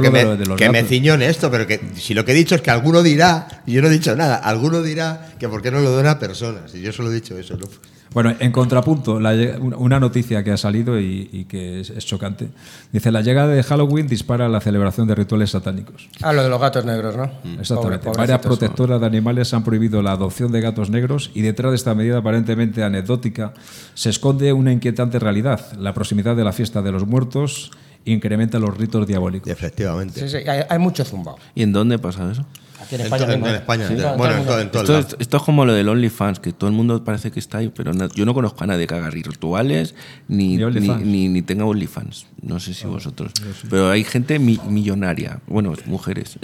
me ciño en esto, pero que si lo que he dicho es que alguno dirá, y yo no he dicho nada, alguno dirá que por qué no lo dona a personas, y yo solo he dicho eso, ¿no? Bueno, en contrapunto, una noticia que ha salido y que es chocante. Dice, la llegada de Halloween dispara la celebración de rituales satánicos. Lo de los gatos negros, ¿no? Exactamente. Varias protectoras de animales han prohibido la adopción de gatos negros y detrás de esta medida aparentemente anecdótica se esconde una inquietante realidad. La proximidad de la fiesta de los muertos incrementa los ritos diabólicos. Efectivamente. Sí, hay mucho zumbao. ¿Y en dónde pasa eso? Aquí en España. En España. Sí, Bueno, en todo esto es como lo del OnlyFans, que todo el mundo parece que está ahí, pero yo no conozco a nadie que haga rituales ni tenga OnlyFans. No sé si vosotros. Sí. Pero hay gente millonaria. Bueno, mujeres.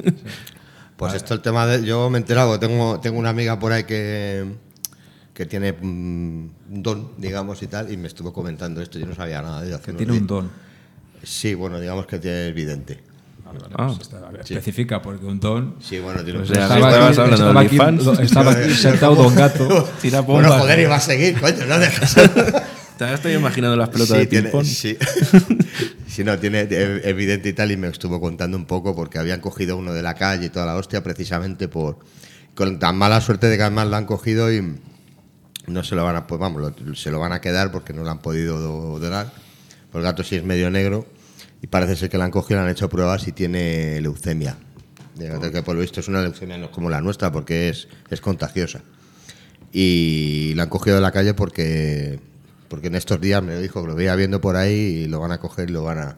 Pues esto el tema de... Yo me he enterado, tengo una amiga por ahí que tiene un don, digamos, y tal, y me estuvo comentando esto. Yo no sabía nada de ello. Que tiene un don. Sí, bueno, digamos que tiene el vidente. Especifica, porque un don... Sí, bueno, tiene pues un estaba aquí sentado Don Gato. Tira bombas. Bueno, joder, iba a seguir, coño, no dejas. Te estoy imaginando las pelotas de ping-pong. Sí. Sí, no, tiene evidente y tal, y me estuvo contando un poco porque habían cogido uno de la calle y toda la hostia, precisamente con tan mala suerte de que además lo han cogido y no se lo van a... Pues vamos, se lo van a quedar porque no lo han podido donar. Pues el gato sí es medio negro. Y parece ser que la han cogido, le han hecho pruebas y tiene leucemia. Que por lo visto es una leucemia, no es como la nuestra, porque es contagiosa. Y la han cogido de la calle porque en estos días me lo dijo, que lo veía viendo por ahí y lo van a coger y lo ha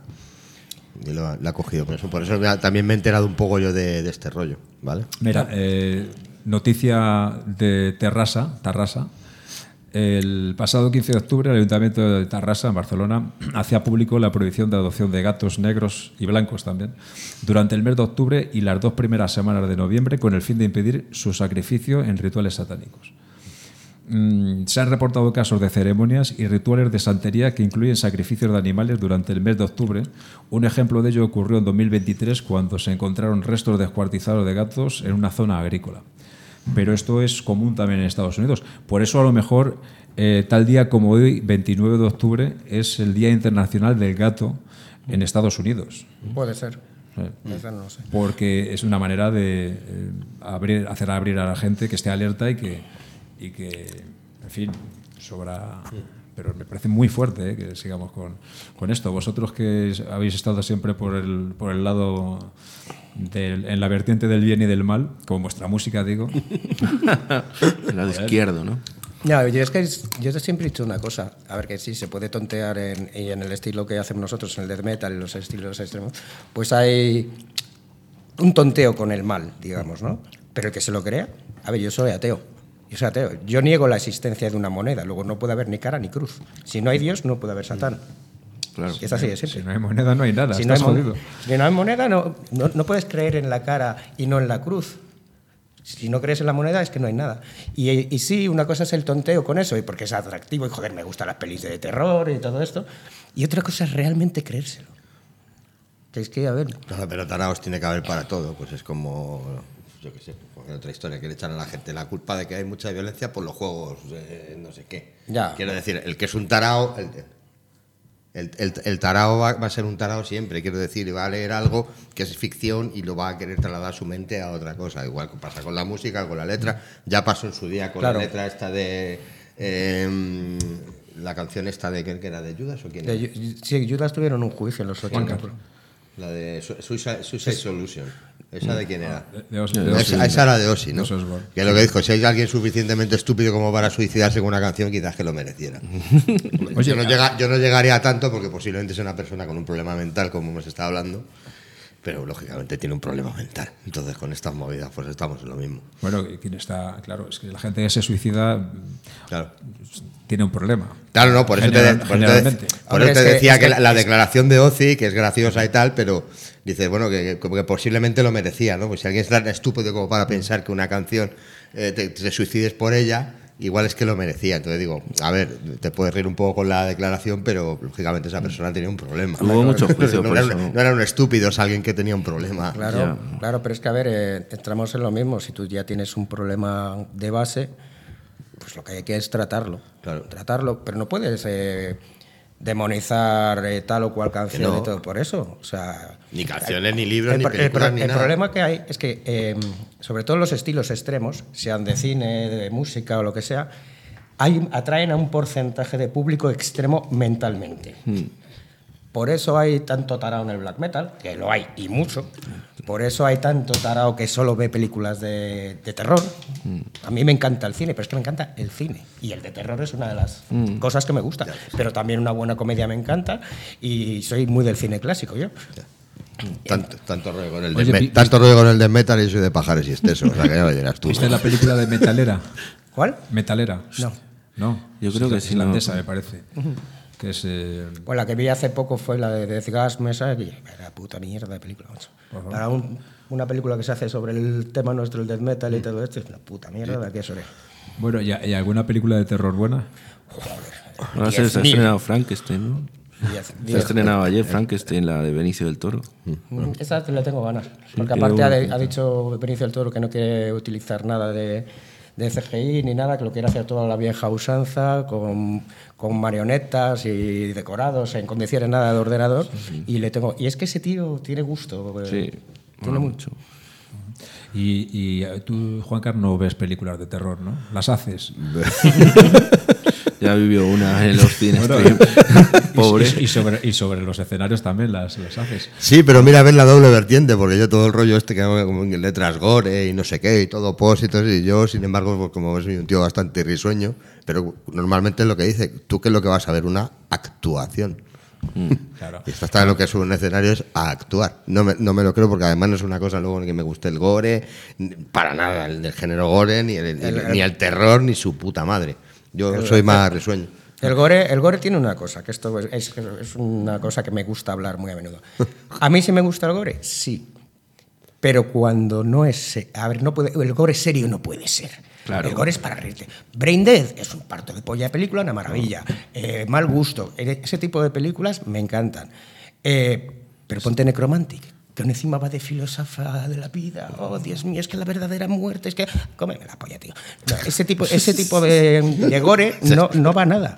cogido. Por eso también me he enterado un poco yo de este rollo, ¿vale? Mira, noticia de Tarrasa. El pasado 15 de octubre, el Ayuntamiento de Tarrasa, en Barcelona, hacía público la prohibición de adopción de gatos negros y blancos también durante el mes de octubre y las 2 primeras semanas de noviembre, con el fin de impedir su sacrificio en rituales satánicos. Se han reportado casos de ceremonias y rituales de santería que incluyen sacrificios de animales durante el mes de octubre. Un ejemplo de ello ocurrió en 2023, cuando se encontraron restos descuartizados de gatos en una zona agrícola. Pero esto es común también en Estados Unidos. Por eso, a lo mejor, tal día como hoy, 29 de octubre, es el Día Internacional del Gato en Estados Unidos. Puede ser. Eso no lo sé. Porque es una manera de hacer abrir a la gente, que esté alerta y que en fin, sobra. Pero me parece muy fuerte que sigamos con esto. Vosotros que habéis estado siempre por el lado en la vertiente del bien y del mal, como vuestra música, digo. El lado izquierdo, ¿no? No, yo siempre he dicho una cosa, a ver, que sí, se puede tontear en el estilo que hacemos nosotros, en el death metal, en los estilos extremos, pues hay un tonteo con el mal, digamos, ¿no? Pero el que se lo crea, a ver, yo soy ateo. Yo niego la existencia de una moneda, luego no puede haber ni cara ni cruz. Si no hay Dios, no puede haber Satán. Claro. Es así de simple. Si no hay moneda, no hay nada. Si Estás no hay jodido. Si no hay moneda, no puedes creer en la cara y no en la cruz. Si no crees en la moneda, es que no hay nada. Y sí, una cosa es el tonteo con eso, y porque es atractivo, y joder, me gustan las pelis de terror y todo esto. Y otra cosa es realmente creérselo. Que es que, a ver... No, pero taraos tiene que haber para todo. Pues es como, yo qué sé, otra historia que le echan a la gente la culpa de que hay mucha violencia por los juegos, no sé qué. Ya. Quiero decir, el que es un tarao... El tarao va a ser un tarao siempre, quiero decir, y va a leer algo que es ficción y lo va a querer trasladar su mente a otra cosa. Igual que pasa con la música, con la letra. Ya pasó en su día con la letra esta de... la canción esta de... ¿Quién era? ¿De Judas o quién era? Sí, Judas tuvieron un juicio en los 80. La de Suicide Solution. ¿Esa de quién era? De Ozzy. Esa era de Ozzy, ¿no? Eso es bueno. Que es lo que dijo, si hay alguien suficientemente estúpido como para suicidarse con una canción, quizás que lo mereciera. Oye, yo no llegaría a tanto porque posiblemente es una persona con un problema mental, como hemos estado hablando, pero lógicamente tiene un problema mental. Entonces con estas movidas pues estamos en lo mismo. Bueno, quien está, claro, es que la gente que se suicida, claro, tiene un problema. Claro, no, por eso te decía que la declaración de Ozzy, que es graciosa y tal, pero dices, bueno, que posiblemente lo merecía, ¿no? Pues si alguien es tan estúpido como para pensar que una canción te suicides por ella, igual es que lo merecía. Entonces digo, a ver, te puedes reír un poco con la declaración, pero lógicamente esa persona tenía un problema. Hubo mucho juicio por eso. No era un estúpido, es alguien que tenía un problema. Claro, pero es que, a ver, entramos en lo mismo. Si tú ya tienes un problema de base, pues lo que hay que es tratarlo. Claro. Tratarlo, pero no puedes demonizar tal o cual canción y todo por eso. O sea, ni canciones, ni libros, ni películas, ni nada. El problema que hay es que, sobre todo los estilos extremos, sean de cine, de música o lo que sea, atraen a un porcentaje de público extremo mentalmente. Por eso hay tanto tarao en el black metal, que lo hay y mucho. Por eso hay tanto tarao que solo ve películas de terror. A mí me encanta el cine, pero es que me encanta el cine. Y el de terror es una de las cosas que me gusta. Pero también una buena comedia me encanta y soy muy del cine clásico yo. Tanto rollo con el death metal y soy de Pajares y Esteso. O sea, que ya lo dirás tú. ¿Viste la película de Metalera? ¿Cuál? Metalera. No. Yo creo que sí. Islandesa, me parece. Que es, pues la que vi hace poco fue la de Death Gas Mesa, y era puta mierda de película. Para una película que se hace sobre el tema nuestro, el death metal y todo esto, es una puta mierda de aquí a Soria. Bueno, ¿y alguna película de terror buena? Joder. Ahora se ha estrenado Frankenstein, ¿no? Se ha estrenado ayer Frankenstein, la de Benicio del Toro. Esa le tengo ganas. Porque aparte ha dicho Benicio del Toro que no quiere utilizar nada de CGI ni nada, que lo quiere hacer toda la vieja usanza, con marionetas y decorados, en condiciones nada de ordenador. Y es que ese tío tiene gusto. Sí, tiene mucho. Y tú, Juan Carlos, no ves películas de terror, ¿no? ¿Las haces? Ya vivió una en los cines. Pobre. Y sobre los escenarios también las haces. Sí, pero mira, ves la doble vertiente, porque yo todo el rollo que hago como en letras gore y no sé qué, y todo pósitos, y yo, sin embargo, pues como soy un tío bastante risueño, pero normalmente es lo que dice, ¿tú qué es lo que vas a ver? Una actuación. Claro. Y esto está en lo que es un escenario, es a actuar. No me lo creo, porque además no es una cosa luego en que me guste el gore, para nada, el del género gore, ni el terror, ni su puta madre. Yo soy más risueño. El gore tiene una cosa, que esto es una cosa que me gusta hablar muy a menudo. ¿A mí sí me gusta el gore? Sí. Pero cuando no es... A ver, el gore serio no puede ser. Claro. El gore es para reírte. Brain Dead es un parto de polla de película, una maravilla. Mal gusto. Ese tipo de películas me encantan. Pero ponte Necromantic, que encima va de filósofa de la vida. Oh, Dios mío, es que la verdadera muerte es que... Cómeme la polla, tío. No, ese tipo de gore no va a nada.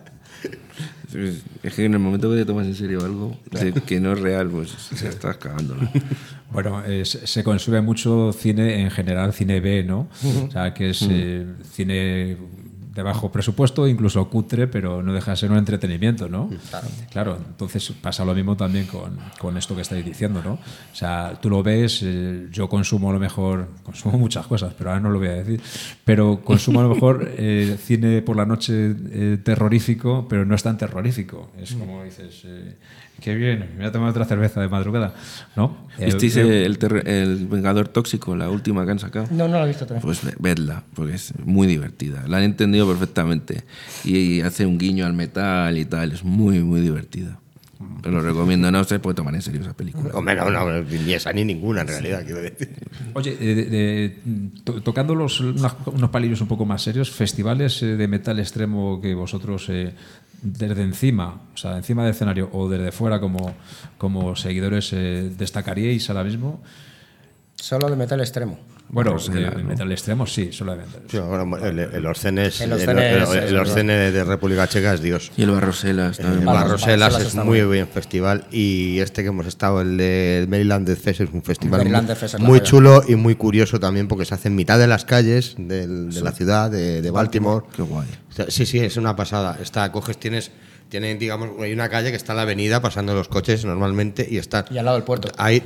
Es que en el momento que te tomas en serio algo que no es real, pues se estás cagando. Bueno, se consume mucho cine, en general cine B, ¿no? O sea, que es cine de bajo presupuesto, incluso cutre, pero no deja de ser un entretenimiento, ¿no? Claro, entonces pasa lo mismo también con esto que estáis diciendo, ¿no? O sea, tú lo ves, yo consumo a lo mejor, consumo muchas cosas, pero ahora no lo voy a decir, pero consumo a lo mejor cine por la noche terrorífico, pero no es tan terrorífico. Es como dices, qué bien, me voy a tomar otra cerveza de madrugada, ¿no? ¿Visteis el Vengador Tóxico, la última que han sacado? No lo he visto todavía. Pues vedla, porque es muy divertida. La han entendido perfectamente. Y hace un guiño al metal y tal. Es muy, muy divertida. Te lo recomiendo. No se puede tomar en serio esa película. Hombre, no, ni esa ni ninguna en realidad, quiero decir. Oye, tocando unos palillos un poco más serios, festivales de metal extremo que vosotros desde encima, o sea, encima del escenario o desde fuera como seguidores destacaríais ahora mismo. Solo de metal extremo. Bueno, de metal extremo sí, solamente. Sí, el Orsene de República Checa es Dios. Y el Barroselas también. El Barroselas es muy buen festival. Y este que hemos estado, el de Maryland Death Fest, es un festival muy chulo y muy curioso también, porque se hace en mitad de las calles de la ciudad de Baltimore. Qué guay. Sí, es una pasada. Digamos, hay una calle que está en la avenida pasando los coches normalmente y está... Y al lado del puerto. Hay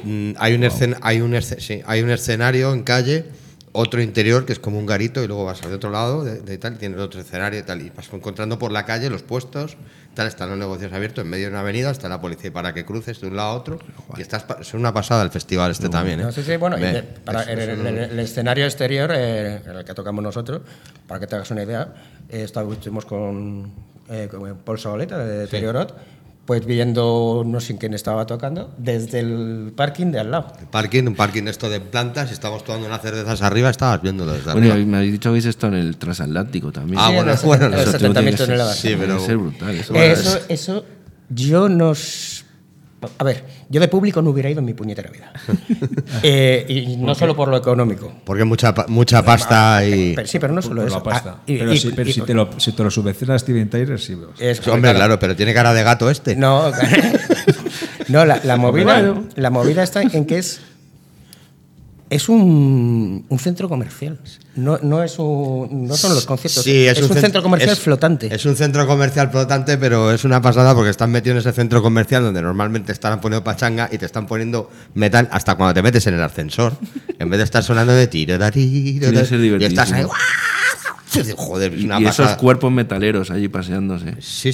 un escenario en calle, otro interior que es como un garito y luego vas al otro lado de tal, tienes otro escenario y tal, y vas encontrando por la calle los puestos, tal, están los negocios abiertos, en medio de una avenida está la policía para que cruces de un lado a otro y es una pasada el festival también. No, sí, bueno, el escenario exterior en el que tocamos nosotros, para que te hagas una idea, estuvimos con Paul Saboleta de Deteriorot, pues viendo, no sé quién estaba tocando, desde el parking de al lado. Un parking esto de plantas, y estábamos tomando unas cervezas arriba, estabas viéndolo desde arriba. Bueno, me habéis dicho que habéis estado en el transatlántico también. Ah, sí, bueno, el 70.000 toneladas. Sí, pero debe ser brutal. Eso yo A ver, yo de público no hubiera ido en mi puñetera vida. Y no solo por lo económico. Porque mucha pasta y... Sí, pero no solo por eso. la pasta. Pero si te lo subvenciona Steven Tyler, sí. Hombre, claro, pero tiene cara de gato este. No, la movida está en que es un centro comercial. No son los conciertos. Sí, es un centro comercial flotante. Es un centro comercial flotante, pero es una pasada porque están metidos en ese centro comercial donde normalmente están poniendo pachanga y te están poniendo metal hasta cuando te metes en el ascensor. En vez de estar sonando de tiro, y estás ahí. Joder, es una y pasada. Esos cuerpos metaleros allí paseándose. Sí.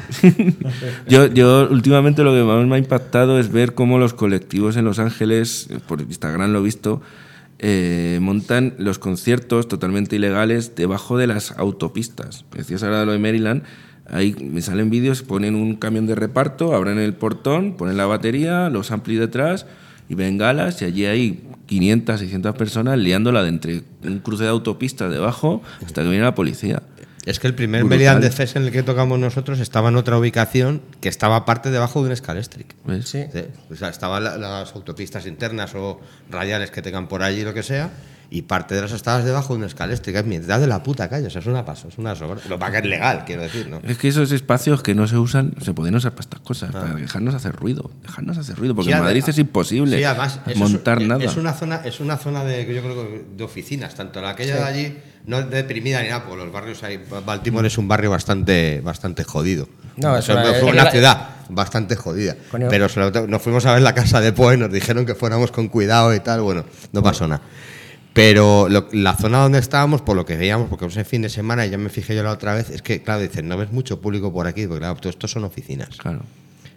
Yo últimamente lo que más me ha impactado es ver cómo los colectivos en Los Ángeles, por Instagram lo he visto, montan los conciertos totalmente ilegales debajo de las autopistas. Decías ahora de lo de Maryland, ahí me salen vídeos, ponen un camión de reparto, abren el portón, ponen la batería, los amplis detrás y bengalas, y allí hay 500, 600 personas liándola de entre un cruce de autopistas debajo hasta que viene la policía. Es que el primer Maryland Death Fest en el que tocamos nosotros estaba en otra ubicación que estaba parte debajo de un Scalestric. Sí. O sea, estaban las autopistas internas o radiales que tengan por allí, lo que sea, y parte de las estadas debajo de un Scalestric. Es mitad de la puta calle, o sea, es una sobra. Lo que es legal, quiero decir, ¿no? Es que esos espacios que no se usan, se pueden usar para estas cosas, para dejarnos hacer ruido, porque en Madrid es imposible montar nada. Es una zona de, yo creo, de oficinas, tanto la aquella de allí, no deprimida ni nada, porque los barrios ahí, Baltimore es un barrio bastante jodido. No, fue una ciudad bastante jodida. Pero nos fuimos a ver la casa de Poe, nos dijeron que fuéramos con cuidado y tal, bueno, no pasó nada. Pero la zona donde estábamos, por lo que veíamos, porque ese fin de semana, y ya me fijé yo la otra vez, es que, claro, dicen, no ves mucho público por aquí, porque claro, todo esto son oficinas. Claro.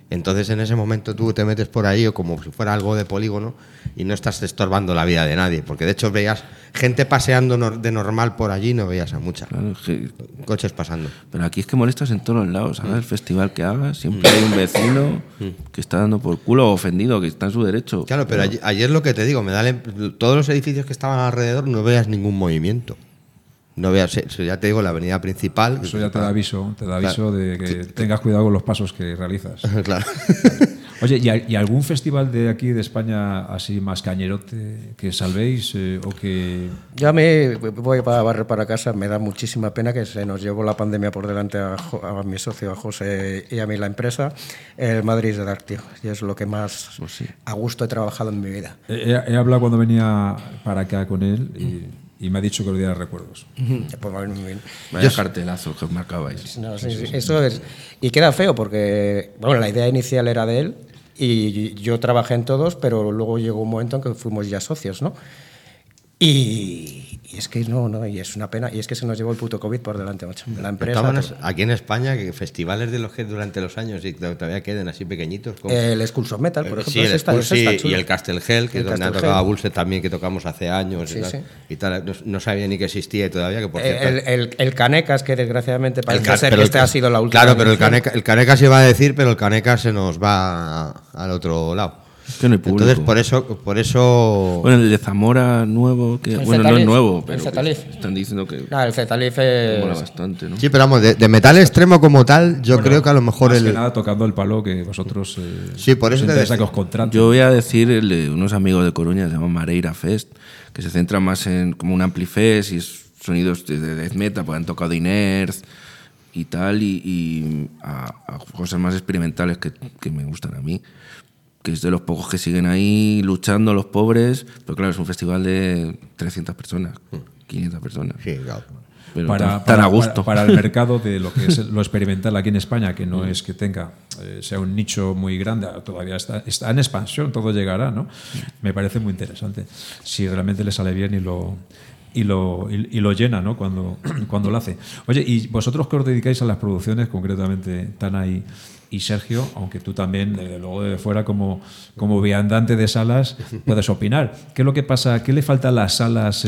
Entonces en ese momento tú te metes por ahí o como si fuera algo de polígono y no estás estorbando la vida de nadie, porque de hecho veías gente paseando de normal por allí, no veías a mucha. Claro, es que- Coches pasando. pero aquí es que molestas en todos los lados, ¿sabes? El festival que hagas, siempre hay un vecino que está dando por culo o ofendido, que está en su derecho. Claro, pero ayer lo que te digo, todos los edificios que estaban alrededor no veas ningún movimiento. No veas, eso ya te digo, la avenida principal. Eso ya te da aviso de que tengas cuidado con los pasos que realizas. Claro. Oye, ¿y algún festival de aquí de España así más cañerote que salvéis o que... Yo a mí voy para barrer para casa, me da muchísima pena que se nos llevó la pandemia por delante a mi socio, a José, y a mí la empresa, el Madrid de Dark, tío. Y es lo que más Pues sí. a gusto he trabajado en mi vida. He hablado cuando venía para acá con él y me ha dicho que lo diera recuerdos. Pues va muy bien. Vaya cartelazo que os marcabais. No, sí, eso es. Y queda feo porque, bueno, la idea inicial era de él y yo trabajé en todos, pero luego llegó un momento en que fuimos ya socios, ¿no? Y es que no, y es una pena. Y es que se nos llevó el puto COVID por delante, macho. La empresa. Estábamos aquí en España, que festivales de los que durante los años y todavía queden así pequeñitos. Como, El Skulls of Metal, por ejemplo. sí, el ese está y el Castle Hell, que El es donde ha Castle tocado a Hell. Bulse también, que tocamos hace años Sí, y tal. sí. Y tal. No sabía ni que existía y todavía, que por cierto. El Canecas, que desgraciadamente parece ser pero que este ha sido la última. Claro, pero edición. el Caneca se iba a decir, pero el Caneca se nos va al otro lado. Es que no hay público. Entonces, por eso Bueno, el de Zamora nuevo, que El bueno, no Zetalif, es nuevo, el pero que Zetalif. están diciendo que El Zetalif mola es... bastante, ¿no? Sí, pero vamos, de metal extremo como tal, yo creo que a lo mejor Más que nada tocando el palo que vosotros... Sí, por eso os te interesa decía. que os contraten. Yo voy a decir el de unos amigos de Coruña, se llama Mareira Fest, que se centra más en como un amplifest y es sonidos de death metal, pues han tocado Inert y tal, y a cosas más experimentales que me gustan a mí, que es de los pocos que siguen ahí luchando, los pobres, pero claro, es un festival de 300 personas, 500 personas. Sí, claro. Pero para, tan a gusto. para el mercado de lo que es lo experimental aquí en España, que no es que tenga sea un nicho muy grande, todavía está en expansión, todo llegará, ¿no? Me parece muy interesante. Si realmente le sale bien y lo llena, ¿no? Cuando lo hace. Oye, y vosotros que os dedicáis a las producciones, concretamente Tana y Sergio, aunque tú también, luego de fuera, como viandante de salas, puedes opinar. ¿Qué es lo que pasa? ¿Qué le falta a las salas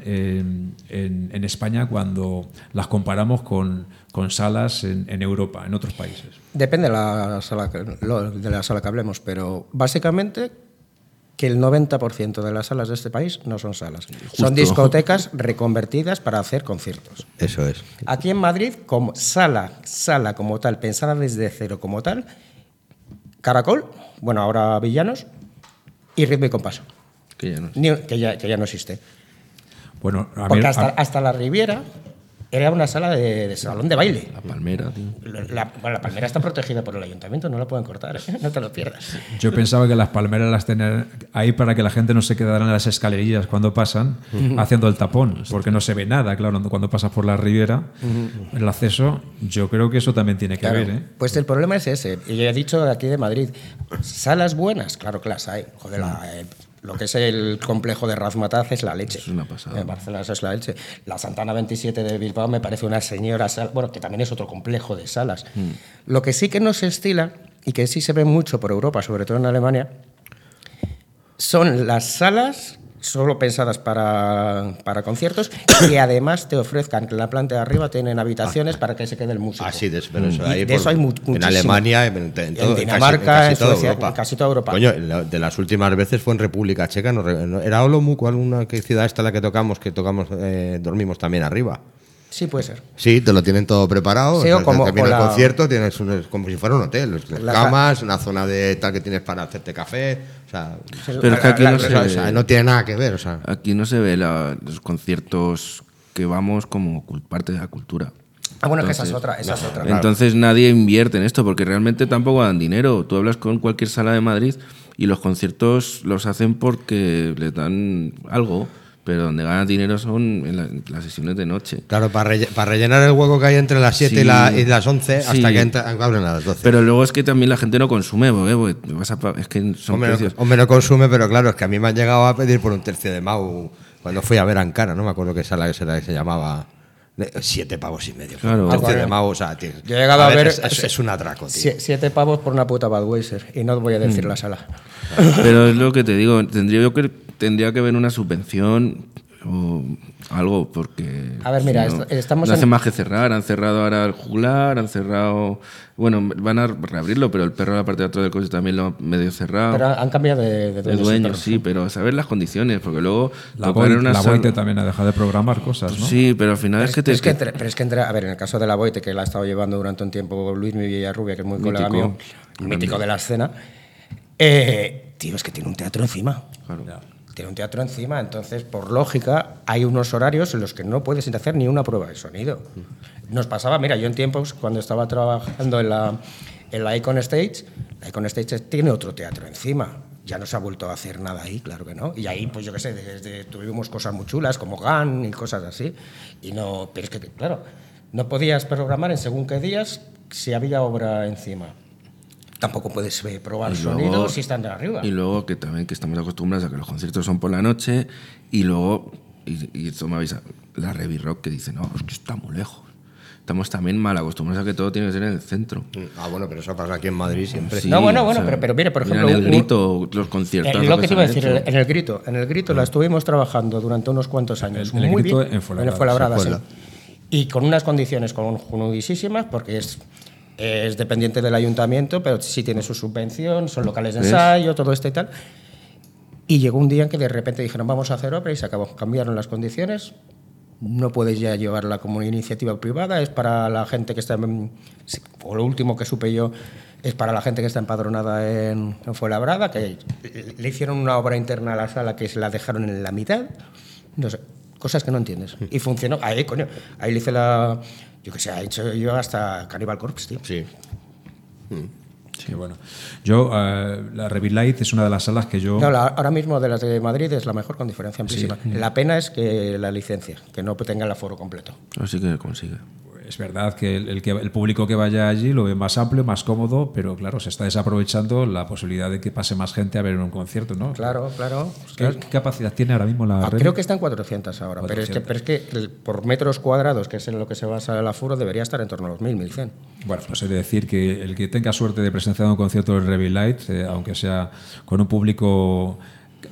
en España cuando las comparamos con salas en Europa, en otros países? Depende de la sala que hablemos, pero básicamente que el 90% de las salas de este país no son salas. Son discotecas reconvertidas para hacer conciertos. Eso es. Aquí en Madrid, como sala como tal, pensada desde cero como tal, Caracol, bueno, ahora Villanos, y Ritmo y Compás. Que ya no sé. Que ya no existe. Bueno, Porque hasta la Riviera era una sala de salón de baile. La Palmera, tío. La palmera está protegida por el ayuntamiento, no la pueden cortar, ¿eh? No te lo pierdas. yo pensaba que las palmeras las tenían ahí para que la gente no se quedara en las escalerillas cuando pasan haciendo el tapón, porque no se ve nada, claro, cuando pasas por la Riviera, el acceso, yo creo que eso también tiene que Claro, ver, ¿eh? pues el problema es ese. Y yo he dicho de aquí de Madrid, salas buenas, claro que las hay. Joder, lo que es el complejo de Razmataz es la leche. Es una pasada. En Barcelona eso es la leche. La Santana 27 de Bilbao me parece una señora sala, bueno, que también es otro complejo de salas. Lo que sí que no se estila y que sí se ve mucho por Europa, sobre todo en Alemania, son las salas solo pensadas para conciertos y además te ofrezcan que en la planta de arriba tienen habitaciones para que se quede el músico. Así de eso. Y Ahí de eso hay muchísimo. en Alemania, en todo, Dinamarca, en toda Suecia, Europa. en casi toda Europa. Coño, de las últimas veces fue en República Checa, era Olomouc, ¿qué ciudad esta la que tocamos, dormimos también arriba? Sí, puede ser. Sí, te lo tienen todo preparado. Sí, o como termina con el la- concierto, tienes como si fuera un hotel. La- Camas, una zona de tal que tienes para hacerte café. O sea, Pero es que aquí no se o sea, no tiene nada que ver. O sea, Aquí no se ve los conciertos que vamos como parte de la cultura. Ah, bueno, que Entonces- esa es otra. Entonces nadie invierte en esto porque realmente tampoco dan dinero. Tú hablas con cualquier sala de Madrid y los conciertos los hacen porque les dan algo, pero donde ganan dinero son en las sesiones de noche. claro, para rellenar el hueco que hay entre las 7 Sí. y las 11 Sí. hasta que abren a las 12. Pero luego es que también la gente no consume, porque es que son precios. Hombre, no consume, pero claro, es que a mí me han llegado a pedir por un tercio de Mau cuando fui a ver a Ankara, no me acuerdo qué sala que se llamaba. 7 pavos y medio. Claro. Un tercio de mago, o sea, tío, Yo he llegado a ver- es un atraco, tío. 7 pavos por una puta Budweiser. Y no voy a decir la sala. Pero es lo que te digo, tendría que haber una subvención o algo, porque A ver, mira, no, estamos no en- hacen más que cerrar. Han cerrado ahora el juglar, han cerrado... Bueno, van a reabrirlo, pero el perro de la parte de atrás del coche también lo han medio cerrado. Pero han cambiado de de dueños y dueños, todo. sí, pero saber las condiciones, porque luego... La tocar en una sala- Boite también ha dejado de programar cosas, ¿no? Sí, pero al final es que te... Pero es que a ver, en el caso de la Boite, que la ha estado llevando durante un tiempo Luis Villarrubia, que es muy colega Mítico. mío, mítico de la escena, tío, es que tiene un teatro encima. Claro. Tiene un teatro encima, entonces, por lógica, hay unos horarios en los que no puedes hacer ni una prueba de sonido. Nos pasaba, mira, yo en tiempos, cuando estaba trabajando en la Icon Stage, la Icon Stage tiene otro teatro encima. Ya no se ha vuelto a hacer nada ahí, claro que no. Y ahí, pues yo qué sé, tuvimos cosas muy chulas, como GAN y cosas así. Y no, pero es que, claro, no podías programar en según qué días si había obra encima. Tampoco puedes probar Y luego- sonidos si están de arriba. Y luego que también que estamos acostumbrados a que los conciertos son por la noche y luego, y esto me avisa, la Revi Rock que dice, no, es que está muy lejos. Estamos también mal acostumbrados a que todo tiene que ser en el centro. Ah, bueno, pero eso pasa aquí en Madrid siempre. Sí, No, bueno, o sea, pero mire, por mira, ejemplo, en el grito, los conciertos. lo que te iba a decir, en el grito la estuvimos trabajando durante unos cuantos años. En el muy Grito bien, en Fuenlabrada, Fuenlabrada, sí, sí. Fuenla. Y con unas condiciones conjunudísimas, porque es dependiente del ayuntamiento, pero sí tiene su subvención, son locales de ¿Ves? ensayo, todo esto y tal. Y llegó un día en que de repente dijeron, vamos a hacer obra, y se acabó. Cambiaron las condiciones. No puedes ya llevarla como una iniciativa privada, es para la gente que está o lo último que supe yo, es para la gente que está empadronada en Fuenlabrada, que le hicieron una obra interna a la sala que se la dejaron en la mitad. No sé, cosas que no entiendes. Y funcionó. Ahí, coño, ahí le hice yo que sé, ha hecho yo hasta Cannibal Corpse, tío. Sí. Sí, bueno. Yo, la Reveal Light es una de las salas que yo... No, ahora mismo de las de Madrid es la mejor con diferencia amplísima. La pena es que la licencia, que no tenga el aforo completo. Así que consigue. Es verdad que el público que vaya allí lo ve más amplio, más cómodo, pero claro, se está desaprovechando la posibilidad de que pase más gente a ver un concierto, ¿no? Claro. ¿Qué capacidad tiene ahora mismo la Reveal? Creo que está en 400 ahora, 400. Pero es que por metros cuadrados, que es en lo que se basa el aforo, debería estar en torno a los 1.000, 1.100. Bueno, pues he de decir que el que tenga suerte de presenciar un concierto del Reveal Light, aunque sea con un público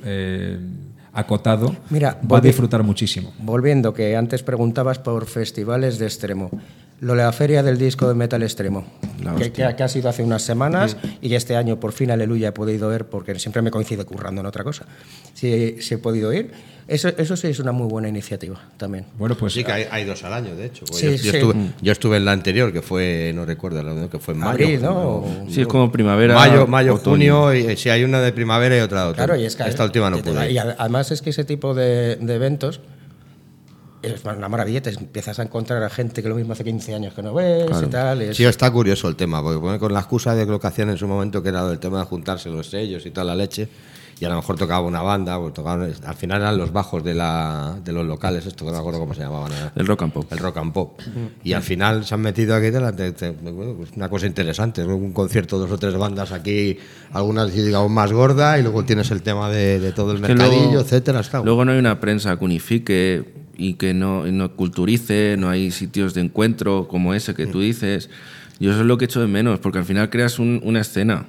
acotado, Mira, va a disfrutar muchísimo. Volviendo, que antes preguntabas por festivales de extremo. Lo de la Feria del Disco de Metal Extremo, que ha sido hace unas semanas y este año por fin, aleluya, he podido ir, porque siempre me coincide currando en otra cosa. Sí he podido ir. Eso sí es una muy buena iniciativa también. Bueno, pues Sí, que hay 2 al año, de hecho. Sí, sí. Yo estuve en la anterior, que fue, no recuerdo, que fue en mayo. Abril, ¿no? Sí, es como primavera. Mayo, otoño. junio, y si hay una de primavera y otra de otoño. Claro, y es que esta última no pude. Y además es que ese tipo de eventos es una maravilla, te empiezas a encontrar a gente que lo mismo hace 15 años que no ves y tal. Sí, está curioso el tema, porque pone con la excusa de lo que hacían en su momento, que era el tema de juntarse los sellos y toda la leche, y a lo mejor tocaba una banda, pues al final eran los bajos de los locales, esto que no me acuerdo cómo se llamaban. El rock and pop. El rock and pop. Y al final se han metido aquí bueno, pues una cosa interesante, un concierto, 2 o 3 bandas aquí, algunas digamos más gorda, y luego tienes el tema de todo el Que mercadillo, luego- etcétera. Luego no hay una prensa que unifique y que no culturice, no hay sitios de encuentro como ese que tú dices. Yo eso es lo que echo de menos, porque al final creas una escena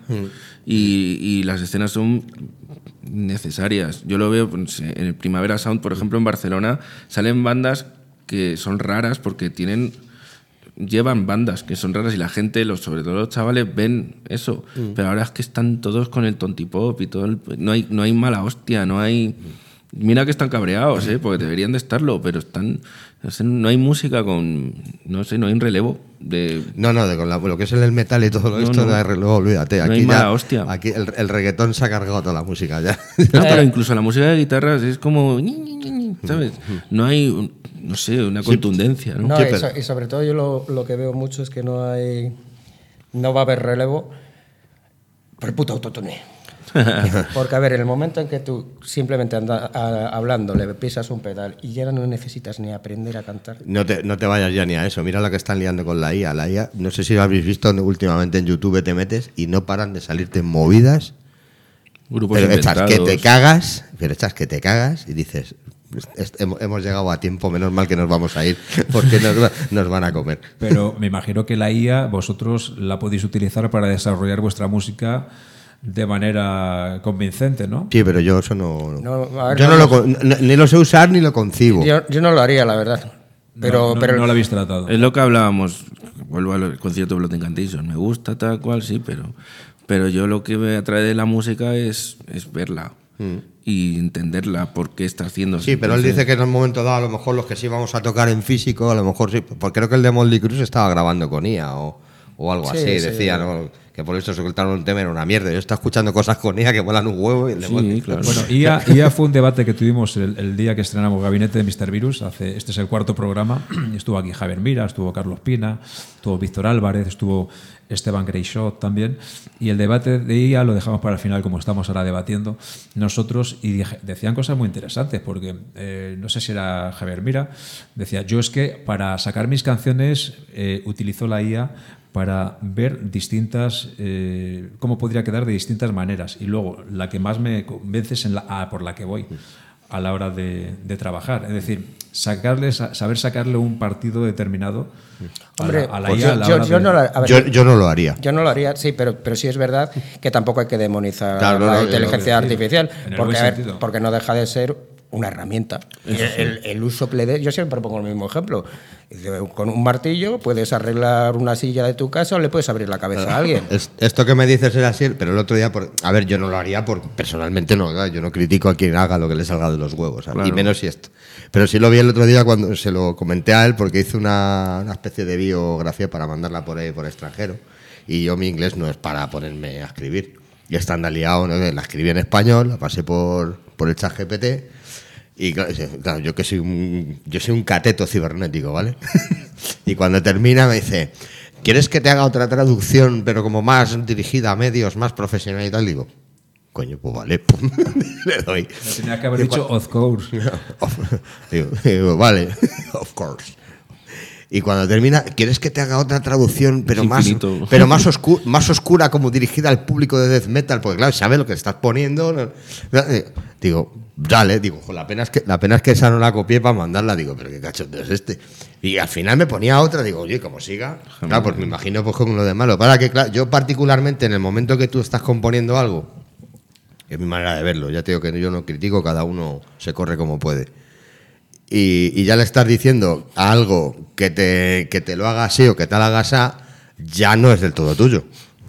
y las escenas son necesarias. Yo lo veo pues, en el Primavera Sound, por ejemplo, en Barcelona, salen bandas que son raras porque llevan bandas que son raras y la gente, sobre todo los chavales, ven eso. Pero ahora es que están todos con el tontipop y todo. No hay mala hostia, no hay... Mira que están cabreados, porque deberían de estarlo, pero no hay música no hay un relevo de... No, con lo que es el metal y todo esto, no hay reloj, olvídate. No Aquí hay ya, mala hostia. Aquí el reggaetón se ha cargado toda la música ya. No, pero incluso la música de guitarras es como... ¿Sabes? No hay, no sé, una contundencia, ¿no? No, Sí, y sobre todo yo lo que veo mucho es que no va a haber relevo por el puto autotune. Porque, a ver, en el momento en que tú simplemente hablando le pisas un pedal y ya no necesitas ni aprender a cantar. No te vayas ya ni a eso. Mira lo que están liando con la IA. La IA, no sé si lo habéis visto últimamente en YouTube, te metes y no paran de salirte movidas. Grupos Pero echas inventados. que te cagas y dices, hemos llegado a tiempo, menos mal que nos vamos a ir, porque nos van a comer. Pero me imagino que la IA vosotros la podéis utilizar para desarrollar vuestra música de manera convincente, ¿no? Sí, pero yo eso no... No, a ver, yo ni lo sé usar ni lo concibo. Yo no lo haría, la verdad. Pero no lo habéis tratado. Es lo que hablábamos, vuelvo al concierto de Blood Incantation, me gusta tal cual, sí, pero yo lo que me atrae de la música es verla y entenderla, por qué está haciendo. Sí, pero él dice que en un momento dado, a lo mejor los que sí vamos a tocar en físico, a lo mejor sí, porque creo que el de Motley Crue estaba grabando con IA o algo así, decía, ¿no? Que por eso se ocultaron un tema, era una mierda. Yo estaba escuchando cosas con IA que vuelan un huevo y el de Motley Crue. Claro. Bueno, IA fue un debate que tuvimos el día que estrenamos Gabinete de Mr. Virus. Este es el 4º programa. Estuvo aquí Javier Mira, estuvo Carlos Pina, estuvo Víctor Álvarez, estuvo Esteban Greyshot también. Y el debate de IA lo dejamos para el final, como estamos ahora debatiendo nosotros. Y decían cosas muy interesantes, porque no sé si era Javier Mira, decía, yo es que para sacar mis canciones utilizo la IA para ver distintas, cómo podría quedar de distintas maneras. Y luego, la que más me convence es por la que voy a la hora de trabajar. Es decir, saber sacarle un partido determinado a la IA. Yo no lo haría. Yo no lo haría, sí, pero sí es verdad que tampoco hay que demonizar la inteligencia artificial, porque no deja de ser una herramienta. El uso yo siempre pongo el mismo ejemplo. Con un martillo puedes arreglar una silla de tu casa o le puedes abrir la cabeza a alguien. Esto que me dices es así, pero el otro día, a ver, yo no lo haría personalmente no, yo no critico a quien haga lo que le salga de los huevos, claro. Y menos si esto. Pero sí lo vi el otro día cuando se lo comenté a él, porque hice una especie de biografía para mandarla por ahí por extranjero, y yo mi inglés no es para ponerme a escribir. Y estando liado, ¿no? La escribí en español, la pasé por el ChatGPT. Y claro, yo soy un cateto cibernético, ¿vale? Y cuando termina me dice, ¿quieres que te haga otra traducción, pero como más dirigida a medios, más profesional y tal? Digo, coño, pues vale, le doy. Me tenía que haber dicho, of course. Digo, vale, of course. Y cuando termina, ¿quieres que te haga otra traducción, pero más oscura, como dirigida al público de death metal? Porque claro, sabe lo que estás poniendo. Digo, dale, la pena es que esa no la copié para mandarla. Digo, pero qué cachondo es este. Y al final me ponía otra, digo, oye, como siga. Claro, pues me imagino pues con lo de malo. Para que, claro, yo particularmente en el momento que tú estás componiendo algo, es mi manera de verlo, ya te digo que yo no critico, cada uno se corre como puede. Y ya le estás diciendo a algo que te lo haga así o que te lo haga así, ya no es del todo tuyo.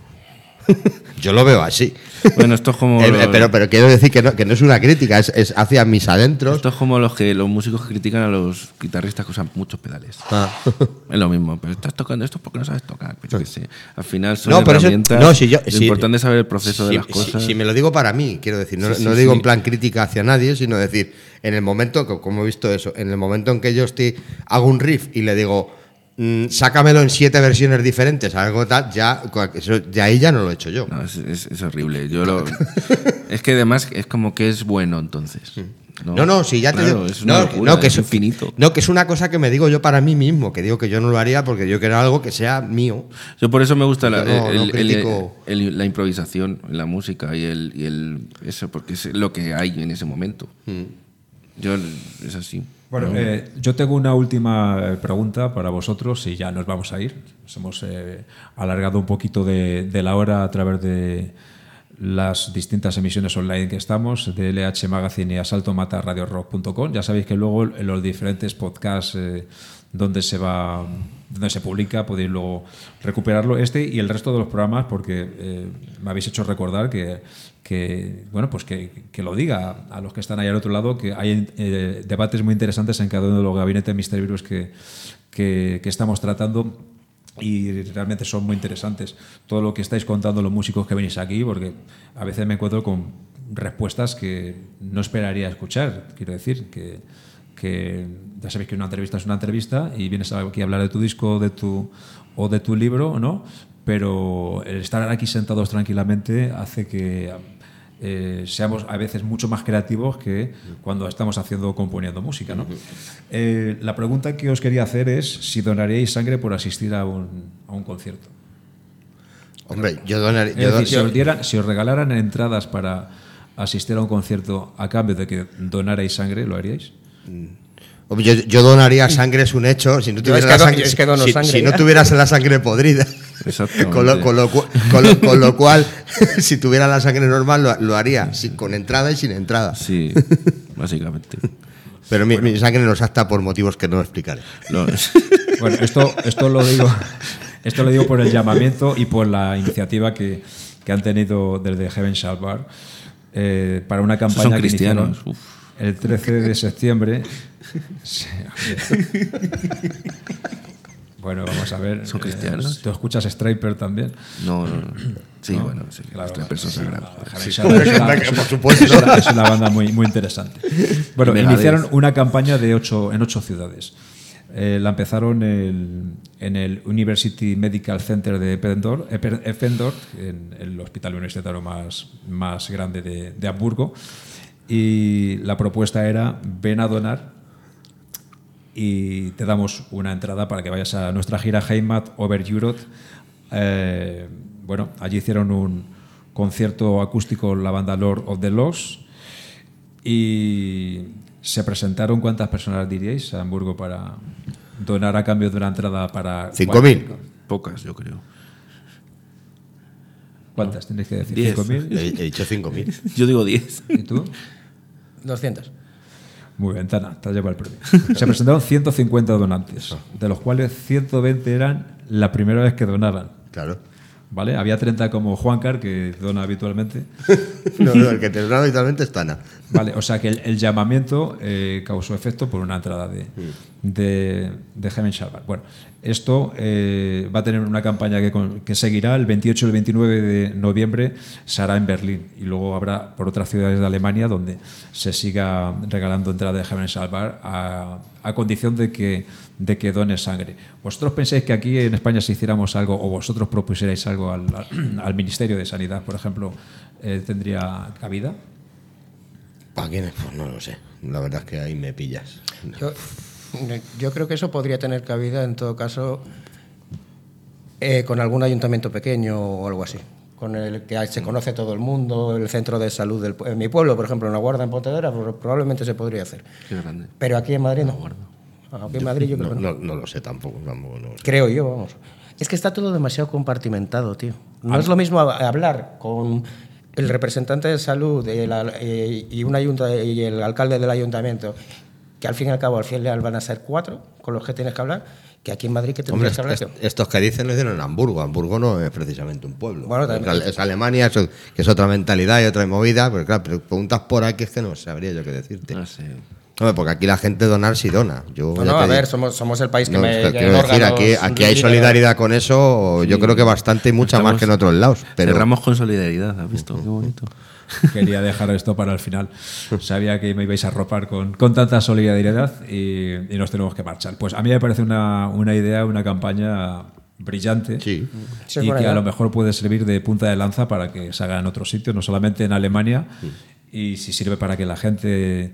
Yo lo veo así. Bueno, esto es como... pero quiero decir que no es una crítica, es hacia mis adentros. Esto es como los músicos que critican a los guitarristas que usan muchos pedales. Es lo mismo, pero estás tocando esto porque no sabes tocar. Pero yo qué sé. Al final son herramientas. Lo importante es saber el proceso de las cosas. Si me lo digo para mí, quiero decir, no digo en plan crítica hacia nadie, sino decir, en el momento, como he visto eso, en el momento en que yo hago un riff y le digo, sácamelo en 7 versiones diferentes, algo tal, ya ahí ya no lo he hecho yo. No, es horrible. Es que además es como que es bueno, entonces. No, sí, ya te digo. Es una locura, que es infinito. No, que es una cosa que me digo yo para mí mismo, que digo que yo no lo haría porque yo quiero algo que sea mío. Yo por eso me gusta la improvisación en la música y eso, porque es lo que hay en ese momento. Es así. Bueno, yo tengo una última pregunta para vosotros y ya nos vamos a ir. Nos hemos alargado un poquito de la hora a través de las distintas emisiones online que estamos, de LH Magazine y asaltomataradiorock.com. Ya sabéis que luego en los diferentes podcasts donde se publica podéis luego recuperarlo, y el resto de los programas, porque me habéis hecho recordar que lo diga a los que están ahí al otro lado, que hay debates muy interesantes en cada uno de los gabinetes Mr. Virus que estamos tratando, y realmente son muy interesantes todo lo que estáis contando los músicos que venís aquí, porque a veces me encuentro con respuestas que no esperaría escuchar. Quiero decir que ya sabéis que una entrevista es una entrevista y vienes aquí a hablar de tu disco o de tu libro, ¿no? Pero el estar aquí sentados tranquilamente hace que seamos a veces mucho más creativos que cuando estamos componiendo música, ¿no? La pregunta que os quería hacer es si donaríais sangre por asistir a un concierto. Hombre, yo donaría... Si os regalaran entradas para asistir a un concierto a cambio de que donarais sangre, ¿lo haríais? Yo donaría sangre, es un hecho. Si no tuviera la sangre, es que dono sangre, si no tuvieras la sangre podrida. Con lo cual, si tuviera la sangre normal, lo haría, con entrada y sin entrada. Sí, básicamente. Pero mi sangre no salta por motivos que no explicaré. No. Bueno, esto lo digo por el llamamiento y por la iniciativa que han tenido desde Heaven Shall Bar para una campaña Son que cristianos. iniciaron el 13 de septiembre. Sí, bueno, vamos a ver. ¿Son cristianos? ¿Tú escuchas Striper también? No. Sí, ¿No? bueno, sí. Claro, Las personas sagradas. Heaven Shall Bar Por supuesto. es una banda muy interesante. Bueno, Megadeth. iniciaron una campaña en 8 ciudades. La empezaron en el University Medical Center de Eppendorf, en el hospital universitario más grande de Hamburgo. Y la propuesta era: ven a donar y te damos una entrada para que vayas a nuestra gira Heimat over Europe. Bueno, allí hicieron un concierto acústico la banda Lord of the Lost y se presentaron. ¿Cuántas personas diríais a Hamburgo para donar a cambio de una entrada para 5.000. Pocas, yo creo. ¿Cuántas tenéis que decir? 10. 5.000. He dicho 5.000. Yo digo 10. ¿Y tú? 200. Muy bien, Tana, te has llevado el premio. Se presentaron 150 donantes, de los cuales 120 eran la primera vez que donaban. Claro. ¿Vale? Había 30 como Juancar, que dona habitualmente. No, el que te dona habitualmente es Tana. Vale, o sea que el llamamiento causó efecto por una entrada de Heaven Shall Bar. Bueno, esto va a tener una campaña que seguirá el 28 y el 29 de noviembre, se hará en Berlín y luego habrá por otras ciudades de Alemania donde se siga regalando entrada de Heaven Shall Bar a condición de que done sangre. ¿Vosotros pensáis que aquí en España si hiciéramos algo o vosotros propusierais algo al Ministerio de Sanidad, por ejemplo, tendría cabida? ¿Para quién? Pues no lo sé. La verdad es que ahí me pillas. Yo creo que eso podría tener cabida en todo caso con algún ayuntamiento pequeño o algo así, con el que se conoce todo el mundo, el centro de salud en mi pueblo, por ejemplo, en la Guarda, en Pontevedra, probablemente se podría hacer. Qué grande. Pero aquí en Madrid no. Aquí en Madrid yo creo que no. No lo sé tampoco. No lo sé. Creo yo, vamos. Es que está todo demasiado compartimentado, tío. No es lo mismo hablar con el representante de salud y el alcalde del ayuntamiento, que al fin y al cabo, al final van a ser 4 con los que tienes que hablar, que aquí en Madrid que tendrías que hablar. Estos que dicen lo hicieron en Hamburgo. Hamburgo no es precisamente un pueblo. Bueno, también. Es Alemania, que es otra mentalidad y otra movida, pero claro, pero preguntas por aquí es que no sabría yo qué decirte. No sé. Hombre, porque aquí la gente donar sí dona. A ver, somos el país que quiero decir, aquí hay solidaridad con eso, yo creo que bastante y mucha más que en otros lados. Pero cerramos con solidaridad, ¿has visto? Qué bonito. Quería dejar esto para el final. Sabía que me ibais a arropar con tanta solidaridad y nos tenemos que marchar. Pues a mí me parece una idea, una campaña brillante sí. Y que a lo mejor puede servir de punta de lanza para que se haga en otros sitios, no solamente en Alemania, y si sirve para que la gente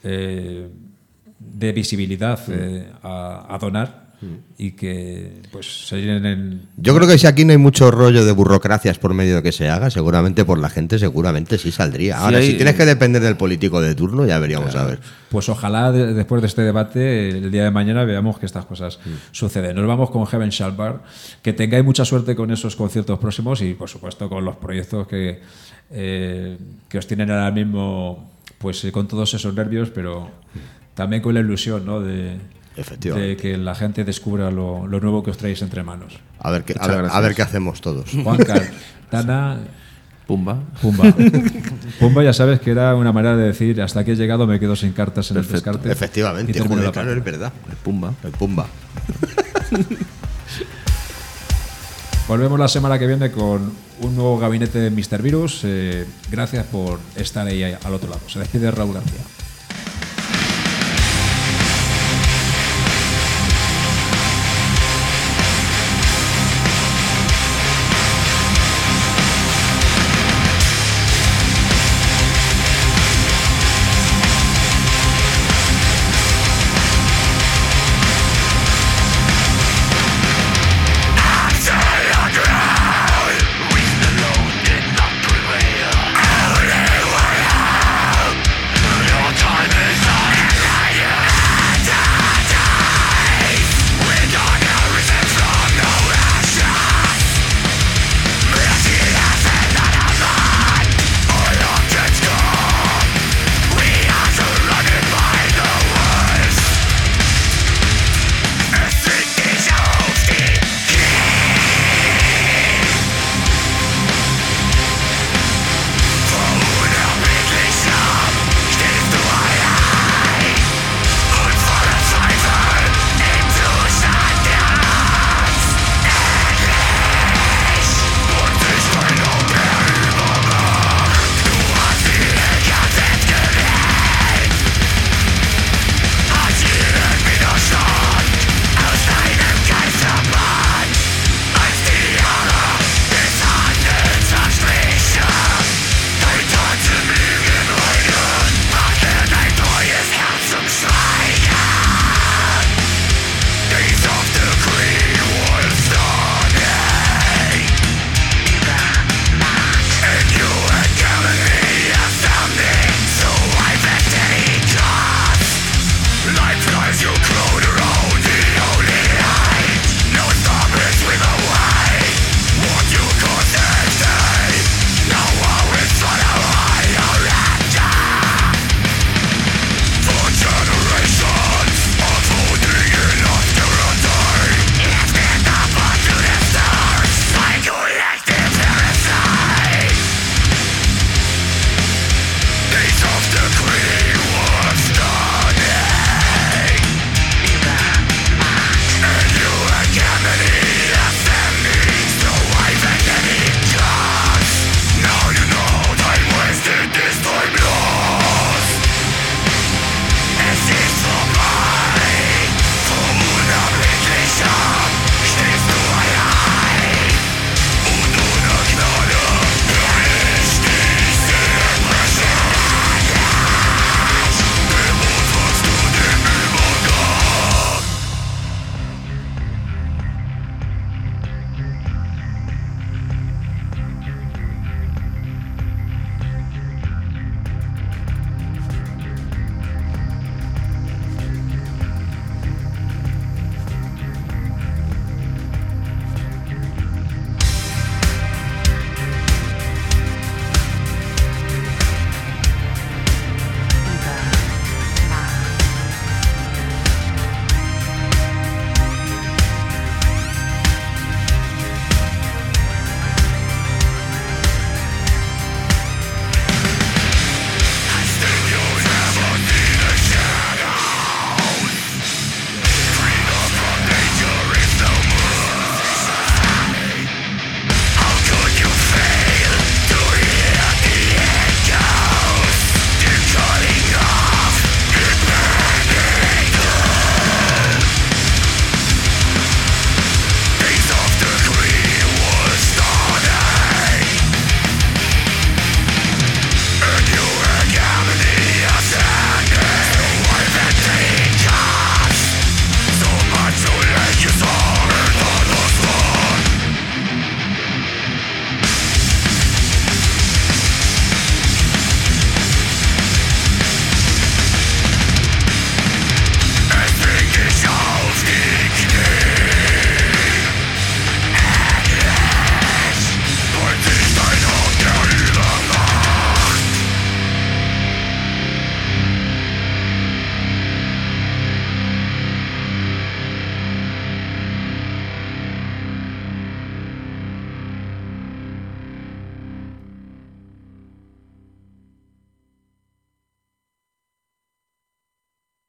dé visibilidad a donar y que pues se llenen Yo creo que si aquí no hay mucho rollo de burocracias por medio de que se haga, seguramente por la gente seguramente sí saldría. Ahora, si tienes que depender del político de turno, ya veríamos a ver. Pues ojalá después de este debate el día de mañana veamos que estas cosas suceden. Nos vamos con Heaven Shall Bar. Que tengáis mucha suerte con esos conciertos próximos y por supuesto con los proyectos que os tienen ahora mismo, pues con todos esos nervios, pero también con la ilusión, ¿no? de que la gente descubra lo nuevo que os traéis entre manos. A ver qué hacemos todos. Juancar, Tana, Pumba. Pumba, ya sabes que era una manera de decir hasta aquí he llegado, me quedo sin cartas en el descarte. Efectivamente, claro, es verdad. El Pumba. Volvemos la semana que viene con un nuevo gabinete de Mr. Virus. Gracias por estar ahí al otro lado. Se despide Raúl García.